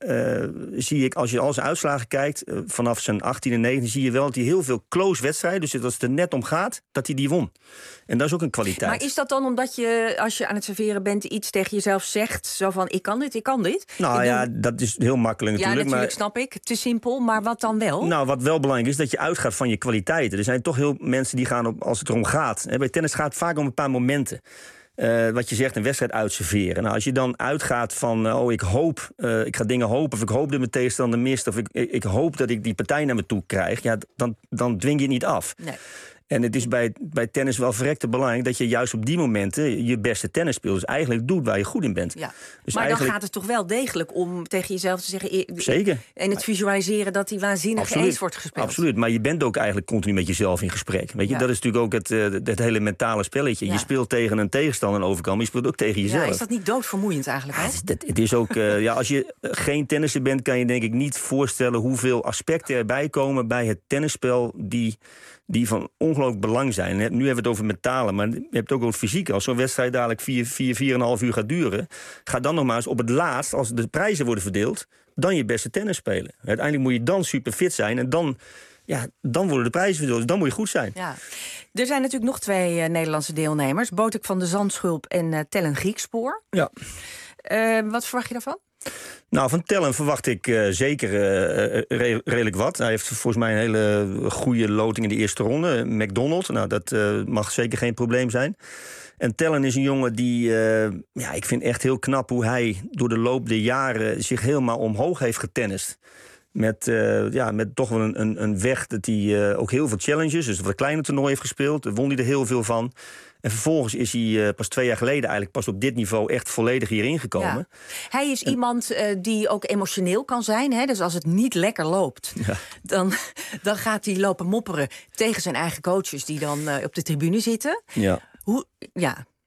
zie ik, als je al zijn uitslagen kijkt, vanaf zijn 18 en 19 zie je wel dat hij heel veel close wedstrijden, dus als het er net om gaat, dat hij die won. En dat is ook een kwaliteit. Maar is dat dan omdat je, als je aan het serveren bent, iets tegen jezelf zegt, zo van, ik kan dit? Nou ja, dat is heel makkelijk natuurlijk. Ja, natuurlijk, snap ik. Te simpel, maar wat dan wel? Nou, wat wel belangrijk is, dat je uitgaat van je kwaliteiten. Er zijn toch heel mensen die gaan op, als het erom gaat. Bij tennis gaat het vaak om een paar momenten. Wat je zegt, een wedstrijd uitserveren. Nou, als je dan uitgaat van, ik ga dingen hopen, of ik hoop dat mijn tegenstander mist, of ik hoop dat ik die partij naar me toe krijg, ja, dan dwing je het niet af. Nee. En het is bij tennis wel verrekte belangrijk dat je juist op die momenten je beste tennis speelt. Dus eigenlijk doet waar je goed in bent. Ja. Dus maar dan gaat het toch wel degelijk om tegen jezelf te zeggen, zeker. En het visualiseren dat die waanzinnige ace wordt gespeeld. Absoluut, maar je bent ook eigenlijk continu met jezelf in gesprek. Weet je, dat is natuurlijk ook het hele mentale spelletje. Ja. Je speelt tegen een tegenstander aan de overkant, maar je speelt ook tegen jezelf. Ja, is dat niet doodvermoeiend eigenlijk? Het is ook, als je geen tennisser bent, kan je denk ik niet voorstellen hoeveel aspecten erbij komen bij het tennisspel die van ongelooflijk belang zijn. Nu hebben we het over mentale, maar je hebt het ook over fysiek. Als zo'n wedstrijd dadelijk 4,5 uur gaat duren, ga dan nog maar eens op het laatst, als de prijzen worden verdeeld, dan je beste tennis spelen. Uiteindelijk moet je dan super fit zijn en dan worden de prijzen verdeeld. Dus dan moet je goed zijn. Ja. Er zijn natuurlijk nog 2 Nederlandse deelnemers. Botik van de Zandschulp en Tellen Griekspoor. Ja. Wat verwacht je daarvan? Nou, van Tellen verwacht ik zeker redelijk wat. Hij heeft volgens mij een hele goede loting in de eerste ronde. McDonald, nou, dat mag zeker geen probleem zijn. En Tellen is een jongen die, ik vind echt heel knap hoe hij door de loop der jaren zich helemaal omhoog heeft getennist. Met toch wel een weg dat hij ook heel veel challenges, dus wat kleine toernooi heeft gespeeld. Won hij er heel veel van. En vervolgens is hij pas 2 jaar geleden eigenlijk pas op dit niveau echt volledig hierin gekomen. Ja. Hij is iemand die ook emotioneel kan zijn. Hè? Dus als het niet lekker loopt, dan gaat hij lopen mopperen tegen zijn eigen coaches die dan op de tribune zitten. Ja.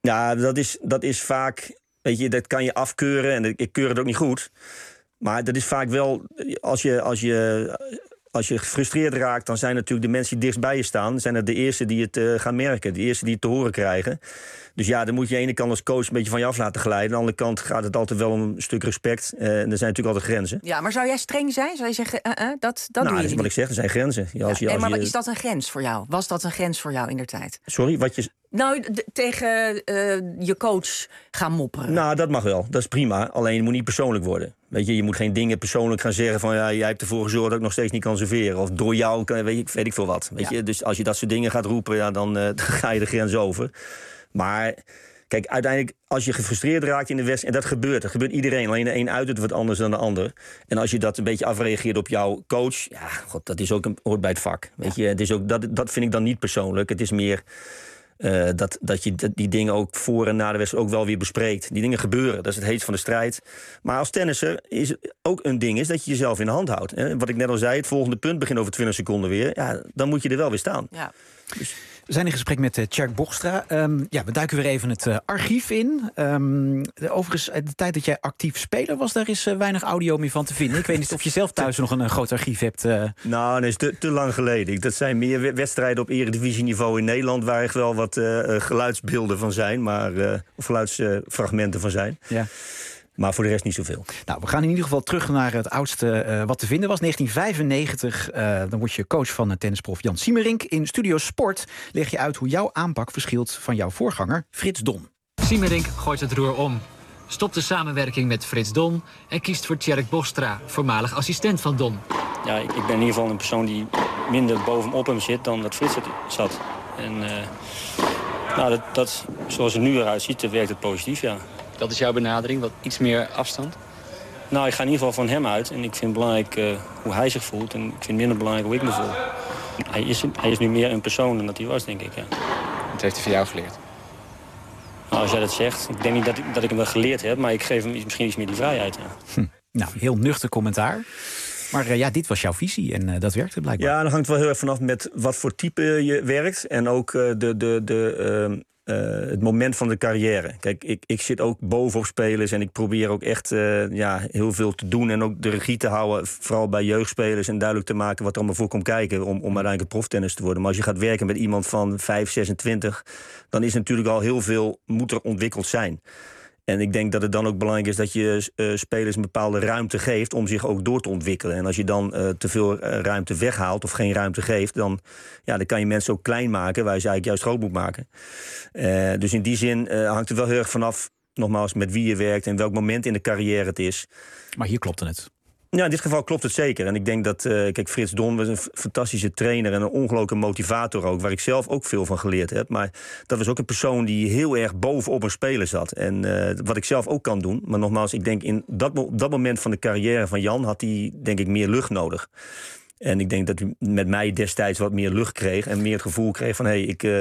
Ja, dat is vaak... Weet je, dat kan je afkeuren en ik keur het ook niet goed. Maar dat is vaak wel... Als je gefrustreerd raakt, dan zijn natuurlijk de mensen die dichtst bij je staan... zijn het de eerste die het gaan merken. De eerste die het te horen krijgen. Dus ja, dan moet je aan de ene kant als coach een beetje van je af laten glijden. Aan de andere kant gaat het altijd wel om een stuk respect. En er zijn natuurlijk altijd grenzen. Ja, maar zou jij streng zijn? Zou je zeggen, dat doe je dat is niet? wat ik zeg, er zijn grenzen. Maar is dat een grens voor jou? Was dat een grens voor jou indertijd? Sorry, wat je... Nou, tegen je coach gaan mopperen. Nou, dat mag wel. Dat is prima. Alleen het moet niet persoonlijk worden. Weet je moet geen dingen persoonlijk gaan zeggen van... ja, jij hebt ervoor gezorgd dat ik nog steeds niet kan serveren. Of door jou, weet ik veel wat. Weet je? Dus als je dat soort dingen gaat roepen, ja, dan ga je de grens over. Maar kijk, uiteindelijk, als je gefrustreerd raakt in de wedstrijd... en dat gebeurt iedereen. Alleen de een uit het wat anders dan de ander. En als je dat een beetje afreageert op jouw coach... ja, god, dat is ook hoort bij het vak. Weet je? Het is ook, dat vind ik dan niet persoonlijk. Het is meer... dat je die dingen ook voor en na de wedstrijd ook wel weer bespreekt. Die dingen gebeuren, dat is het heetst van de strijd. Maar als tennisser is het ook een ding is dat je jezelf in de hand houdt. Wat ik net al zei, het volgende punt begint over 20 seconden weer. Ja, dan moet je er wel weer staan. Ja. Dus... We zijn in gesprek met Tjerk Bochstra. We duiken weer even het archief in. Overigens, de tijd dat jij actief speler was... daar is weinig audio meer van te vinden. Ik weet niet of je zelf thuis nog een groot archief hebt. Nou, dat is te lang geleden. Dat zijn meer wedstrijden op eredivisieniveau in Nederland... waar echt wel wat geluidsbeelden van zijn. Of geluidsfragmenten van zijn. Ja. Maar voor de rest niet zoveel. Nou, we gaan in ieder geval terug naar het oudste wat te vinden was. 1995, dan word je coach van tennisprof Jan Siemerink. In Studio Sport leg je uit hoe jouw aanpak verschilt van jouw voorganger Frits Don. Siemerink gooit het roer om. Stopt de samenwerking met Frits Don en kiest voor Tjerk Bochstra, voormalig assistent van Don. Ja, ik ben in ieder geval een persoon die minder bovenop hem zit dan dat Frits het zat. En dat, zoals het nu eruit ziet, werkt het positief, ja. Dat is jouw benadering, wat iets meer afstand? Nou, ik ga in ieder geval van hem uit. En ik vind het belangrijk hoe hij zich voelt. En ik vind het minder belangrijk hoe ik me voel. Hij is nu meer een persoon dan dat hij was, denk ik, ja. Wat heeft hij van jou geleerd? Nou, als jij dat zegt, ik denk niet dat ik hem wel geleerd heb... maar ik geef hem misschien iets meer die vrijheid, ja. Nou, heel nuchter commentaar. Maar dit was jouw visie en dat werkte blijkbaar. Ja, dan hangt het wel heel erg vanaf met wat voor type je werkt. En ook het moment van de carrière. Kijk, ik zit ook bovenop spelers en ik probeer ook echt heel veel te doen en ook de regie te houden, vooral bij jeugdspelers en duidelijk te maken wat er allemaal voor komt kijken om uiteindelijk een proftennis te worden. Maar als je gaat werken met iemand van 5, 26, dan is natuurlijk al heel veel moet er ontwikkeld zijn. En ik denk dat het dan ook belangrijk is dat je spelers een bepaalde ruimte geeft om zich ook door te ontwikkelen. En als je dan te veel ruimte weghaalt of geen ruimte geeft, dan kan je mensen ook klein maken, waar je ze eigenlijk juist groot moet maken. Dus in die zin hangt het wel heel erg vanaf, nogmaals, met wie je werkt en welk moment in de carrière het is. Maar hier klopte het. Ja, in dit geval klopt het zeker. En ik denk dat, Frits Don was een fantastische trainer en een ongelooflijke motivator ook, waar ik zelf ook veel van geleerd heb. Maar dat was ook een persoon die heel erg bovenop een speler zat. En wat ik zelf ook kan doen. Maar nogmaals, ik denk in dat moment van de carrière van Jan had hij, denk ik, meer lucht nodig. En ik denk dat hij met mij destijds wat meer lucht kreeg en meer het gevoel kreeg van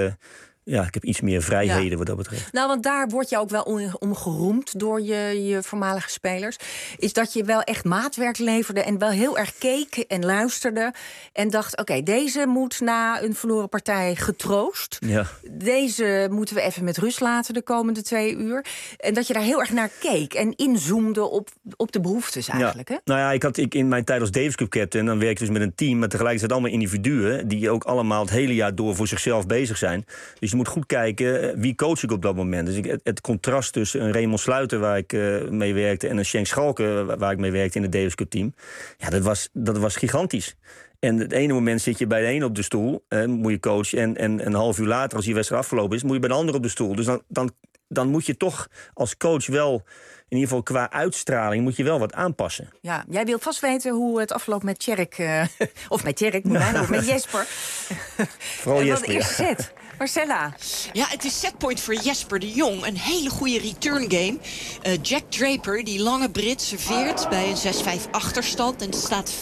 ik heb iets meer vrijheden wat dat betreft. Nou, want daar word je ook wel om geroemd door je voormalige spelers. Is dat je wel echt maatwerk leverde en wel heel erg keek en luisterde. En dacht, oké, deze moet na een verloren partij getroost. Ja. Deze moeten we even met rust laten de komende 2 uur. En dat je daar heel erg naar keek en inzoomde op de behoeftes eigenlijk. Ja. Hè? Nou ja, ik had in mijn tijd als Davis Cup captain, dan werk je dus met een team, maar tegelijkertijd allemaal individuen die ook allemaal het hele jaar door voor zichzelf bezig zijn. Dus je moet goed kijken, wie coach ik op dat moment. Dus het contrast tussen een Raymond Sluiter, waar ik mee werkte, en een Schenk Schalke, waar ik mee werkte in het Davis Cup team. Ja, dat was gigantisch. En het ene moment zit je bij de een op de stoel, moet je coachen. En een half uur later, als die wedstrijd afgelopen is, moet je bij de ander op de stoel. Dus dan moet je toch als coach wel, in ieder geval qua uitstraling, moet je wel wat aanpassen. Ja, jij wilt vast weten hoe het afloopt met Tjerk. Of met Tjerk, of met Jesper. Vooral Jesper, de eerste set. Marcella. Ja, het is setpoint voor Jesper de Jong. Een hele goede return game. Jack Draper, die lange Brit, serveert bij een 6-5 achterstand. En het staat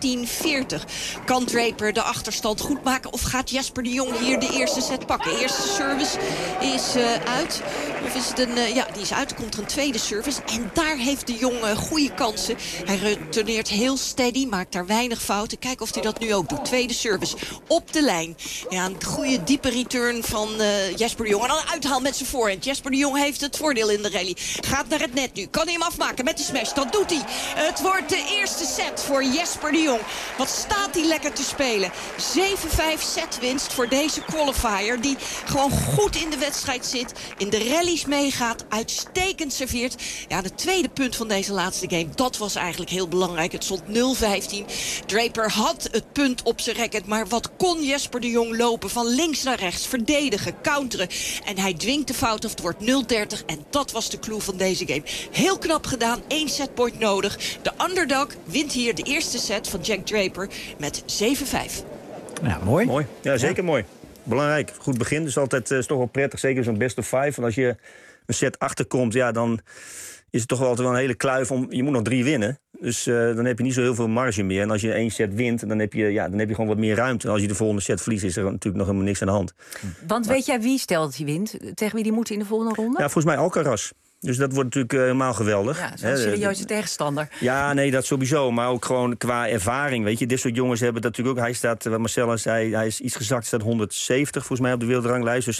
15-40. Kan Draper de achterstand goed maken? Of gaat Jesper de Jong hier de eerste set pakken? De eerste service is uit. Of is het die is uit. Er komt er een tweede service. En daar heeft de Jong goede kansen. Hij returneert heel steady, maakt daar weinig fouten. Kijken of hij dat nu ook doet. Tweede service op de lijn. Ja, een goede diepe return turn van Jesper de Jong. En dan een uithaal met zijn voorhand. Jesper de Jong heeft het voordeel in de rally. Gaat naar het net nu. Kan hij hem afmaken met de smash? Dat doet hij. Het wordt de eerste set voor Jesper de Jong. Wat staat hij lekker te spelen. 7-5 setwinst voor deze qualifier. Die gewoon goed in de wedstrijd zit. In de rallies meegaat. Uitstekend serveert. Ja, de tweede punt van deze laatste game. Dat was eigenlijk heel belangrijk. Het stond 0-15. Draper had het punt op zijn racket. Maar wat kon Jesper de Jong lopen? Van links naar rechts. Verdedigen. Counteren. En hij dwingt de fout af. Het wordt 0-30. En dat was de clue van deze game. Heel knap gedaan. 1 setpoint nodig. De underdog wint hier de eerste set van Jack Draper met 7-5. Ja, mooi. Ja, zeker mooi. Belangrijk. Goed begin. Dus altijd is toch wel prettig. Zeker zo'n best of 5. Want als je een set achterkomt, ja, dan is het toch wel altijd wel een hele kluif om. Je moet nog 3 winnen. Dus dan heb je niet zo heel veel marge meer. En als je 1 set wint, dan heb je gewoon wat meer ruimte. En als je de volgende set verliest, is er natuurlijk nog helemaal niks aan de hand. Want weet jij wie, stel dat hij wint, tegen wie die moet in de volgende ronde? Ja, volgens mij Alcaraz. Dus dat wordt natuurlijk helemaal geweldig. Ja, zo'n serieuze tegenstander. Ja, nee, dat sowieso. Maar ook gewoon qua ervaring. Weet je, dit soort jongens hebben dat natuurlijk ook. Hij staat, wat Marcella zei, hij is iets gezakt. Staat 170 volgens mij op de wereldranglijst. Dus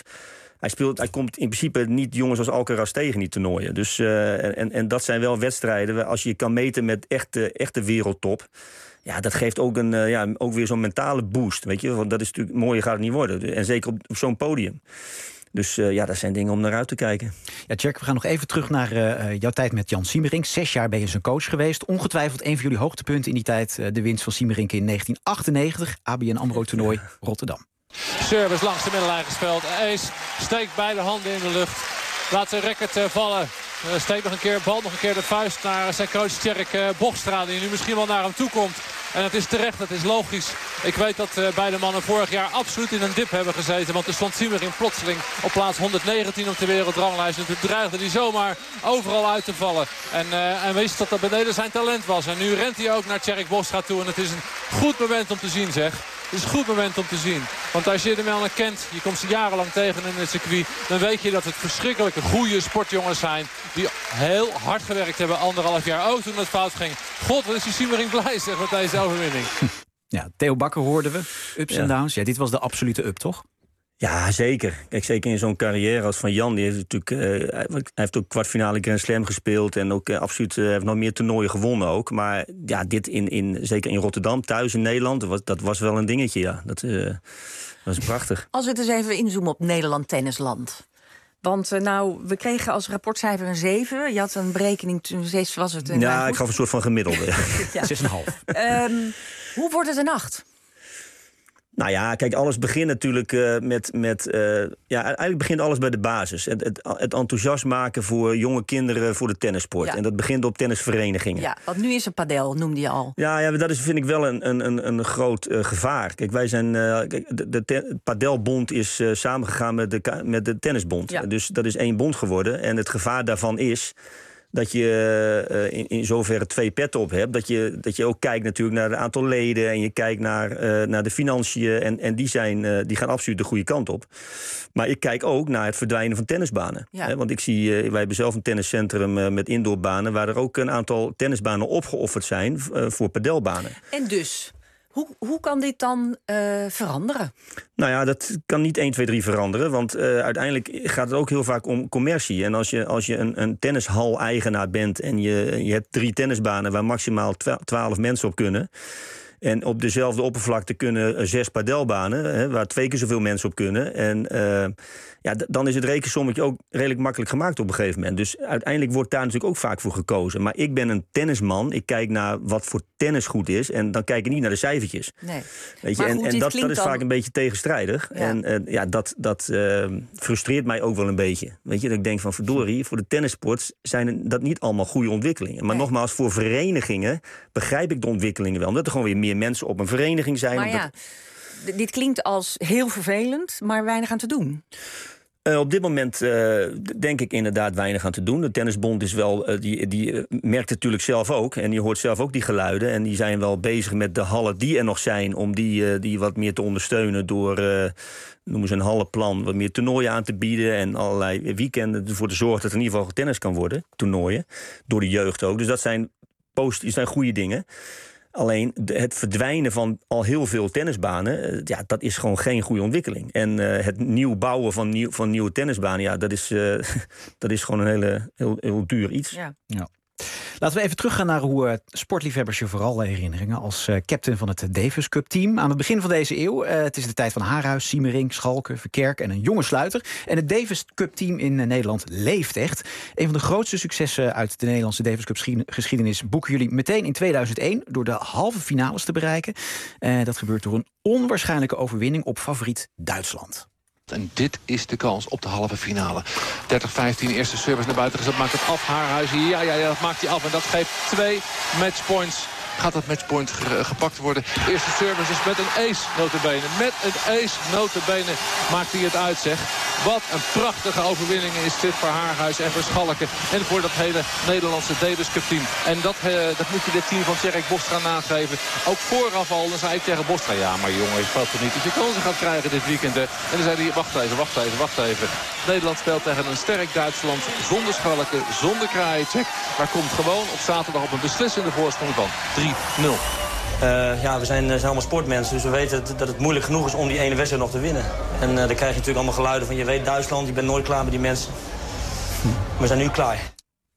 hij komt in principe niet jongens als Alcaraz tegen in die toernooien. Dus, en dat zijn wel wedstrijden. Als je kan meten met echte wereldtop. Ja, dat geeft ook, ook weer zo'n mentale boost. Weet je, want dat is natuurlijk mooier gaat het niet worden. En zeker op zo'n podium. Dus dat zijn dingen om naar uit te kijken. Ja, Jack, we gaan nog even terug naar jouw tijd met Jan Siemerink. 6 jaar ben je zijn coach geweest. Ongetwijfeld een van jullie hoogtepunten in die tijd. De winst van Siemerink in 1998. ABN AMRO-toernooi Rotterdam. Service langs de middellijn gespeeld. Ace steekt beide handen in de lucht. Laat zijn racket vallen. Steekt nog een keer, bal nog een keer de vuist naar zijn coach Tjerk Bochstra. Die nu misschien wel naar hem toe komt. En het is terecht, het is logisch. Ik weet dat beide mannen vorig jaar absoluut in een dip hebben gezeten. Want er stond Siemerink plotseling op plaats 119 op de wereldranglijst. En toen dreigde hij zomaar overal uit te vallen. En wist dat beneden zijn talent was. En nu rent hij ook naar Tjerk Bochstra toe. En het is een goed moment om te zien, zeg. Het is een goed moment om te zien. Want als je de mannen kent, je komt ze jarenlang tegen in het circuit, dan weet je dat het verschrikkelijke goede sportjongens zijn. Die heel hard gewerkt hebben, 1,5 jaar. Ook toen het fout ging. God, wat is die Siemerink blij, zeg, met deze overwinning. Ja, Theo Bakker hoorden we. Ups en downs. Ja, dit was de absolute up, toch? Ja, zeker. Kijk, zeker in zo'n carrière als van Jan. Die heeft natuurlijk, hij heeft ook kwartfinale Grand Slam gespeeld. En ook absoluut heeft nog meer toernooien gewonnen ook. Maar ja, dit zeker in Rotterdam, thuis in Nederland, dat was wel een dingetje, ja. Dat is prachtig. Als we het eens even inzoomen op Nederland tennisland. Want we kregen als rapportcijfer een 7. Je had een berekening, toen was het een... Ja, ik gaf een soort van gemiddelde. Ja. 6,5. Hoe wordt het een 8? Nou ja, kijk, alles begint natuurlijk eigenlijk begint alles bij de basis. Het enthousiast maken voor jonge kinderen voor de tennissport. Ja. En dat begint op tennisverenigingen. Ja, want nu is er padel, noemde je al. Ja, dat vind ik wel een groot gevaar. Kijk, wij zijn... de padelbond is samengegaan met de tennisbond. Ja. Dus dat is 1 bond geworden. En het gevaar daarvan is dat je in zoverre 2 petten op hebt. Dat je ook kijkt natuurlijk naar het aantal leden. En je kijkt naar de financiën. En die gaan absoluut de goede kant op. Maar ik kijk ook naar het verdwijnen van tennisbanen. Ja. Want ik zie, wij hebben zelf een tenniscentrum met indoorbanen, waar er ook een aantal tennisbanen opgeofferd zijn voor padelbanen. En dus, hoe kan dit dan veranderen? Nou ja, dat kan niet 1, 2, 3 veranderen. Want uiteindelijk gaat het ook heel vaak om commercie. En als je een tennishal-eigenaar bent en je hebt 3 tennisbanen waar maximaal 12 mensen op kunnen. En op dezelfde oppervlakte kunnen 6 padelbanen, waar 2 keer zoveel mensen op kunnen. En dan is het rekensommetje ook redelijk makkelijk gemaakt op een gegeven moment. Dus uiteindelijk wordt daar natuurlijk ook vaak voor gekozen. Maar ik ben een tennisman. Ik kijk naar wat voor tennis goed is. En dan kijk ik niet naar de cijfertjes. Nee. Weet je? En dat is vaak een beetje tegenstrijdig. Ja. En dat frustreert mij ook wel een beetje. Weet je, dat ik denk van verdorie, voor de tennissport zijn dat niet allemaal goede ontwikkelingen. Maar nogmaals, voor verenigingen begrijp ik de ontwikkelingen wel. Omdat er gewoon weer meer mensen op een vereniging zijn. Maar dit klinkt als heel vervelend, maar weinig aan te doen. Op dit moment denk ik inderdaad weinig aan te doen. De tennisbond is wel, die merkt het natuurlijk zelf ook. En die hoort zelf ook die geluiden. En die zijn wel bezig met de hallen die er nog zijn, om die wat meer te ondersteunen door, noemen ze een hallenplan, wat meer toernooien aan te bieden. En allerlei weekenden ervoor te zorgen dat er in ieder geval getennis kan worden. Toernooien. Door de jeugd ook. Dus dat zijn goede dingen. Alleen het verdwijnen van al heel veel tennisbanen, dat is gewoon geen goede ontwikkeling. En het nieuw bouwen van nieuwe tennisbanen, dat is gewoon een heel duur iets. Ja. Laten we even teruggaan naar hoe sportliefhebbers je vooral herinneringen als captain van het Davis Cup team. Aan het begin van deze eeuw, het is de tijd van Haarhuis, Siemering, Schalke, Verkerk en een jonge sluiter. En het Davis Cup team in Nederland leeft echt. Een van de grootste successen uit de Nederlandse Davis Cup geschiedenis boeken jullie meteen in 2001 door de halve finales te bereiken. Dat gebeurt door een onwaarschijnlijke overwinning op favoriet Duitsland. En dit is de kans op de halve finale. 30-15, eerste service naar buiten gezet. Maakt het af, Haarhuizen. Ja, dat maakt hij af. En dat geeft 2 matchpoints. Gaat dat matchpoint gepakt worden? Eerste service is met een ace, notabene. Met een ace, notabene, maakt hij het uit, zeg. Wat een prachtige overwinning is dit voor Haarhuis en voor Schalke. En voor dat hele Nederlandse Davis Cup team. En dat moet je dit team van Tjerk Bostra nageven. Ook vooraf al, dan zei ik tegen Bostra... ja, maar jongen, je speelt toch niet dat je kansen gaat krijgen dit weekend, hè? En dan zei hij, wacht even. Nederland speelt tegen een sterk Duitsland. Zonder Schalke, zonder Krajicek. Maar komt gewoon op zaterdag op een beslissende voorsprong van 3-0. We zijn allemaal sportmensen, dus we weten dat het moeilijk genoeg is om die ene wedstrijd nog te winnen. En dan krijg je natuurlijk allemaal geluiden van, je weet Duitsland, je bent nooit klaar met die mensen. We zijn nu klaar.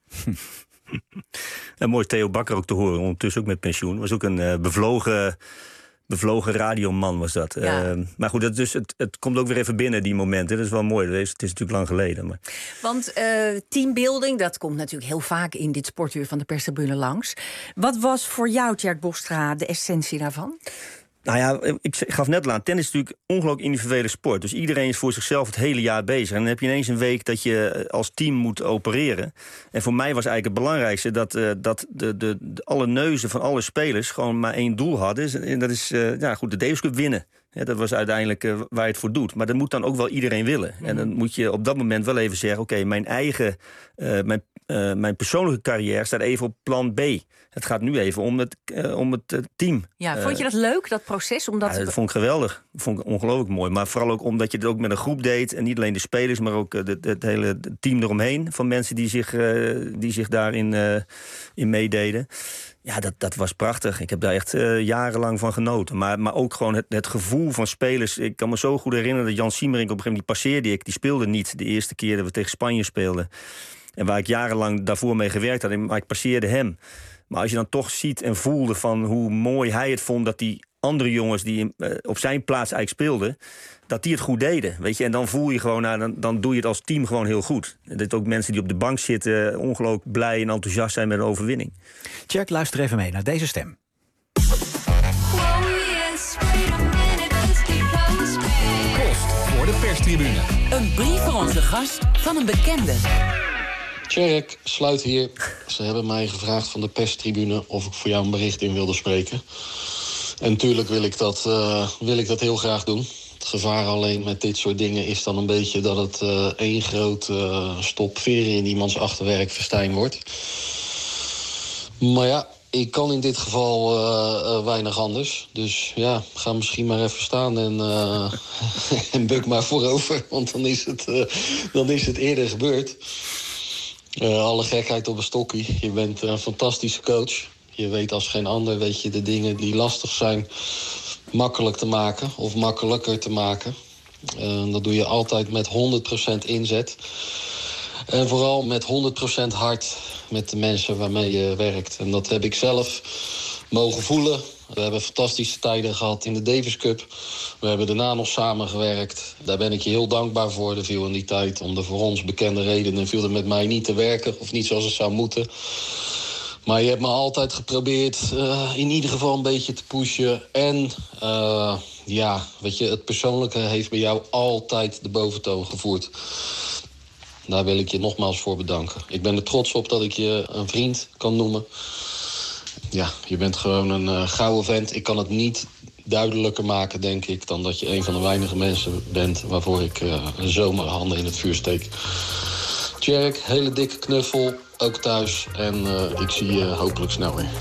Mooi Theo Bakker ook te horen, ondertussen ook met pensioen. Was ook een bevlogen radioman was dat. Ja. Maar goed, het komt ook weer even binnen, die momenten. Dat is wel mooi. Het is natuurlijk lang geleden. Maar... Want teambuilding, dat komt natuurlijk heel vaak in dit sportuur van de perstribune langs. Wat was voor jou, Tjerk Bostra, de essentie daarvan? Nou ja, ik gaf net al aan, tennis is natuurlijk een ongelooflijk individuele sport. Dus iedereen is voor zichzelf het hele jaar bezig. En dan heb je ineens een week dat je als team moet opereren. En voor mij was eigenlijk het belangrijkste dat alle neuzen van alle spelers gewoon maar één doel hadden. En dat is de Davis Cup winnen. Ja, dat was uiteindelijk waar je het voor doet. Maar dat moet dan ook wel iedereen willen. En dan moet je op dat moment wel even zeggen, oké, mijn eigen, mijn persoonlijke carrière staat even op plan B. Het gaat nu even om het team. Ja, vond je dat leuk, dat proces? Dat vond ik geweldig. Dat vond ik ongelooflijk mooi. Maar vooral ook omdat je het ook met een groep deed. En niet alleen de spelers, maar ook het hele team eromheen. Van mensen die zich daarin in meededen. Ja, dat was prachtig. Ik heb daar echt jarenlang van genoten. Maar ook gewoon het gevoel van spelers. Ik kan me zo goed herinneren dat Jan Siemering op een gegeven moment, die passeerde ik. Die speelde niet de eerste keer dat we tegen Spanje speelden. En waar ik jarenlang daarvoor mee gewerkt had. Maar ik passeerde hem. Maar als je dan toch ziet en voelde van hoe mooi hij het vond dat die andere jongens die op zijn plaats eigenlijk speelden, dat die het goed deden, weet je. En dan voel je gewoon, dan doe je het als team gewoon heel goed. Dat ook mensen die op de bank zitten ongelooflijk blij en enthousiast zijn met een overwinning. Tjerk, luister even mee naar deze stem. Kost voor de perstribune. Een brief voor onze gast van een bekende. Tjerk, Sluit hier. Ze hebben mij gevraagd van de perstribune of ik voor jou een bericht in wilde spreken. En natuurlijk wil ik dat heel graag doen. Het gevaar alleen met dit soort dingen is dan een beetje dat het één groot stop veren in iemands achterwerk festijn wordt. Maar ja, ik kan in dit geval weinig anders. Dus ja, ga misschien maar even staan en buk maar voorover. Want dan is het eerder gebeurd. Alle gekheid op een stokkie. Je bent een fantastische coach. Je weet als geen ander, weet je, de dingen die lastig zijn makkelijk te maken of makkelijker te maken. Dat doe je altijd met 100% inzet. En vooral met 100% hart met de mensen waarmee je werkt. En dat heb ik zelf mogen voelen. We hebben fantastische tijden gehad in de Davis Cup. We hebben daarna nog samengewerkt. Daar ben ik je heel dankbaar voor. Er viel in die tijd, om de voor ons bekende redenen, viel er met mij niet te werken. Of niet zoals het zou moeten. Maar je hebt me altijd geprobeerd in ieder geval een beetje te pushen. En weet je, het persoonlijke heeft bij jou altijd de boventoon gevoerd. Daar wil ik je nogmaals voor bedanken. Ik ben er trots op dat ik je een vriend kan noemen. Ja, je bent gewoon een gouden vent. Ik kan het niet duidelijker maken, denk ik, dan dat je een van de weinige mensen bent waarvoor ik zomaar handen in het vuur steek. Tjerk, hele dikke knuffel, ook thuis. En ik zie je hopelijk snel weer.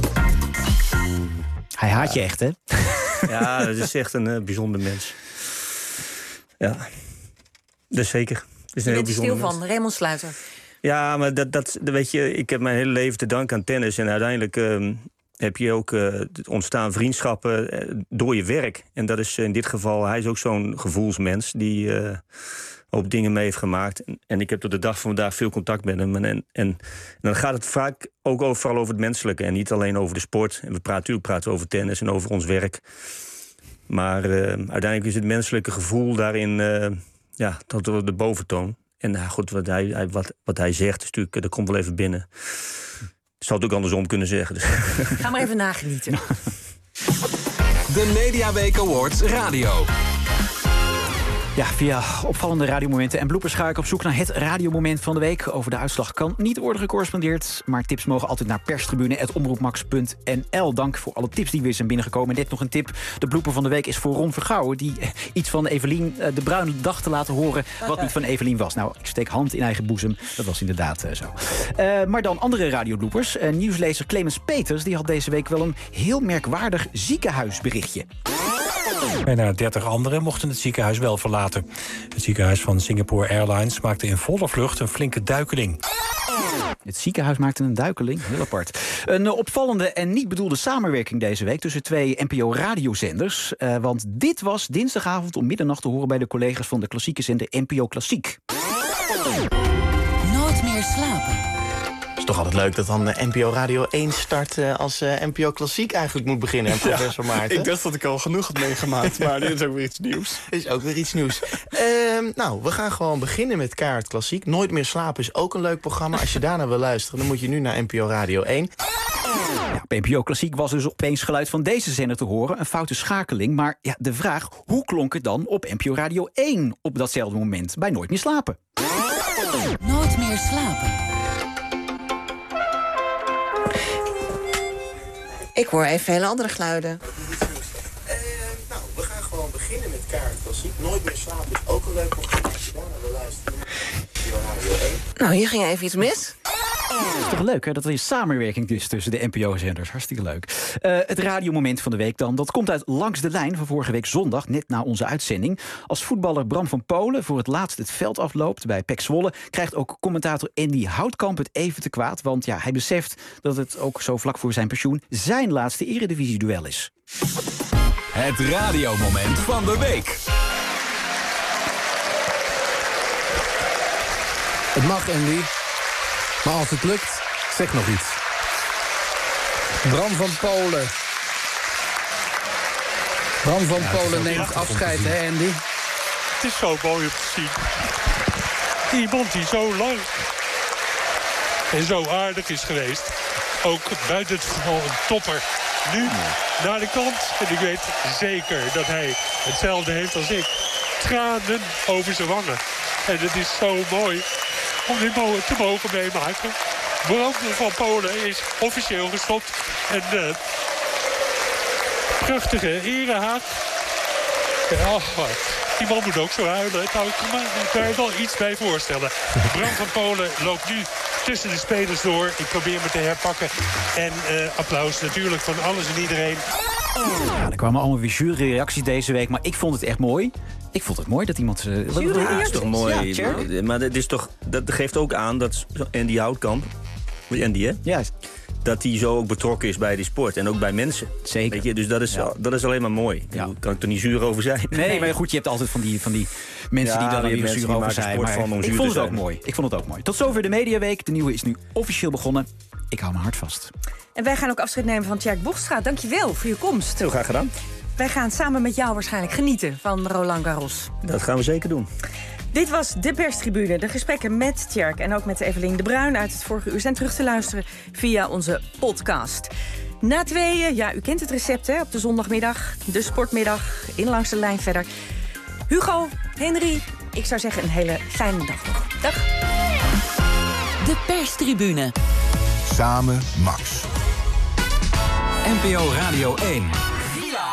Hij haat je echt, hè? Ja, dat is echt een bijzonder mens. Ja, dat is zeker. Je bent er stil van, Raymond Sluiter. Ja, maar dat weet je, ik heb mijn hele leven te danken aan tennis. En uiteindelijk heb je ook ontstaan vriendschappen door je werk. En dat is in dit geval, hij is ook zo'n gevoelsmens die ook dingen mee heeft gemaakt. En ik heb tot de dag van vandaag veel contact met hem. En dan gaat het vaak ook vooral over het menselijke en niet alleen over de sport. En natuurlijk praten we over tennis en over ons werk. Maar uiteindelijk is het menselijke gevoel daarin tot de boventoon. En goed, wat hij zegt, is natuurlijk, dat komt wel even binnen. Ik zou het ook andersom kunnen zeggen. Dus. Ga maar even nagenieten. De Mediaweek Awards Radio. Ja, via opvallende radiomomenten en bloepers ga ik op zoek naar het radiomoment van de week. Over de uitslag kan niet worden gecorrespondeerd, maar tips mogen altijd naar perstribune@omroepmax.nl. Dank voor alle tips die weer zijn binnengekomen. Net nog een tip. De blooper van de week is voor Ron Vergouwen, die iets van Evelien de Bruin dacht te laten horen wat niet van Evelien was. Nou, ik steek hand in eigen boezem. Dat was inderdaad zo. Maar dan andere radiobloepers. Nieuwslezer Clemens Peters die had deze week wel een heel merkwaardig ziekenhuisberichtje. Bijna 30 anderen mochten het ziekenhuis wel verlaten. Het ziekenhuis van Singapore Airlines maakte in volle vlucht een flinke duikeling. Het ziekenhuis maakte een duikeling, heel apart. Een opvallende en niet bedoelde samenwerking deze week tussen 2 NPO-radiozenders. Want dit was dinsdagavond om middernacht te horen bij de collega's van de klassieke zender NPO Klassiek. Nooit meer slapen. Het is toch altijd leuk dat dan NPO Radio 1 start als NPO Klassiek eigenlijk moet beginnen. En professor Maarten. Ik dacht dat ik al genoeg had meegemaakt, maar dit is ook weer iets nieuws. Is ook weer iets nieuws. Nou, we gaan gewoon beginnen met Keihard Klassiek. Nooit meer slapen is ook een leuk programma. Als je daarna wil luisteren, dan moet je nu naar NPO Radio 1. Ja, op NPO Klassiek was dus opeens geluid van deze zender te horen. Een foute schakeling. Maar ja, de vraag, hoe klonk het dan op NPO Radio 1 op datzelfde moment bij Nooit meer slapen? Nooit meer slapen. Ik hoor even hele andere geluiden. Nou, we gaan gewoon beginnen met Keihard Klassiek. Nooit meer slapen is ook een leuk programma. Als je daarna wil luisteren. Nou, hier ging even iets mis. Het is toch leuk, hè? Dat er een samenwerking is tussen de NPO-zenders. Hartstikke leuk. Het radiomoment van de week dan. Dat komt uit Langs de Lijn van vorige week zondag, net na onze uitzending. Als voetballer Bram van Polen voor het laatst het veld afloopt bij PEC Zwolle, krijgt ook commentator Andy Houtkamp het even te kwaad. Want ja, hij beseft dat het ook zo vlak voor zijn pensioen zijn laatste eredivisie-duel is. Het radiomoment van de week. Het mag, Andy. Maar als het lukt, zeg nog iets. Bram van Polen. Bram van Polen neemt afscheid, hè, Andy? Het is zo mooi om te zien. Iemand die zo lang en zo aardig is geweest. Ook buiten het geval een topper. Nu naar de kant. En ik weet zeker dat hij hetzelfde heeft als ik. Tranen over zijn wangen. En het is zo mooi om dit te mogen meemaken. Bram van Polen is officieel gestopt. En prachtige erehaag. Die man moet ook zo huilen. Nou, ik kan me daar wel iets bij voorstellen. Bram van Polen loopt nu tussen de spelers door. Ik probeer me te herpakken. En applaus natuurlijk van alles en iedereen. Ja, er kwamen allemaal weer juryreacties deze week, maar ik vond het echt mooi. Ik vond het mooi dat iemand... Dat is toch mooi. Ja, maar dat geeft ook aan dat Andy Houtkamp... Andy, hè? Ja. Dat hij zo ook betrokken is bij die sport en ook bij mensen. Zeker. Weet je? Dus dat is alleen maar mooi. Ja. Daar kan ik er niet zuur over zijn. Nee, maar goed, je hebt altijd van die mensen die daar weer zuur over zijn. Maar ik vond het ook mooi. Ik vond het ook mooi. Tot zover de Mediaweek. De nieuwe is nu officieel begonnen. Ik hou mijn hart vast. En wij gaan ook afscheid nemen van Tjerk Bochstra. Dankjewel voor je komst. Heel graag gedaan. Wij gaan samen met jou waarschijnlijk genieten van Roland Garros. Dat gaan we zeker doen. Dit was de perstribune. De gesprekken met Tjerk en ook met Evelien de Bruin uit het vorige uur zijn terug te luisteren via onze podcast. Na 2, ja, u kent het recept, hè, op de zondagmiddag, de sportmiddag, in Langs de Lijn verder. Hugo, Henry, ik zou zeggen een hele fijne dag nog. Dag. De perstribune. Samen Max. NPO Radio 1.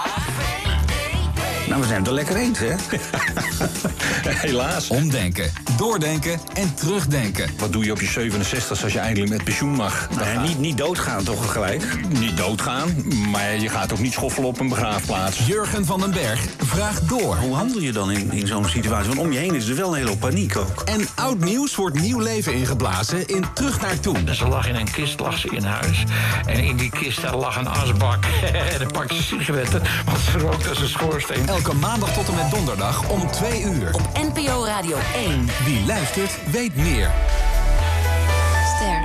Nou, we zijn er lekker eens, hè? Helaas. Omdenken. doordenken en terugdenken. Wat doe je op je 67 als je eindelijk met pensioen mag? Niet doodgaan toch gelijk? Niet doodgaan, maar je gaat ook niet schoffelen op een begraafplaats. Jurgen van den Berg vraagt door. Hoe handel je dan in zo'n situatie? Want om je heen is er wel een hele hoop paniek ook. En oud nieuws wordt nieuw leven ingeblazen in Terug naar Toen. Ze lag in een kist, lag ze in huis. En in die kist daar lag een asbak. En dan pakte ze sigaretten, want ze rookte als een schoorsteen. Elke maandag tot en met donderdag om 2 uur. Op NPO Radio 1. Wie luistert, weet meer. Ster.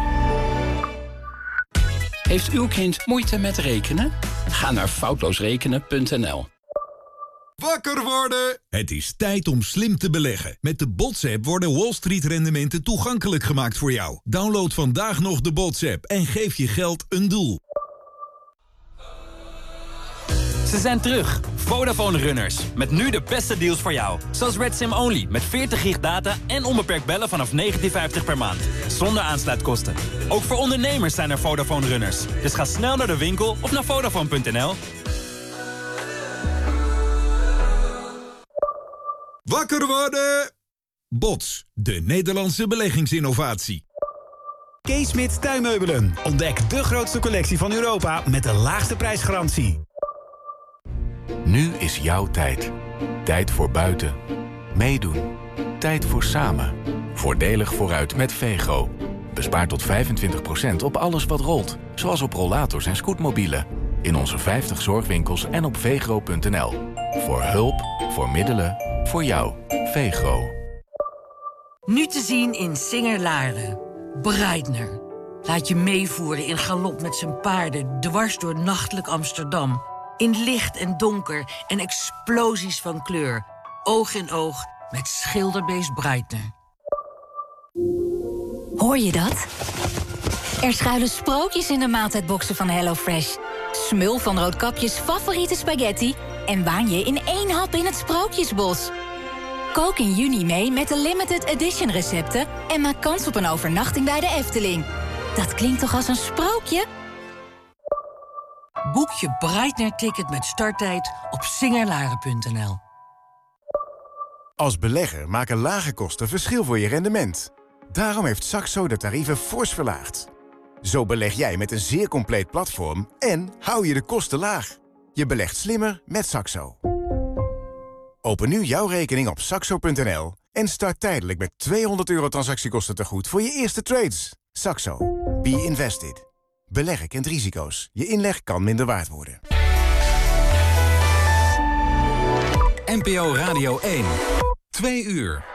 Heeft uw kind moeite met rekenen? Ga naar foutloosrekenen.nl. Wakker worden! Het is tijd om slim te beleggen. Met de BOTS-app worden Wall Street-rendementen toegankelijk gemaakt voor jou. Download vandaag nog de BOTS-app en geef je geld een doel. Ze zijn terug, Vodafone Runners. Met nu de beste deals voor jou. Zoals Red Sim Only met 40 gig data en onbeperkt bellen vanaf €19,50 per maand. Zonder aansluitkosten. Ook voor ondernemers zijn er Vodafone Runners. Dus ga snel naar de winkel of naar Vodafone.nl. Wakker worden! BOTS, de Nederlandse beleggingsinnovatie. Kees Smits Tuinmeubelen. Ontdek de grootste collectie van Europa met de laagste prijsgarantie. Nu is jouw tijd. Tijd voor buiten. Meedoen. Tijd voor samen. Voordelig vooruit met Vego. Bespaar tot 25% op alles wat rolt. Zoals op rollators en scootmobielen. In onze 50 zorgwinkels en op vegro.nl. Voor hulp, voor middelen, voor jou. Vegro. Nu te zien in Singer-Laren. Breitner. Laat je meevoeren in galop met zijn paarden dwars door nachtelijk Amsterdam. In licht en donker en explosies van kleur. Oog in oog met schilderbeest Breitner. Hoor je dat? Er schuilen sprookjes in de maaltijdboxen van HelloFresh. Smul van Roodkapjes favoriete spaghetti en waan je in 1 hap in het Sprookjesbos. Kook in juni mee met de limited edition recepten en maak kans op een overnachting bij de Efteling. Dat klinkt toch als een sprookje? Boek je Breitner-ticket met starttijd op singerlaren.nl. Als belegger maken lage kosten verschil voor je rendement. Daarom heeft Saxo de tarieven fors verlaagd. Zo beleg jij met een zeer compleet platform en hou je de kosten laag. Je belegt slimmer met Saxo. Open nu jouw rekening op saxo.nl en start tijdelijk met €200 transactiekosten tegoed voor je eerste trades. Saxo. Be invested. Beleggen kent risico's. Je inleg kan minder waard worden. NPO Radio 1. 2 uur.